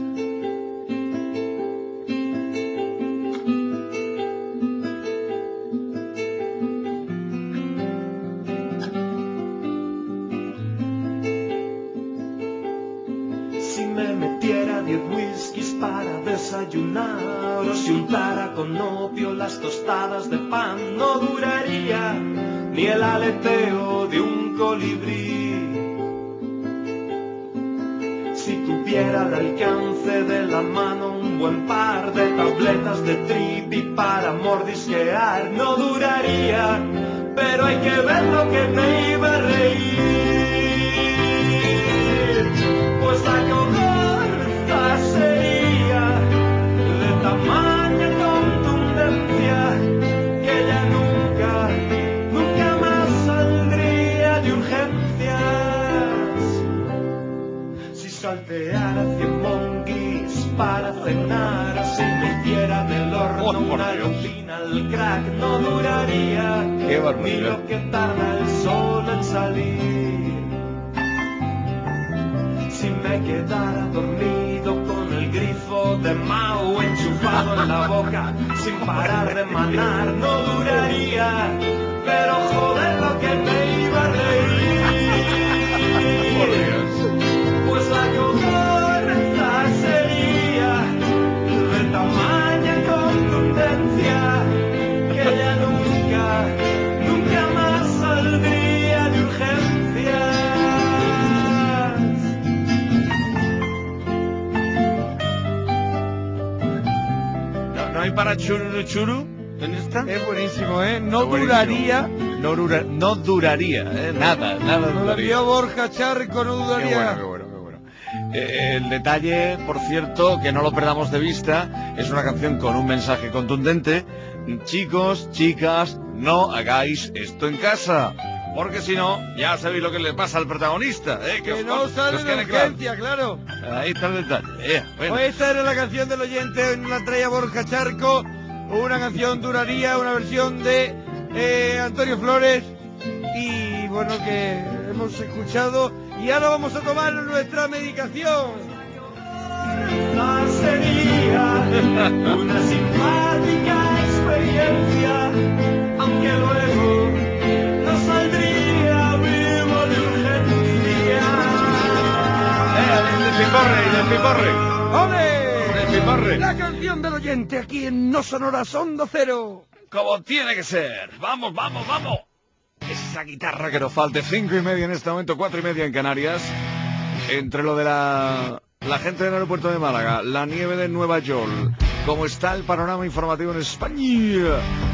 Speaker 3: Si me metiera diez whiskies para desayunar, o si untara con opio las tostadas de pan, no duraría ni el aleteo de un colibrí. Si tuviera al alcance de la mano un buen par de tabletas de tripi para mordisquear, no duraría, pero hay que ver lo que me iba a reír. Pues la cobranza sería de tamaña contundencia que ya nunca, nunca más saldría de urgencias. Si salteara cien monkeys para cenar, o si me hiciera del horno
Speaker 4: Oh, por
Speaker 3: una
Speaker 4: Dios.
Speaker 3: lupina al crack, no duraría
Speaker 4: Qué
Speaker 3: ni
Speaker 4: barbaridad.
Speaker 3: lo que tarda el sol en salir. Si me quedara dormido con el grifo de Mao enchufado en la boca sin parar de manar, no duraría, pero joder lo que me iba a reír.
Speaker 4: Por Dios.
Speaker 3: Pues la cobranza sería de tamaña contundencia que ya nunca,
Speaker 4: chururu churu en esta.
Speaker 5: Es buenísimo, ¿eh? No
Speaker 4: Es
Speaker 5: duraría.
Speaker 4: No, dura, no duraría, ¿eh? Nada, nada
Speaker 5: No lo
Speaker 4: duraría.
Speaker 5: envió Borja Charco, no dudaría.
Speaker 4: Qué bueno, qué bueno, qué bueno. Eh, el detalle, por cierto, que no lo perdamos de vista, es una canción con un mensaje contundente. Chicos, chicas, no hagáis esto en casa. Porque si no, ya sabéis lo que le pasa al protagonista, ¿eh?
Speaker 5: Que
Speaker 4: os-
Speaker 5: no
Speaker 4: os
Speaker 5: sale de
Speaker 4: quede claro.
Speaker 5: urgencia, claro.
Speaker 4: Ahí está el detalle. Eh, bueno.
Speaker 5: Pues esta era la canción del oyente, la traía Borja Charco. Una canción duraría, una versión de eh, Antonio Flores. Y bueno, que hemos escuchado. Y ahora vamos a tomar nuestra medicación.
Speaker 3: Sería una simpática experiencia, aunque luego no saldría vivo de urgencia.
Speaker 4: ¡Eh, el despiporre, el despiporre!
Speaker 5: ¡Ole!
Speaker 4: El despiporre.
Speaker 5: La canción del oyente aquí en No Sonoras Onda Cero.
Speaker 4: Como tiene que ser. Vamos, vamos, vamos. Esa guitarra que nos falte. Cinco y media en este momento, cuatro y media en Canarias. Entre lo de la, la gente del aeropuerto de Málaga, la nieve de Nueva York, cómo está el panorama informativo en España.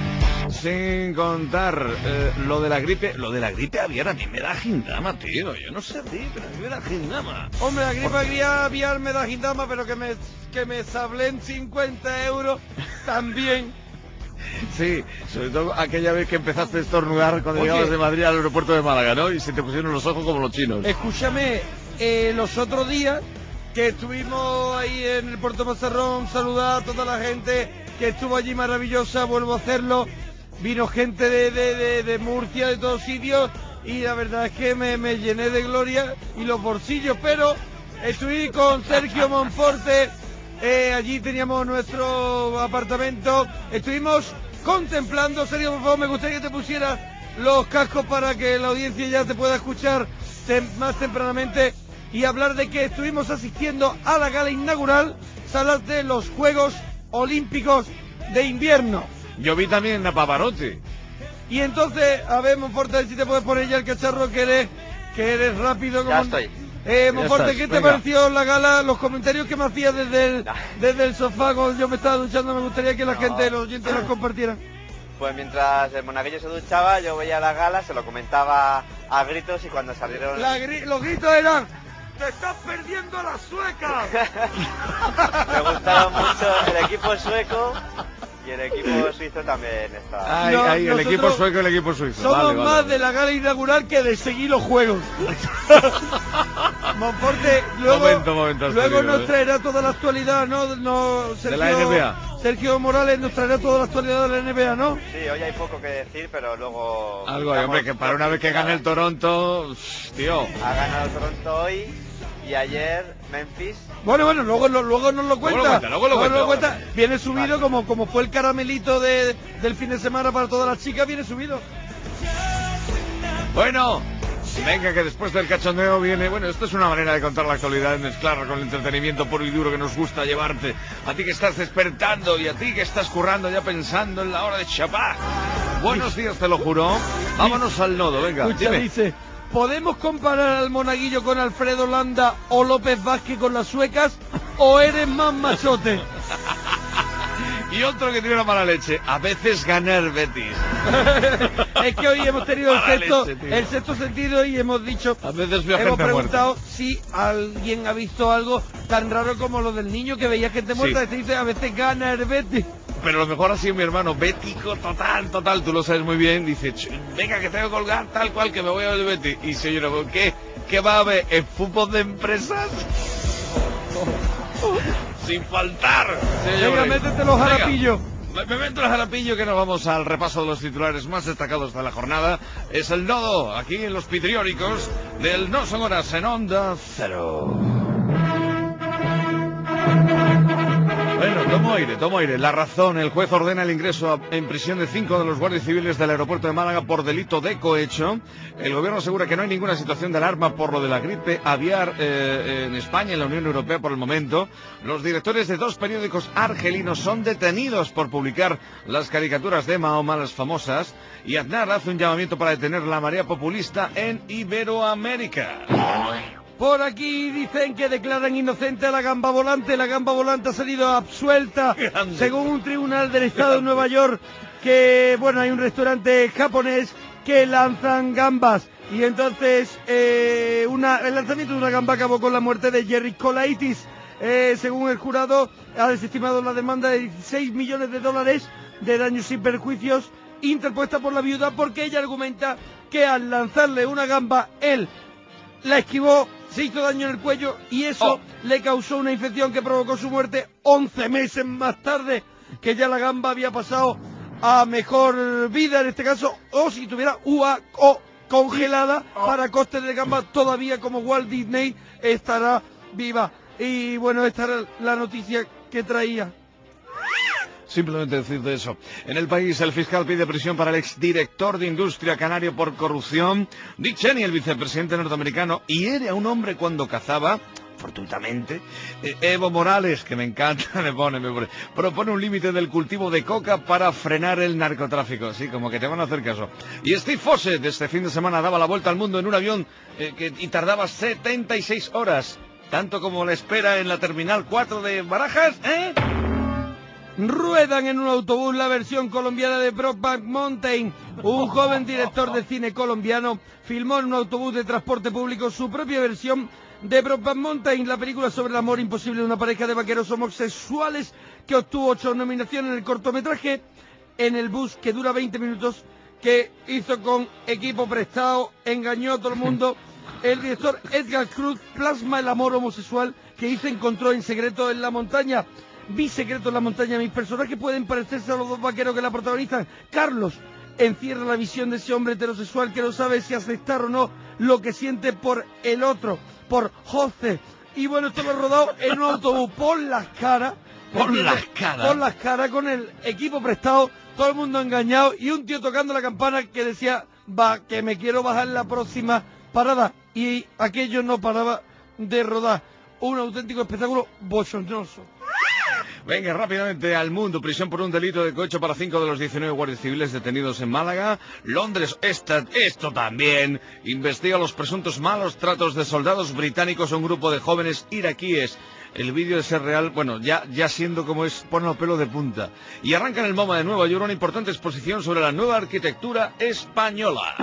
Speaker 4: Sin contar eh, lo de la gripe. Lo de la gripe aviar a mí me da gindama, tío. Yo no sé a ti, pero a mí me da gindama.
Speaker 5: Hombre, la gripe aviar, aviar me da gindama, pero que me, que me sablen cincuenta euros también.
Speaker 4: Sí, sobre todo aquella vez que empezaste a estornudar cuando
Speaker 5: Oye.
Speaker 4: llegabas de Madrid al aeropuerto de Málaga, ¿no? Y se te pusieron los ojos como los chinos.
Speaker 5: Escúchame, eh, los otros días que estuvimos ahí en el Puerto Mazarrón, saludar a toda la gente que estuvo allí maravillosa, vuelvo a hacerlo. Vino gente de, de, de, de Murcia, de todos sitios, y la verdad es que me, me llené de gloria y los bolsillos, pero estuve con Sergio Monforte, eh, allí teníamos nuestro apartamento, estuvimos contemplando. Sergio, por favor, me gustaría que te pusieras los cascos para que la audiencia ya te pueda escuchar tem- más tempranamente y hablar de que estuvimos asistiendo a la gala inaugural, salas de los Juegos Olímpicos de Invierno.
Speaker 4: Yo vi también a Pavarotti.
Speaker 5: Y entonces, a ver, Monforte, si te puedes poner ya el cacharro, que eres, que eres rápido.
Speaker 2: Ya
Speaker 5: como...
Speaker 2: estoy.
Speaker 5: Eh,
Speaker 2: Ya
Speaker 5: Monforte,
Speaker 2: estás,
Speaker 5: ¿qué te
Speaker 2: venga.
Speaker 5: pareció la gala? Los comentarios que me hacías desde el, desde el sofá cuando yo me estaba duchando, me gustaría que la
Speaker 2: No.
Speaker 5: gente, los oyentes, los compartieran.
Speaker 2: Pues mientras el monaguillo se duchaba, yo veía la gala, se lo comentaba a gritos y cuando salieron...
Speaker 5: La gri- los gritos eran: ¡te estás perdiendo a la sueca!
Speaker 2: Me gustaron mucho el equipo sueco y el equipo suizo también está.
Speaker 4: Ay,
Speaker 5: No,
Speaker 4: ay, el
Speaker 5: nosotros
Speaker 4: equipo sueco y el equipo suizo.
Speaker 5: Somos
Speaker 4: Vale, vale,
Speaker 5: más
Speaker 4: vale.
Speaker 5: de la gala inaugural que de seguir los juegos. Monforte, luego,
Speaker 4: Momento, momento, has
Speaker 5: luego
Speaker 4: tenido,
Speaker 5: nos
Speaker 4: ¿eh?
Speaker 5: traerá toda la actualidad, ¿no? no Sergio,
Speaker 4: De la N B A.
Speaker 5: Sergio Morales nos traerá toda la actualidad de la N B A, ¿no?
Speaker 2: Sí, hoy hay poco que decir, pero luego...
Speaker 4: Algo hay, hombre, que para una vez que gane el Toronto, tío.
Speaker 2: Ha ganado Toronto hoy y ayer Memphis.
Speaker 5: Bueno, bueno, luego, lo- luego nos lo cuenta.
Speaker 4: Luego lo cuenta, luego lo cuenta,
Speaker 5: cuenta. Viene subido como, como fue el caramelito de, del fin de semana para todas las chicas, viene subido.
Speaker 4: Bueno, venga, que después del cachondeo viene... Bueno, esto es una manera de contar la actualidad, mezclarla con el entretenimiento puro y duro que nos gusta llevarte. A ti que estás despertando y a ti que estás currando ya pensando en la hora de chapar. Buenos días, te lo juro. Vámonos al nodo, venga,
Speaker 5: Escucha,
Speaker 4: dime.
Speaker 5: dice: ¿podemos comparar al monaguillo con Alfredo Landa o López Vázquez con las suecas? ¿O eres más machote?
Speaker 4: Y otro que tiene una mala leche. A veces gana el Betis.
Speaker 5: Es que hoy hemos tenido el
Speaker 4: Mala
Speaker 5: sexto,
Speaker 4: leche, tío.
Speaker 5: el sexto sentido y hemos dicho,
Speaker 4: A veces veo
Speaker 5: hemos
Speaker 4: gente
Speaker 5: preguntado si alguien ha visto algo tan raro como lo del niño que veía gente muerta.
Speaker 4: Sí.
Speaker 5: Y te dice: a veces gana el Betis.
Speaker 4: Pero lo mejor ha sido mi hermano, bético total, total, tú lo sabes muy bien. Dice, "Ch, venga que tengo que colgar tal cual que me voy al Betis". Y se yo, ¿qué? ¿Qué va a haber? ¿En fútbol de empresas? Sin faltar.
Speaker 5: Venga, métete los
Speaker 4: Venga.
Speaker 5: jarapillos.
Speaker 4: Me me meto el jarapillo que nos vamos al repaso de los titulares más destacados de la jornada. Es el nodo, aquí en los pitrióricos del No Son Horas en Onda Cero. Bueno, tomo aire, tomo aire. La razón, el juez ordena el ingreso a- en prisión de cinco de los guardias civiles del aeropuerto de Málaga por delito de cohecho. El gobierno asegura que no hay ninguna situación de alarma por lo de la gripe aviar eh, en España, en la Unión Europea por el momento. Los directores de dos periódicos argelinos son detenidos por publicar las caricaturas de Mahoma, las famosas. Y Aznar hace un llamamiento para detener la marea populista en Iberoamérica.
Speaker 5: Por aquí dicen que declaran inocente a la gamba volante. La gamba volante ha salido absuelta, grande, según un tribunal del estado grande. de Nueva York, que, bueno, hay un restaurante japonés que lanzan gambas. Y entonces, eh, una, el lanzamiento de una gamba acabó con la muerte de Jerry Colaitis. Eh, según el jurado, ha desestimado la demanda de dieciséis millones de dólares de daños y perjuicios interpuesta por la viuda, porque ella argumenta que al lanzarle una gamba, él la esquivó, se hizo daño en el cuello y eso oh. le causó una infección que provocó su muerte once meses más tarde, que ya la gamba había pasado a mejor vida en este caso, o si tuviera U A o congelada oh. para costes de gamba, todavía como Walt Disney estará viva. Y bueno, esta era la noticia que traía.
Speaker 4: Simplemente decirte eso. En el país, el fiscal pide prisión para el exdirector de Industria canario por corrupción. Dick Cheney, el vicepresidente norteamericano, hiere a un hombre cuando cazaba, fortuitamente. Eh, Evo Morales, que me encanta, me pone, me pone, propone un límite del cultivo de coca para frenar el narcotráfico. Sí, como que te van a hacer caso. Y Steve Fossett, este fin de semana, daba la vuelta al mundo en un avión eh, que, y tardaba setenta y seis horas. Tanto como la espera en la Terminal cuatro de Barajas, ¿eh?
Speaker 5: Ruedan en un autobús la versión colombiana de Brokeback Mountain. Un joven director de cine colombiano filmó en un autobús de transporte público su propia versión de Brokeback Mountain, la película sobre el amor imposible de una pareja de vaqueros homosexuales que obtuvo ocho nominaciones en el cortometraje En el bus, que dura veinte minutos, que hizo con equipo prestado, engañó a todo el mundo. El director Edgar Cruz plasma el amor homosexual que Hice encontró en secreto en la montaña. Vi secreto en la montaña. Mis personajes pueden parecerse a los dos vaqueros que la protagonizan. Carlos encierra la visión de ese hombre heterosexual que no sabe si aceptar o no lo que siente por el otro, por José. Y bueno, esto lo he rodado en un autobús por las caras.
Speaker 4: Por las caras.
Speaker 5: Por las caras, con el equipo prestado, todo el mundo engañado y un tío tocando la campana que decía, va, que me quiero bajar en la próxima parada. Y aquello no paraba de rodar. Un auténtico espectáculo bochornoso.
Speaker 4: Venga, rápidamente al mundo. Prisión por un delito de cohecho para cinco de los diecinueve guardias civiles detenidos en Málaga. Londres, esta, esto también. Investiga los presuntos malos tratos de soldados británicos a un grupo de jóvenes iraquíes. El vídeo de ser real, bueno, ya, ya siendo como es, pone los pelos de punta. Y arranca en el MoMA de Nueva York una importante exposición sobre la nueva arquitectura española.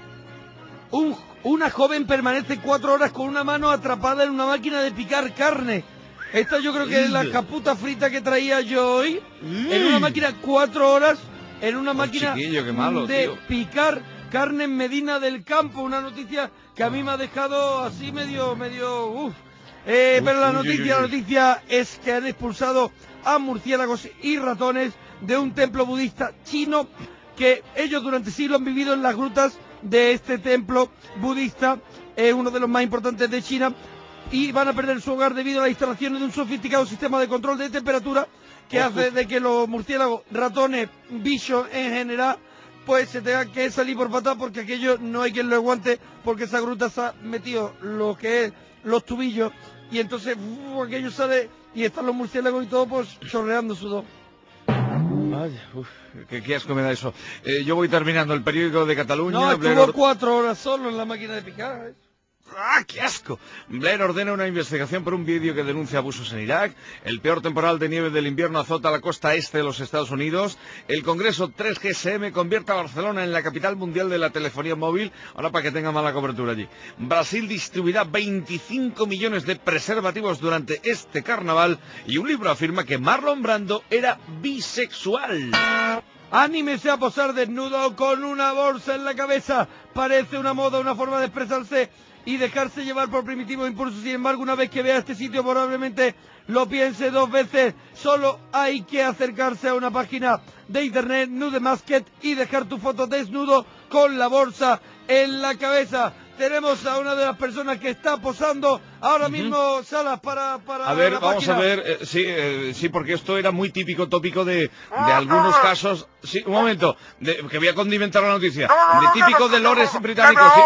Speaker 5: Un, una joven permanece cuatro horas con una mano atrapada en una máquina de picar carne. Esta yo creo que es la caputa frita que traía yo hoy. Mm. En una máquina, cuatro horas, en una máquina oh, chiquillo, qué malo, de tío. picar carne en Medina del Campo. Una noticia que a mí me ha dejado así medio, medio, uff. Eh, uf, pero la noticia, uy, uy, uy. la noticia es que han expulsado a murciélagos y ratones de un templo budista chino, que ellos durante siglos han vivido en las grutas de este templo budista, eh, uno de los más importantes de China, y van a perder su hogar debido a las instalaciones de un sofisticado sistema de control de temperatura que Ojo. hace de que los murciélagos, ratones, bichos en general, pues se tengan que salir por patas, porque aquello no hay quien lo aguante, porque esa gruta se ha metido lo que es los tubillos, y entonces uh, aquello sale y están los murciélagos y todo pues chorreando sudor.
Speaker 4: Vaya, uf, qué, qué asco me da eso. Eh, yo voy terminando el periódico de Cataluña.
Speaker 5: No, estuvo Blair... cuatro horas solo en la máquina de picar, ¿eh?
Speaker 4: ¡Ah, qué asco! Blair ordena una investigación por un vídeo que denuncia abusos en Irak. El peor temporal de nieve del invierno azota la costa este de los Estados Unidos. El Congreso tres G S M convierte a Barcelona en la capital mundial de la telefonía móvil, ahora para que tenga mala cobertura allí. Brasil distribuirá veinticinco millones de preservativos durante este carnaval, y un libro afirma que Marlon Brando era bisexual.
Speaker 5: Anímese a posar desnudo con una bolsa en la cabeza. Parece una moda, una forma de expresarse y dejarse llevar por primitivos impulsos. Sin embargo, una vez que vea este sitio, probablemente lo piense dos veces. Solo hay que acercarse a una página de internet, Nude Masked, y dejar tu foto desnudo con la bolsa en la cabeza. Tenemos a una de las personas que está posando ahora uh-huh. mismo, Salas, para, para
Speaker 4: A ver,
Speaker 5: la
Speaker 4: vamos
Speaker 5: página.
Speaker 4: a ver, eh, sí, eh, sí, porque esto era muy típico, tópico de, de algunos casos. Sí, un momento, de, que voy a condimentar la noticia. De típico de lores británicos. ¿Sí?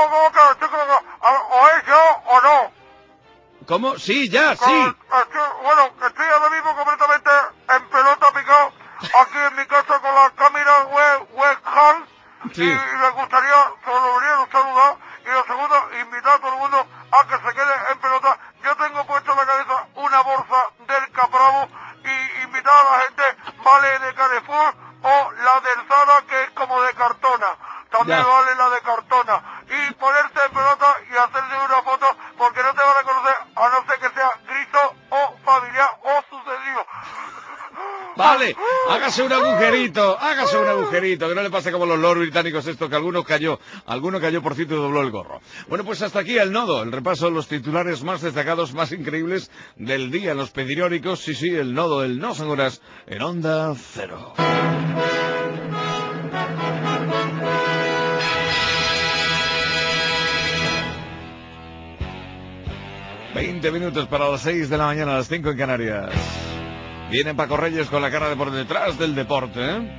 Speaker 6: ¿O es yo o no?
Speaker 4: ¿Cómo? Sí, ya, sí.
Speaker 6: Bueno, estoy ahora mismo completamente en pelota picado, aquí en mi casa con la cámara web, webcam, sí. y me gustaría, solo venir un saludo, y lo segundo, invitar a todo el mundo a que se quede en pelota. también
Speaker 4: Ya.
Speaker 6: vale la de cartona. Y ponerse en pelota y hacerse una foto porque no te van a conocer a no ser que sea grito o familiar o sucedido.
Speaker 4: Vale, hágase un agujerito, hágase un agujerito, que no le pase como los lords británicos esto, que alguno cayó, alguno cayó por cierto y dobló el gorro. Bueno, pues hasta aquí el nodo, el repaso de los titulares más destacados, más increíbles del día en los periódicos. Sí, sí, el nodo, el no son horas, en Onda Cero. Veinte minutos para las seis de la mañana, a las cinco en Canarias. Viene Paco Reyes con la cara de por detrás del deporte, ¿eh?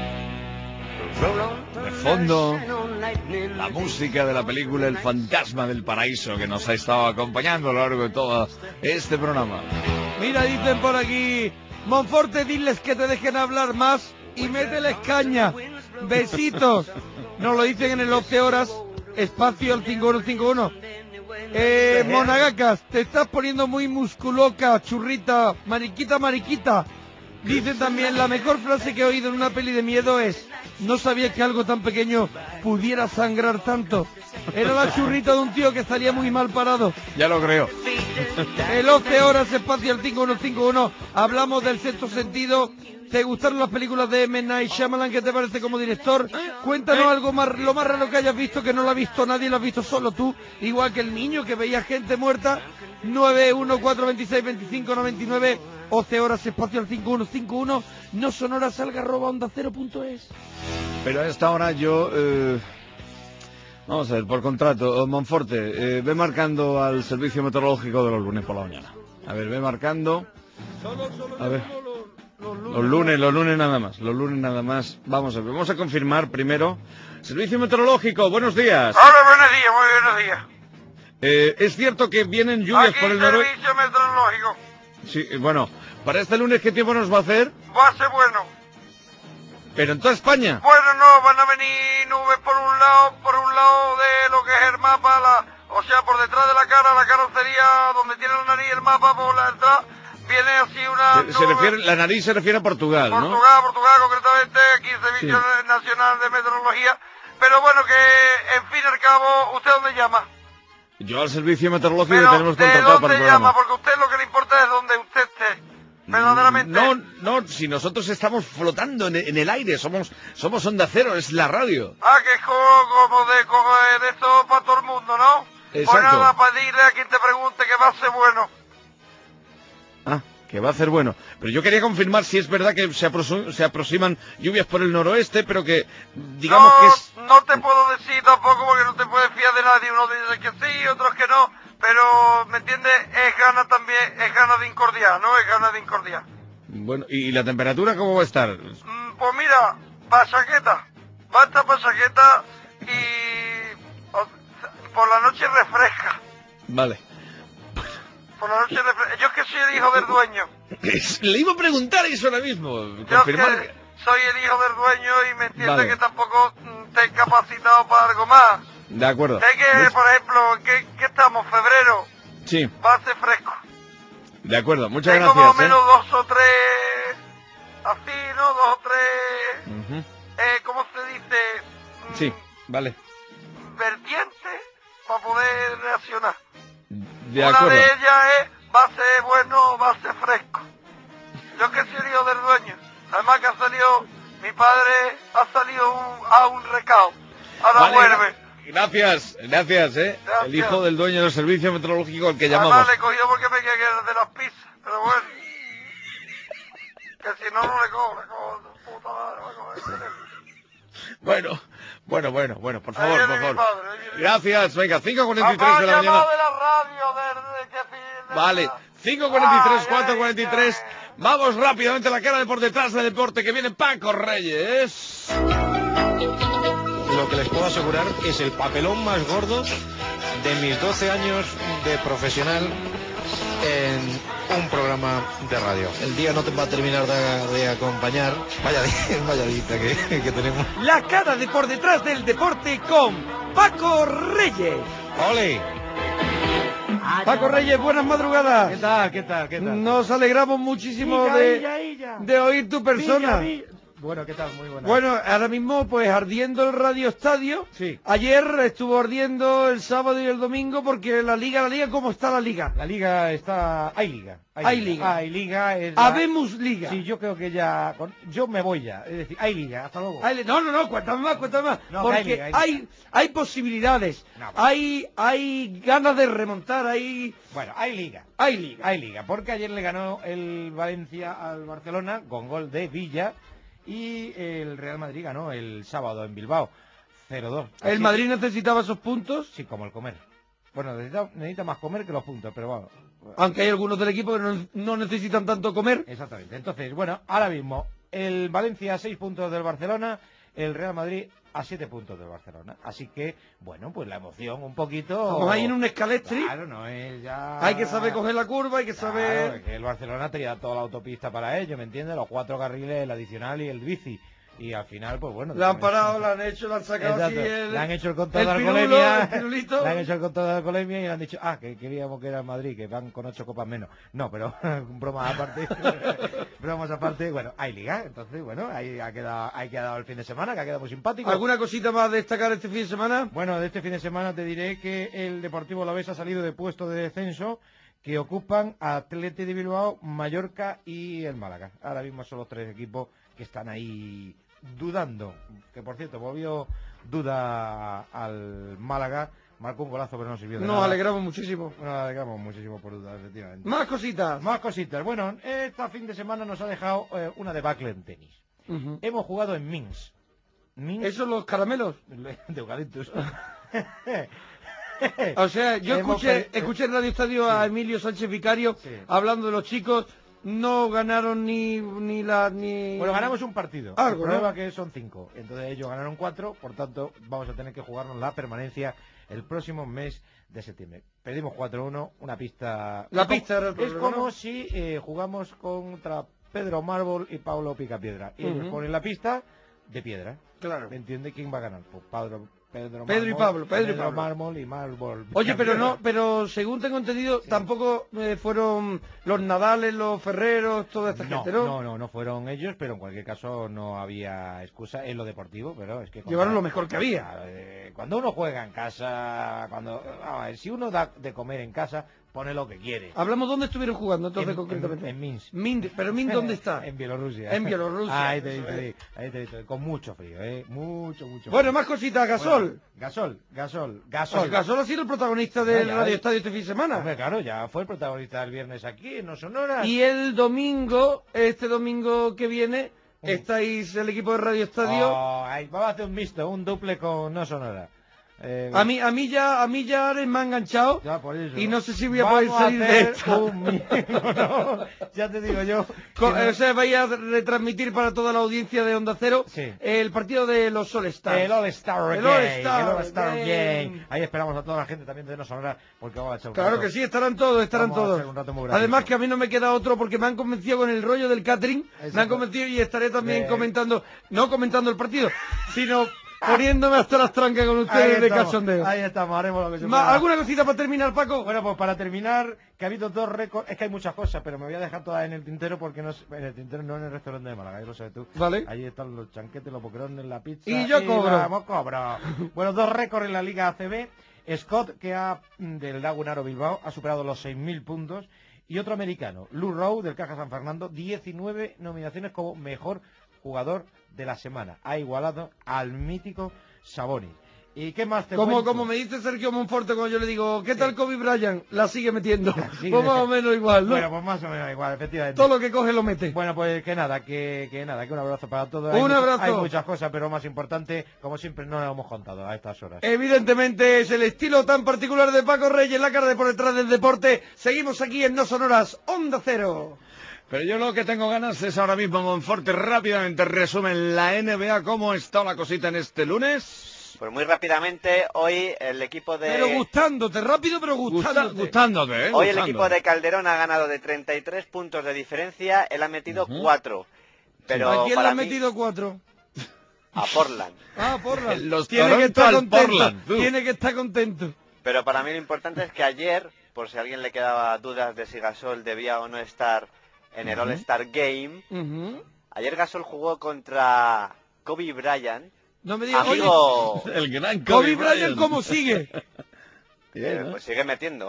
Speaker 4: De fondo, la música de la película El Fantasma del Paraíso, que nos ha estado acompañando a lo largo de todo este programa.
Speaker 5: Mira, dicen por aquí, Monforte, diles que te dejen hablar más y mételes caña. Besitos. Nos lo dicen en el once horas, espacio al cinco uno cinco uno. Eh, Monagacas, te estás poniendo muy musculoca, churrita, mariquita, mariquita. Dicen también, la mejor frase que he oído en una peli de miedo es: no sabía que algo tan pequeño pudiera sangrar tanto. Era la churrita de un tío que estaría muy mal parado.
Speaker 4: Ya lo creo.
Speaker 5: El once horas, espacio al cinco uno cinco uno. Hablamos del sexto sentido. ¿Te gustaron las películas de M. Night Shyamalan? ¿Qué te parece como director? Cuéntanos algo más, lo más raro que hayas visto, que no lo ha visto nadie, lo has visto solo tú, igual que el niño que veía gente muerta. Nueve uno cuatro dos seis dos cinco nueve nueve, once horas, espacio al cinco uno cinco uno. No son horas, salga arroba onda cero punto es.
Speaker 4: Pero a esta hora yo... Eh... Vamos a ver, por contrato, Monforte, eh, ve marcando al servicio meteorológico de los lunes por la mañana. A ver, ve marcando... A ver... Los lunes, los lunes nada más, los lunes nada más. Vamos a ver, vamos a confirmar primero. Servicio meteorológico, buenos días.
Speaker 6: Hola, buenos días, muy buenos días.
Speaker 4: Eh, ¿Es cierto que vienen lluvias
Speaker 6: Aquí
Speaker 4: por el noroeste?
Speaker 6: servicio meteorológico.
Speaker 4: Sí, bueno, para este lunes, ¿qué tiempo nos va a hacer?
Speaker 6: Va a ser bueno.
Speaker 4: Pero en toda España.
Speaker 6: Bueno, no, van a venir nubes por un lado, por un lado de lo que es el mapa, la, o sea, por detrás de la cara, la carrocería, donde tiene la nariz el mapa, por la entrada, viene así una
Speaker 4: Se, se refiere, la nariz se refiere a Portugal, ¿no?
Speaker 6: Portugal, Portugal, concretamente, aquí Servicio
Speaker 4: Sí.
Speaker 6: Nacional de Meteorología. Pero bueno, que, en fin y al cabo, ¿usted dónde llama?
Speaker 4: Yo al servicio meteorológico
Speaker 6: Pero,
Speaker 4: que tenemos
Speaker 6: ¿de
Speaker 4: contratado para
Speaker 6: dónde
Speaker 4: el programa.
Speaker 6: llama? Porque a usted lo que le importa es donde usted esté. Verdaderamente.
Speaker 4: No, no, si nosotros estamos flotando en, en el aire, somos somos Onda Cero, es la radio.
Speaker 6: Ah, que es como, como de, como de eso para todo el mundo, ¿no? Pues
Speaker 4: Exacto.
Speaker 6: nada, para decirle a quien te pregunte que va a ser bueno.
Speaker 4: Ah, que va a ser bueno. Pero yo quería confirmar si es verdad que se, aproxim- se aproximan lluvias por el noroeste, pero que digamos
Speaker 6: no,
Speaker 4: que es...
Speaker 6: no te puedo decir tampoco porque no te puedes fiar de nadie. Unos dicen que sí, otros que no. Pero, ¿me entiendes? Es gana también, es gana de incordiar, ¿no? Es gana de incordiar.
Speaker 4: Bueno, ¿y la temperatura cómo va a estar?
Speaker 6: Mm, Pues mira, pasaqueta. Va a estar pasaqueta y o- por la noche refresca.
Speaker 4: Vale.
Speaker 6: Por la noche refresca. Yo es que soy el hijo del dueño.
Speaker 4: Le iba a preguntar eso ahora mismo.
Speaker 6: Yo es
Speaker 4: Confirmar
Speaker 6: que
Speaker 4: que...
Speaker 6: soy el hijo del dueño y me entiende
Speaker 4: Vale.
Speaker 6: que tampoco mm, te he capacitado para algo más.
Speaker 4: De acuerdo.
Speaker 6: Sé que, por ejemplo, ¿qué, qué estamos? Febrero.
Speaker 4: Sí,
Speaker 6: Va a ser fresco.
Speaker 4: de acuerdo. Muchas
Speaker 6: Tengo
Speaker 4: gracias.
Speaker 6: más o menos
Speaker 4: ¿eh?
Speaker 6: dos o tres, así, ¿no? Dos o tres,
Speaker 4: Ujú.
Speaker 6: eh, ¿cómo se dice?
Speaker 4: Sí, vale.
Speaker 6: Vertientes para poder reaccionar.
Speaker 4: De
Speaker 6: Una
Speaker 4: acuerdo.
Speaker 6: de ellas es, va a ser bueno, va a ser fresco. Yo que soy el hijo del dueño. Además que ha salido, mi padre ha salido un- a un recao. Ahora
Speaker 4: Vale,
Speaker 6: vuelve.
Speaker 4: Gracias, gracias, ¿eh?
Speaker 6: Gracias.
Speaker 4: El hijo del dueño del servicio meteorológico al que
Speaker 6: Además
Speaker 4: llamamos.
Speaker 6: le cogió porque me quedé de las pizzas. Pero bueno. Que si no, no le cojo, le cojo. Puta madre, va a coger.
Speaker 4: Bueno, bueno, bueno, bueno, por
Speaker 6: Ahí
Speaker 4: favor,
Speaker 6: viene
Speaker 4: por
Speaker 6: mi
Speaker 4: favor.
Speaker 6: padre, ahí viene.
Speaker 4: Gracias, venga, cinco cuarenta y tres de la
Speaker 6: Papá,
Speaker 4: mañana.
Speaker 6: llamado de la radio, de, de, que pide-
Speaker 4: Vale, cinco cuarenta y tres, cuatro cuarenta y tres. Vamos rápidamente a la cara de por detrás del deporte, que viene Paco Reyes.
Speaker 1: Lo que les puedo asegurar es el papelón más gordo de mis doce años de profesional en un programa de radio. El día no te va a terminar de, de acompañar. Vaya, vaya dita que, que tenemos.
Speaker 5: La cara de por detrás del deporte con Paco Reyes.
Speaker 1: ¡Ole!
Speaker 5: Paco Reyes, buenas madrugadas.
Speaker 20: ¿Qué tal? ¿Qué tal? ¿Qué tal?
Speaker 5: Nos alegramos muchísimo
Speaker 20: Illa,
Speaker 5: de,
Speaker 20: illa, illa.
Speaker 5: de oír tu persona.
Speaker 20: Villa, villa.
Speaker 8: Bueno, ¿qué tal? Muy buenas.
Speaker 5: Bueno, ahora mismo pues ardiendo el Radio Estadio.
Speaker 8: Sí.
Speaker 5: Ayer estuvo ardiendo el sábado y el domingo porque la Liga, la Liga, ¿cómo está la Liga?
Speaker 8: La Liga está... Hay Liga.
Speaker 5: Hay Liga.
Speaker 8: Hay Liga. Es la...
Speaker 5: Habemos Liga.
Speaker 8: Sí, yo creo que ya... Yo me voy ya. Es decir, hay Liga. Hasta luego.
Speaker 5: Hay... No, no, no, cuéntame más, cuéntame más.
Speaker 8: No,
Speaker 5: porque
Speaker 8: hay, liga, hay,
Speaker 5: hay,
Speaker 8: liga.
Speaker 5: hay posibilidades. No, bueno. hay, hay ganas de remontar, hay...
Speaker 8: Bueno, hay Liga.
Speaker 5: Hay Liga.
Speaker 8: Hay Liga. Porque ayer le ganó el Valencia al Barcelona con gol de Villa. Y el Real Madrid ganó el sábado en Bilbao, cero dos.
Speaker 5: ¿El Madrid necesitaba esos puntos?
Speaker 8: Sí, como el comer. Bueno, necesita, necesita más comer que los puntos, pero bueno.
Speaker 5: Aunque hay algunos del equipo que no, no necesitan tanto comer.
Speaker 8: Exactamente. Entonces, bueno, ahora mismo, el Valencia a seis puntos del Barcelona, el Real Madrid a siete puntos del Barcelona. Así que, bueno, pues la emoción un poquito...
Speaker 5: Estamos ahí en un escalestri.
Speaker 8: Claro, no es ya...
Speaker 5: Hay que saber coger la curva, hay que
Speaker 8: claro,
Speaker 5: saber...
Speaker 8: Es que el Barcelona tenía toda la autopista para ello, ¿me entiendes? Los cuatro carriles, el adicional y el bici. Y al final, pues bueno...
Speaker 5: La han parado, la han hecho, la han sacado
Speaker 8: Exacto.
Speaker 5: así el...
Speaker 8: Le han hecho el control de
Speaker 5: el pirulo,
Speaker 8: alcoholemia.
Speaker 5: el pirulito.
Speaker 8: Le han hecho el control de alcoholemia y le han dicho, ah, que queríamos que era el Madrid, que van con ocho copas menos. No, pero bromas aparte. bromas aparte, bueno, hay liga. Entonces, bueno, ahí ha quedado, ahí ha quedado el fin de semana, que ha quedado muy simpático.
Speaker 5: ¿Alguna cosita más a destacar este fin de semana?
Speaker 8: Bueno, de este fin de semana te diré que el Deportivo Alavés ha salido de puesto de descenso, que ocupan Athletic de Bilbao, Mallorca y el Málaga. Ahora mismo son los tres equipos que están ahí dudando, que por cierto volvió duda al Málaga, marcó un golazo pero no sirvió de
Speaker 5: Nos
Speaker 8: nada.
Speaker 5: alegramos muchísimo.
Speaker 8: Nos alegramos muchísimo por duda, efectivamente.
Speaker 5: Más cositas.
Speaker 8: Más cositas. Bueno, este fin de semana nos ha dejado eh, una debacle en tenis.
Speaker 5: Uh-huh.
Speaker 8: Hemos jugado en Minsk. Minsk.
Speaker 5: ¿Esos los caramelos?
Speaker 8: De eucaliptus.
Speaker 5: O sea, yo
Speaker 8: Hemos
Speaker 5: escuché,
Speaker 8: pe-
Speaker 5: escuché en Radio Estadio a Emilio Sánchez Vicario
Speaker 8: Sí.
Speaker 5: hablando de los chicos. No ganaron ni ni la ni...
Speaker 8: Bueno, ganamos un partido.
Speaker 5: Algo,
Speaker 8: El problema
Speaker 5: ¿no?
Speaker 8: que son cinco. Entonces ellos ganaron cuatro, por tanto vamos a tener que jugarnos la permanencia el próximo mes de septiembre. Perdimos cuatro uno, una pista...
Speaker 5: La
Speaker 8: es como-
Speaker 5: pista era el
Speaker 8: Es
Speaker 5: problema,
Speaker 8: como
Speaker 5: ¿no?
Speaker 8: si eh, jugamos contra Pedro Mármol y Pablo Picapiedra. Y ellos
Speaker 5: Ujú.
Speaker 8: ponen la pista de piedra.
Speaker 5: Claro.
Speaker 8: ¿Me entiende quién va a ganar? Pues Pedro, Pedro,
Speaker 5: Pedro y
Speaker 8: Mármol,
Speaker 5: Pablo, Pedro y Pablo.
Speaker 8: Mármol y Mármol.
Speaker 5: Oye, pero no,
Speaker 8: Picapiedra.
Speaker 5: pero según tengo entendido, tampoco eh, fueron los Nadales, los Ferreros, toda esta
Speaker 8: No,
Speaker 5: gente, ¿no?
Speaker 8: no, no, no fueron ellos, pero en cualquier caso no había excusa en lo deportivo, pero es que...
Speaker 5: Llevaron lo mejor que había.
Speaker 8: Claro, eh, cuando uno juega en casa, cuando... vamos a ver, si uno da de comer en casa, pone lo que quiere.
Speaker 5: Hablamos dónde estuvieron jugando entonces
Speaker 8: En-
Speaker 5: concretamente.
Speaker 8: En, en Minsk.
Speaker 5: Minsk, pero Minsk ¿dónde está?
Speaker 8: En Bielorrusia.
Speaker 5: En Bielorrusia.
Speaker 8: Ahí te
Speaker 5: eso
Speaker 8: dice,
Speaker 5: es.
Speaker 8: ahí te dice, con mucho frío, ¿eh? Mucho, mucho
Speaker 5: Bueno,
Speaker 8: frío.
Speaker 5: más cositas, Gasol.
Speaker 8: Bueno, Gasol, Gasol,
Speaker 5: Gasol.
Speaker 8: Gasol.
Speaker 5: Gasol ha sido el protagonista del
Speaker 8: ya,
Speaker 5: Radio
Speaker 8: ya.
Speaker 5: Estadio este fin de semana.
Speaker 8: Hombre, claro, ya fue el protagonista del viernes aquí, en No Sonora.
Speaker 5: Y el domingo, este domingo que viene, estáis el equipo de Radio Estadio.
Speaker 8: Oh, ahí, vamos a hacer un mixto, un duple con No Sonora. Eh,
Speaker 5: A mí, a mí ya, a mí ya Ares me ha enganchado
Speaker 8: ya por eso.
Speaker 5: y no sé si voy a
Speaker 8: Vamos
Speaker 5: poder salir de
Speaker 8: hacer
Speaker 5: esto.
Speaker 8: un mi- no, no, ya te digo yo.
Speaker 5: Co-
Speaker 8: que no-
Speaker 5: O sea, vais a retransmitir para toda la audiencia de Onda Cero
Speaker 8: Sí.
Speaker 5: el partido de los All Stars.
Speaker 8: El All Star
Speaker 5: El
Speaker 8: Game.
Speaker 5: All-Star
Speaker 8: el All Star
Speaker 5: Game.
Speaker 8: Game. Ahí esperamos a toda la gente también de No Sonora porque vamos a echar un
Speaker 5: Claro
Speaker 8: rato.
Speaker 5: que sí, estarán todos, estarán
Speaker 8: Vamos a
Speaker 5: todos.
Speaker 8: hacer un rato muy gracioso.
Speaker 5: Además que a mí no me queda otro porque me han convencido con el rollo del catering, me han
Speaker 8: Exacto.
Speaker 5: convencido y estaré también
Speaker 8: De-
Speaker 5: comentando, no comentando el partido, sino poniéndome hasta las trancas con
Speaker 8: Ahí
Speaker 5: ustedes de
Speaker 8: estamos,
Speaker 5: cachondeo.
Speaker 8: Ahí estamos, haremos lo que se
Speaker 5: Ma-
Speaker 8: pueda.
Speaker 5: ¿Alguna cosita para terminar, Paco?
Speaker 8: Bueno, pues para terminar, que ha habido dos récords, es que hay muchas cosas, pero me voy a dejar todas en el tintero porque no es- en el tintero no en el restaurante de Málaga, ahí lo sabes tú.
Speaker 5: Vale.
Speaker 8: Ahí están los chanquetes, los boquerones, la pizza.
Speaker 5: Y yo cobro.
Speaker 8: Vamos, cobro. Bueno, dos récords en la Liga A C B. Scott, que ha del Lagunaro Bilbao, ha superado los seis mil puntos. Y otro americano, Lou Rowe, del Caja San Fernando, diecinueve nominaciones como mejor jugador de la semana. Ha igualado al mítico Sabonis. ¿Y qué más te
Speaker 5: Como,
Speaker 8: cuento?
Speaker 5: como me dice Sergio Monforte cuando yo le digo, ¿qué tal Kobe Bryant? La sigue metiendo.
Speaker 8: sigue.
Speaker 5: Pues más o menos igual, ¿no?
Speaker 8: Bueno, pues más o menos igual, efectivamente.
Speaker 5: Todo lo que coge lo mete.
Speaker 8: Bueno, pues que nada, que, que nada, que un abrazo para todos.
Speaker 5: Un
Speaker 8: Hay mucha-
Speaker 5: abrazo.
Speaker 8: Hay muchas cosas, pero más importante, como siempre, no lo hemos contado a estas horas.
Speaker 5: Evidentemente es el estilo tan particular de Paco Reyes, la cara de por detrás del deporte. Seguimos aquí en No Sonoras, Onda Cero.
Speaker 4: Pero yo lo que tengo ganas es ahora mismo, Monforte, rápidamente resumen la N B A, cómo está la cosita en este lunes.
Speaker 2: Pues muy rápidamente, hoy el equipo de...
Speaker 5: Pero gustándote, rápido pero gustándote.
Speaker 4: Gusta- gustándote, ¿eh?
Speaker 2: Hoy el
Speaker 4: Gustándote.
Speaker 2: equipo de Calderón ha ganado de treinta y tres puntos de diferencia, él ha metido cuatro. Pero
Speaker 5: ¿A quién le
Speaker 2: para
Speaker 5: han
Speaker 2: mí,
Speaker 5: metido cuatro?
Speaker 2: a Portland.
Speaker 5: Ah, Portland.
Speaker 4: Los
Speaker 5: Tiene que
Speaker 4: Toronto
Speaker 5: estar
Speaker 4: al
Speaker 5: contento.
Speaker 4: Portland, tú.
Speaker 5: Tiene que estar contento.
Speaker 2: Pero para mí lo importante es que ayer, por si a alguien le quedaba dudas de si Gasol debía o no estar en el
Speaker 5: Ujú.
Speaker 2: All-Star Game,
Speaker 5: Ujú.
Speaker 2: Ayer Gasol jugó contra Kobe Bryant.
Speaker 5: No me digas,
Speaker 2: amigo...
Speaker 5: oye,
Speaker 4: el gran Kobe,
Speaker 5: Kobe Bryant,
Speaker 4: Bryant.
Speaker 5: ¿cómo sigue?
Speaker 2: Eh, pues sigue metiendo.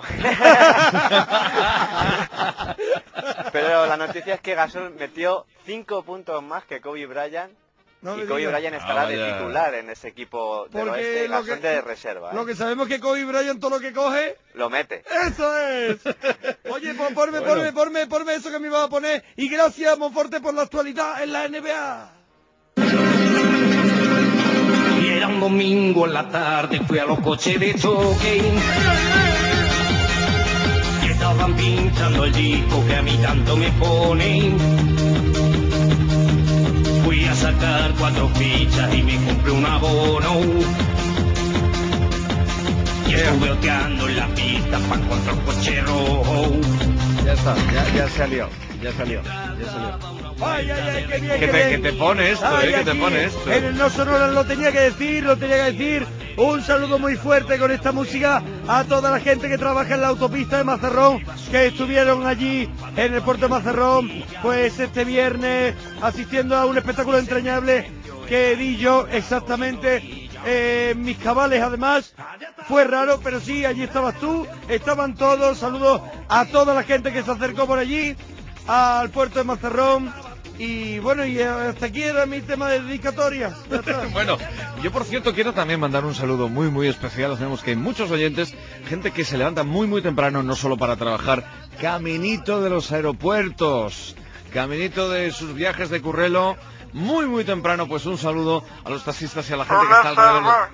Speaker 2: Pero la noticia es que Gasol metió cinco puntos más que Kobe Bryant.
Speaker 5: No
Speaker 2: y Kobe
Speaker 5: digas.
Speaker 2: Bryant estará
Speaker 4: Ah,
Speaker 2: de
Speaker 4: vaya.
Speaker 2: titular en ese equipo del
Speaker 5: Porque
Speaker 2: oeste,
Speaker 5: lo
Speaker 2: Gasol
Speaker 5: que-
Speaker 2: de reserva. ¿eh?
Speaker 5: Lo que sabemos es que Kobe Bryant todo lo que coge,
Speaker 2: Lo mete.
Speaker 5: ¡eso es! Oye, pues ponme,
Speaker 2: Bueno.
Speaker 5: ponme, ponme, ponme eso que me iba a poner. Y gracias, Monforte, por la actualidad en la N B A.
Speaker 21: Y era un domingo en la tarde, fui a los coches de choque. Y estaban pinchando el disco que a mí tanto me pone. Fui a sacar cuatro fichas y me compré un abono. Y estuve oteando en la pista para encontrar un coche rojo.
Speaker 4: Ya está, ya, ya salió, ya salió, ya salió.
Speaker 5: Ay, ay, ay, qué bien,
Speaker 4: Que
Speaker 5: qué
Speaker 4: te,
Speaker 5: bien.
Speaker 4: que te pone esto,
Speaker 5: Ay,
Speaker 4: eh, que te
Speaker 5: aquí,
Speaker 4: pone esto.
Speaker 5: En el No Sonora lo tenía que decir, lo tenía que decir. Un saludo muy fuerte con esta música a toda la gente que trabaja en la autopista de Mazarrón, que estuvieron allí en el puerto de Mazarrón, pues este viernes asistiendo a un espectáculo entrañable que vi yo exactamente eh, en mis cabales. Además, fue raro, pero sí, allí estabas tú, estaban todos. Saludos a toda la gente que se acercó por allí al puerto de Mazarrón. Y bueno, y hasta aquí era mi tema de dedicatorias. Ya está.
Speaker 4: Bueno, yo por cierto quiero también mandar un saludo muy muy especial. Sabemos que hay muchos oyentes, gente que se levanta muy muy temprano, no solo para trabajar, caminito de los aeropuertos, caminito de sus viajes de currelo, muy muy temprano. Pues un saludo a los taxistas y a la gente que está alrededor.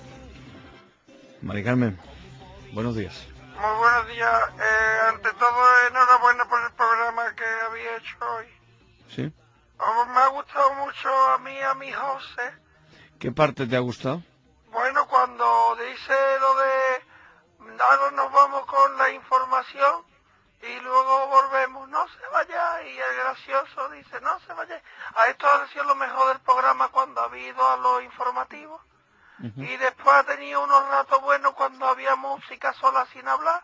Speaker 4: Mari Carmen, buenos días.
Speaker 6: Muy buenos días. Eh, ante todo, enhorabuena por el programa que había hecho hoy.
Speaker 4: ¿Sí?
Speaker 6: Oh, me ha gustado mucho a mí, a mi José.
Speaker 4: ¿Qué parte te ha gustado?
Speaker 6: Bueno, cuando dice lo de ahora nos vamos con la información y luego volvemos, no se vaya, y el gracioso dice, no se vaya. A esto ha sido lo mejor del programa cuando ha ido a lo informativo. Y después ha tenido unos ratos buenos cuando había música sola sin hablar.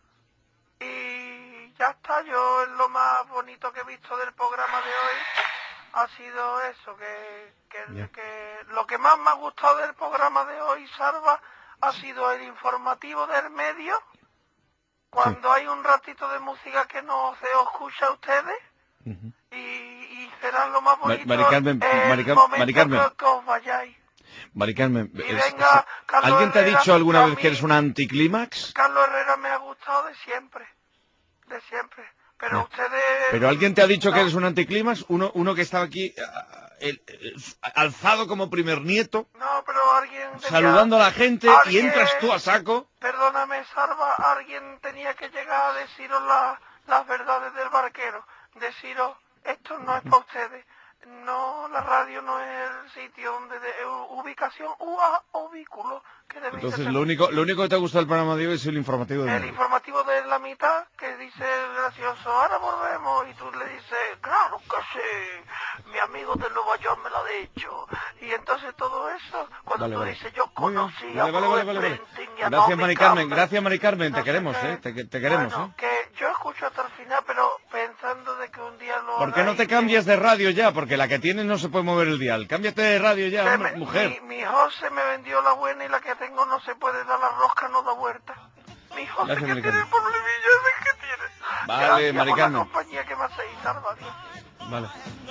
Speaker 6: Y ya está, yo es lo más bonito que he visto del programa de hoy. Ha sido eso, que, que, que lo que más me ha gustado del programa de hoy, Salva, ha sido el informativo del medio, cuando hay un ratito de música que no se os escucha a ustedes, y, y será lo más bonito
Speaker 4: Mari Carmen,
Speaker 6: el
Speaker 4: Mari Car-
Speaker 6: momento
Speaker 4: Mari Carmen.
Speaker 6: que, que os vayáis.
Speaker 4: Mari Carmen,
Speaker 6: Y
Speaker 4: es-
Speaker 6: venga,
Speaker 4: es-
Speaker 6: Carlos
Speaker 4: ¿alguien te ha
Speaker 6: Herrera,
Speaker 4: dicho alguna
Speaker 6: a
Speaker 4: vez que
Speaker 6: mí-
Speaker 4: eres un anticlímax?
Speaker 6: Carlos Herrera me ha gustado de siempre, de siempre, pero
Speaker 4: Ya.
Speaker 6: ustedes...
Speaker 4: ¿Pero alguien te ha dicho que
Speaker 6: no.
Speaker 4: eres un anticlímax? Uno, uno que estaba aquí ah, el- el- alzado como primer nieto,
Speaker 6: No, pero alguien debía-
Speaker 4: saludando a la gente, y
Speaker 6: alguien-
Speaker 4: entras tú a saco.
Speaker 6: Perdóname, Salva, alguien tenía que llegar a deciros la- las verdades del barquero. Deciros, esto no es para ustedes. No, la radio no es el sitio donde de ubicación u a ubículo que debéis
Speaker 4: Entonces,
Speaker 6: de
Speaker 4: lo único, lo único que te ha gustado del programa de hoy es el informativo de
Speaker 6: el
Speaker 4: medio.
Speaker 6: informativo de la mitad que dice el gracioso, ahora volvemos, y tú le dices, claro que sí, mi amigo de Nueva York me lo ha dicho. Y entonces todo eso, cuando
Speaker 4: Vale,
Speaker 6: tú
Speaker 4: vale.
Speaker 6: dices, yo
Speaker 4: Muy bien.
Speaker 6: conocí
Speaker 4: Vale,
Speaker 6: a
Speaker 4: vale, vale, vale, vale.
Speaker 6: Springsteen y a
Speaker 4: Gracias,
Speaker 6: Tommy
Speaker 4: Mari Carmen,
Speaker 6: Campbell.
Speaker 4: gracias, Mari Carmen, te
Speaker 6: No sé
Speaker 4: queremos,
Speaker 6: qué.
Speaker 4: ¿eh? Te, te queremos,
Speaker 6: Bueno,
Speaker 4: ¿eh?
Speaker 6: que yo escucho hasta el final, pero pensando de que un día lo
Speaker 4: ¿Por qué no
Speaker 6: hagáis
Speaker 4: te
Speaker 6: bien.
Speaker 4: cambias de radio ya? Porque la que tienes no se puede mover el dial. Cámbiate de radio ya,
Speaker 6: Que
Speaker 4: hombre,
Speaker 6: me-
Speaker 4: mujer.
Speaker 6: Mi, mi José me vendió la buena y la que tengo no se puede dar, la rosca no da vuelta. Mi José
Speaker 4: Gracias,
Speaker 6: que
Speaker 4: Mari
Speaker 6: tiene
Speaker 4: Carmen.
Speaker 6: problemillas de que tiene.
Speaker 4: Vale,
Speaker 6: Gracias
Speaker 4: Mari
Speaker 6: por la
Speaker 4: Carmen.
Speaker 6: compañía que me hacéis, Salva.
Speaker 4: Vale.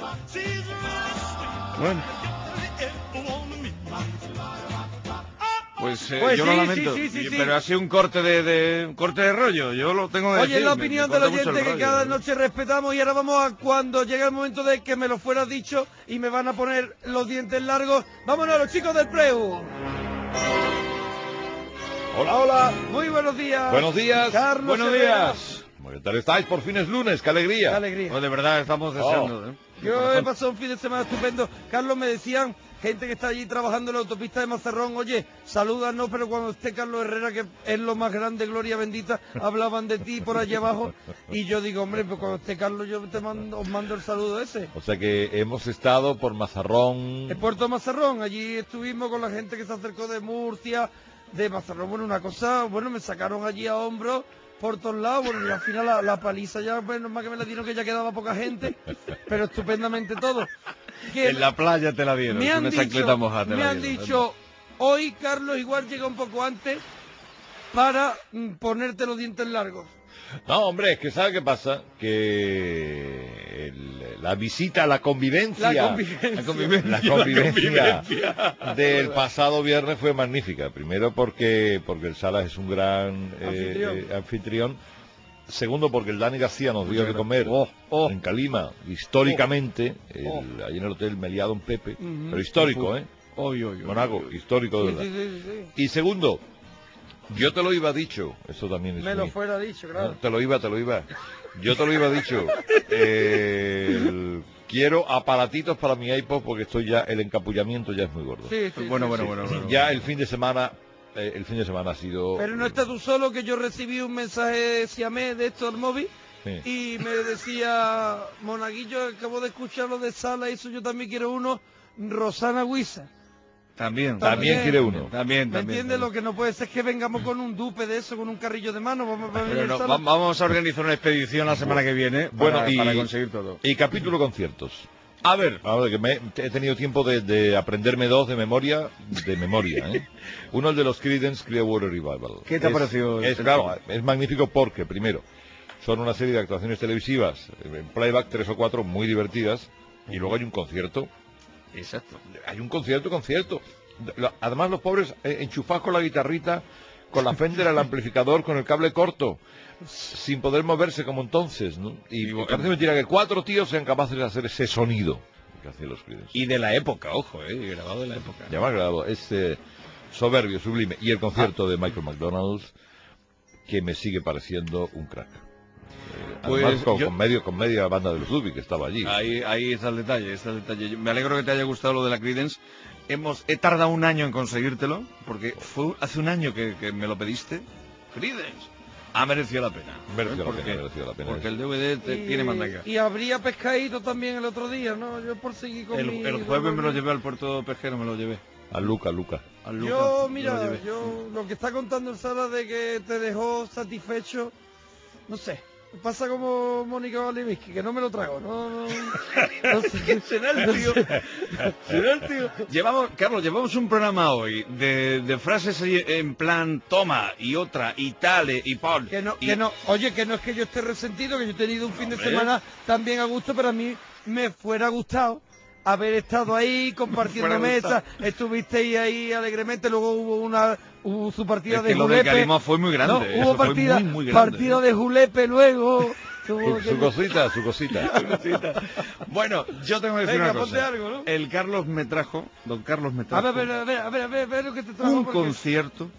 Speaker 4: Bueno. Pues, eh,
Speaker 5: Pues
Speaker 4: yo
Speaker 5: sí,
Speaker 4: lo lamento,
Speaker 5: sí, sí, sí, sí.
Speaker 4: pero ha sido un corte de, de un corte de rollo, yo lo tengo que
Speaker 5: Oye,
Speaker 4: decir.
Speaker 5: la
Speaker 4: me-
Speaker 5: opinión
Speaker 4: me
Speaker 5: del
Speaker 4: corta mucho
Speaker 5: oyente
Speaker 4: el
Speaker 5: que
Speaker 4: rollo,
Speaker 5: cada
Speaker 4: ¿eh?
Speaker 5: noche respetamos, y ahora vamos a cuando llegue el momento de que me lo fueras dicho y me van a poner los dientes largos. Vámonos, los chicos del Preu.
Speaker 18: Hola, hola.
Speaker 5: Muy buenos días.
Speaker 18: Buenos días.
Speaker 5: Carlos
Speaker 18: Buenos
Speaker 5: Herrera.
Speaker 18: días. ¿Qué tal estáis? Por fin es lunes, qué alegría.
Speaker 5: Qué alegría.
Speaker 4: Pues de verdad estamos deseando, ¿eh?
Speaker 5: Yo he pasado un fin de semana estupendo. Carlos, me decían, gente que está allí trabajando en la autopista de Mazarrón, oye, salúdanos, pero cuando esté Carlos Herrera, que es lo más grande, gloria bendita, hablaban de ti por allí abajo. Y yo digo, hombre, pues cuando esté Carlos, yo te mando, os mando el saludo ese.
Speaker 18: O sea que hemos estado por Mazarrón.
Speaker 5: En Puerto Mazarrón, allí estuvimos con la gente que se acercó de Murcia, de Mazarrón. Bueno, una cosa, bueno, me sacaron allí a hombros por todos lados, bueno, y al final la, la paliza ya, bueno, más que me la dieron que ya quedaba poca gente, pero estupendamente todo. Que
Speaker 4: en la playa te la dieron,
Speaker 5: me han
Speaker 4: una
Speaker 5: dicho,
Speaker 4: chancleta mojada te
Speaker 5: me
Speaker 4: la
Speaker 5: han
Speaker 4: dieron.
Speaker 5: dicho, hoy Carlos igual llega un poco antes para mm, ponerte los dientes largos.
Speaker 18: No, hombre, es que ¿sabe qué pasa? Que el- la visita, la convivencia,
Speaker 5: La convivencia.
Speaker 18: la convivencia, la convivencia del pasado viernes fue magnífica. Primero porque porque el Salas es un gran eh,
Speaker 5: Anfitrión.
Speaker 18: eh, anfitrión. Segundo porque el Dani García nos dio
Speaker 4: Muchas
Speaker 18: de
Speaker 4: gracias.
Speaker 18: comer
Speaker 4: Oh,
Speaker 18: en Calima, históricamente, el- allí en el Hotel Meliá Don Pepe,
Speaker 5: Ujú.
Speaker 18: pero histórico,
Speaker 4: Ujú.
Speaker 18: ¿eh?
Speaker 4: Oy, oy, oy,
Speaker 18: Monaco,
Speaker 4: oy, oy.
Speaker 18: histórico de
Speaker 5: Sí,
Speaker 18: verdad.
Speaker 5: sí, sí, sí.
Speaker 18: Y segundo, yo te lo iba dicho, eso también es
Speaker 5: Me lo
Speaker 18: muy-
Speaker 5: fuera dicho, claro.
Speaker 18: no, te lo iba, te lo iba. Yo te lo iba dicho. Eh, el- quiero aparatitos para mi iPod porque estoy ya, el encapullamiento ya es muy gordo.
Speaker 5: Sí, sí,
Speaker 4: Bueno,
Speaker 5: sí,
Speaker 4: bueno,
Speaker 5: sí.
Speaker 4: bueno, bueno.
Speaker 18: Ya el fin de semana, eh, el fin de semana ha sido.
Speaker 5: Pero no estás tú solo, que yo recibí un mensaje siamés de esto al móvil
Speaker 18: Sí.
Speaker 5: y me decía, Monaguillo, acabo de escuchar lo de Sala, eso yo también quiero uno, Rosana Huiza.
Speaker 4: También,
Speaker 18: También quiere uno.
Speaker 4: También,
Speaker 5: ¿Me
Speaker 4: también.
Speaker 5: entiendes? Lo que no puede ser es que vengamos con un dupe de eso, con un carrillo de mano, vamos a venir
Speaker 4: Pero no,
Speaker 5: Sala.
Speaker 4: va- vamos a organizar una expedición la semana que viene para,
Speaker 18: Bueno, y,
Speaker 4: para conseguir todo.
Speaker 18: y capítulo conciertos.
Speaker 4: A ver,
Speaker 18: Ahora que me, he tenido tiempo de, de aprenderme dos de memoria, de memoria, ¿eh? Uno el de los Creedence Clearwater Revival.
Speaker 4: ¿Qué te ha
Speaker 18: Es-
Speaker 4: parecido
Speaker 18: Es,
Speaker 4: el
Speaker 18: claro, es magnífico porque, primero, son una serie de actuaciones televisivas, en playback, tres o cuatro, muy divertidas, y luego hay un concierto.
Speaker 4: exacto.
Speaker 18: Hay un concierto, concierto. Lo- Además, los pobres eh, enchufados con la guitarrita, con la Fender, el amplificador, con el cable corto, sin poder moverse como entonces, ¿no? Y,
Speaker 4: Y-
Speaker 18: parece mentira que cuatro tíos sean capaces de hacer ese sonido que hacían los Creedence.
Speaker 4: Y de la época, ojo, eh, grabado de la época.
Speaker 18: Ya me ha agradado, es eh, soberbio, sublime. Y el concierto de Michael McDonald, que me sigue pareciendo un crack. Eh,
Speaker 4: Pues
Speaker 18: además, con,
Speaker 4: yo-
Speaker 18: con medio, con media banda de los Dubi, que estaba allí.
Speaker 4: Ahí, ahí está el detalle, ahí está el detalle. Yo- Me alegro que te haya gustado lo de la Creedence. Hemos, he tardado un año en conseguírtelo, porque fue hace un año que, que me lo pediste. Creedence. Ha merecido la pena.
Speaker 18: Mereció
Speaker 4: ¿eh?
Speaker 18: la
Speaker 4: Porque-
Speaker 18: pena, mereció la pena.
Speaker 4: Porque el D V D te-
Speaker 5: Y-
Speaker 4: tiene mandanga.
Speaker 5: Y habría pescadito también el otro día, ¿no? Yo por seguir con
Speaker 4: El,
Speaker 5: mi...
Speaker 4: el jueves me lo llevé al puerto pesquero, me lo llevé.
Speaker 18: A Luca, Luca.
Speaker 4: Al Luca,
Speaker 5: Yo,
Speaker 4: me
Speaker 5: mira,
Speaker 4: lo llevé.
Speaker 5: yo lo que está contando el Sala de que te dejó satisfecho, no sé. Pasa como Mónica Valivisky, que no me lo trago, no, no, no sé.
Speaker 4: Será el tío. Será el tío. Llevamos, Carlos, llevamos un programa hoy de, de frases ahí en plan toma y otra y tal y pon.
Speaker 5: Que no,
Speaker 4: y-
Speaker 5: que no, oye, que no es que yo esté resentido, que yo he tenido un fin de
Speaker 4: Hombre.
Speaker 5: semana también a gusto, pero a mí me fuera gustado haber estado ahí compartiendo
Speaker 4: fuera
Speaker 5: mesa, estuvisteis ahí alegremente, luego hubo una hubo su partida
Speaker 4: Es
Speaker 5: de
Speaker 4: que lo del
Speaker 5: julepe.
Speaker 4: Calima fue muy grande,
Speaker 5: No,
Speaker 4: eso
Speaker 5: hubo
Speaker 4: fue
Speaker 5: partida,
Speaker 4: muy, muy grande.
Speaker 5: partida de julepe luego. tuvo
Speaker 18: Su,
Speaker 5: que-
Speaker 18: su cosita, su cosita.
Speaker 4: Bueno, yo tengo que decir
Speaker 5: Venga,
Speaker 4: una cosa.
Speaker 5: ponte algo, ¿no?
Speaker 4: El Carlos me trajo, don Carlos me
Speaker 5: A
Speaker 4: trajo
Speaker 5: ver, a ver, a ver, a ver, a ver lo que te trajo.
Speaker 4: un
Speaker 5: porque-
Speaker 4: concierto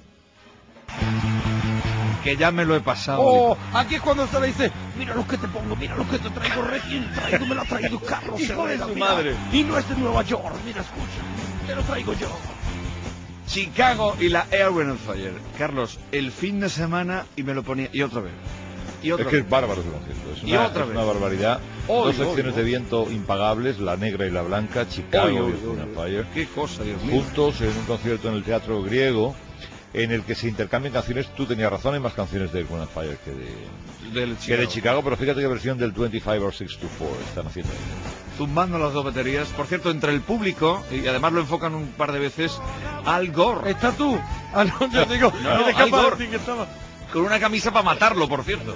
Speaker 4: que ya me lo he pasado.
Speaker 5: Oh, aquí es cuando se le dice, mira lo que te pongo, mira lo que te traigo recién traído, me lo ha traído Carlos
Speaker 4: Hijo de
Speaker 5: Herrera,
Speaker 4: su
Speaker 5: mira.
Speaker 4: madre.
Speaker 5: Y no es de Nueva York, mira, escucha, te lo traigo yo.
Speaker 4: Chicago y la Air on Fire. Carlos, el fin de semana y me lo ponía y otra vez. Y otra
Speaker 18: Es que
Speaker 4: vez.
Speaker 18: es bárbaro ese concierto, es
Speaker 4: Y
Speaker 18: una,
Speaker 4: otra
Speaker 18: es
Speaker 4: vez.
Speaker 18: una barbaridad.
Speaker 4: Oy,
Speaker 18: Dos
Speaker 4: oy,
Speaker 18: secciones
Speaker 4: oy.
Speaker 18: de viento impagables, la negra y la blanca, Chicago
Speaker 4: Oy, oy,
Speaker 18: y
Speaker 4: oy,
Speaker 18: Queen
Speaker 4: oy.
Speaker 18: of Fire,
Speaker 4: Qué cosa, Dios mío.
Speaker 18: juntos en un concierto en el Teatro Griego, en el que se intercambian canciones. Tú tenías razón, hay más canciones de Queen of Fire que de,
Speaker 4: Del
Speaker 18: que de Chicago, pero fíjate qué versión del veinticinco or seis to cuatro están haciendo ahí.
Speaker 4: Zumbando las dos baterías. Por cierto, entre el público, y además lo enfocan un par de veces, Al Gore.
Speaker 5: ¿Estás tú? Ah, no, yo digo,
Speaker 4: No, no,
Speaker 5: eres
Speaker 4: Al
Speaker 5: capaz de
Speaker 4: Gore.
Speaker 5: decir que estaba...
Speaker 4: Con una camisa para matarlo, por cierto.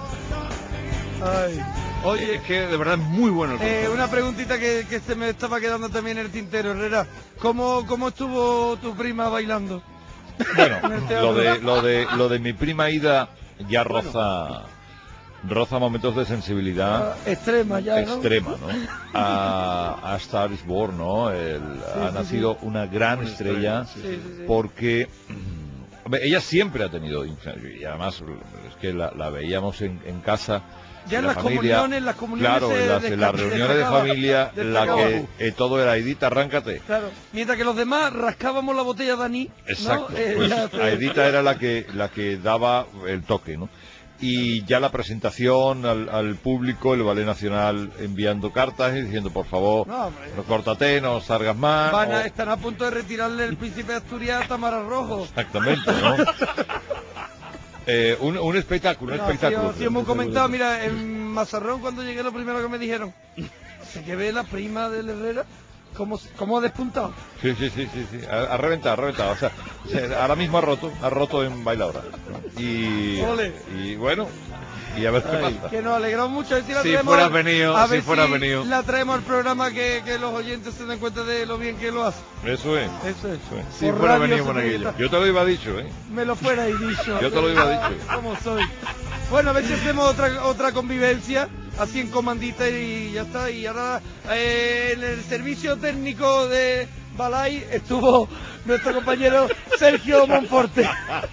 Speaker 5: Ay.
Speaker 4: Oye, es que de verdad es muy bueno el
Speaker 5: Eh,
Speaker 4: concierto.
Speaker 5: una preguntita que, que se me estaba quedando también en el tintero, Herrera. ¿Cómo, cómo estuvo tu prima bailando?
Speaker 18: Bueno,
Speaker 5: En el teatro.
Speaker 18: lo de, lo de, lo de mi prima Ida ya roza, roza momentos de sensibilidad.
Speaker 5: Ah, extrema ya, ¿no?
Speaker 18: Extrema, ¿no? A, a Star is Born, ¿no? El- ha
Speaker 5: sí,
Speaker 18: nacido
Speaker 5: sí.
Speaker 18: una gran
Speaker 4: Una
Speaker 18: estrella,
Speaker 4: estrella,
Speaker 5: sí, sí, sí.
Speaker 18: porque mm, hombre, ella siempre ha tenido influencia, y además es que la, la veíamos en, en casa.
Speaker 5: Ya en
Speaker 18: la
Speaker 5: las
Speaker 18: familia,
Speaker 5: comuniones, las comuniones
Speaker 18: claro,
Speaker 5: se
Speaker 18: en las, en las
Speaker 5: desca-
Speaker 18: reuniones de
Speaker 5: destacaba,
Speaker 18: familia, la
Speaker 5: destacaba.
Speaker 18: que eh, todo era Edita, arráncate.
Speaker 5: Claro, mientras que los demás rascábamos la botella de anís, ¿no?
Speaker 18: Exacto,
Speaker 5: Eh,
Speaker 18: pues
Speaker 5: ya se-
Speaker 18: a Edita era la que la que daba el toque, ¿no? Y ya la presentación al, al público, el Ballet Nacional enviando cartas y diciendo, por favor,
Speaker 5: No, hombre.
Speaker 18: no córtate, no salgas más.
Speaker 5: Van a,
Speaker 18: o-
Speaker 5: están a punto de retirarle el príncipe de Asturias a Tamara Rojo.
Speaker 18: Exactamente, ¿no? Eh, un, un espectáculo, un
Speaker 5: No,
Speaker 18: espectáculo.
Speaker 5: sí, sí, hemos comentado, mira, en Mazarrón cuando llegué lo primero que me dijeron, se que ve la prima del Herrera, ¿cómo, cómo ha despuntado?
Speaker 18: Sí, sí, sí, sí, sí. Ha, ha reventado, ha reventado. O sea, se- ahora mismo ha roto, ha roto en bailadora. Y,
Speaker 5: Ole.
Speaker 18: y bueno, y a ver qué
Speaker 5: Ay,
Speaker 18: pasa.
Speaker 5: que nos alegramos mucho. A ver si la
Speaker 18: Si
Speaker 5: traemos,
Speaker 18: fueras venido,
Speaker 5: a
Speaker 18: si
Speaker 5: ver
Speaker 18: fueras
Speaker 5: si
Speaker 18: venido.
Speaker 5: la traemos al programa, que, que los oyentes se den cuenta de lo bien que lo hace.
Speaker 18: Eso es.
Speaker 5: Eso es.
Speaker 18: Eso es.
Speaker 5: Si fuera venido,
Speaker 18: Monaguillo. Yo te lo iba dicho, ¿eh?
Speaker 5: Me lo fuera y dicho.
Speaker 18: Yo te lo iba dicho.
Speaker 5: ¿Cómo soy? Bueno, a ver si hacemos otra otra convivencia, así en comandita y ya está. Y ahora eh, en el servicio técnico de Balay estuvo nuestro compañero Sergio Monforte.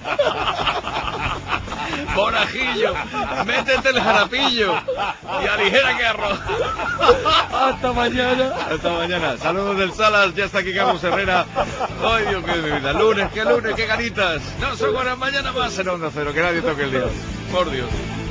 Speaker 18: Morajillo, métete el jarapillo y aligera que arroz.
Speaker 5: Hasta mañana.
Speaker 18: Hasta mañana. Saludos del Salas, ya está aquí Carlos Herrera. Ay, Dios mío, de mi vida. Lunes, qué lunes, qué ganitas. No son buenas mañana más en Onda Cero, que nadie toque el día. Por Dios.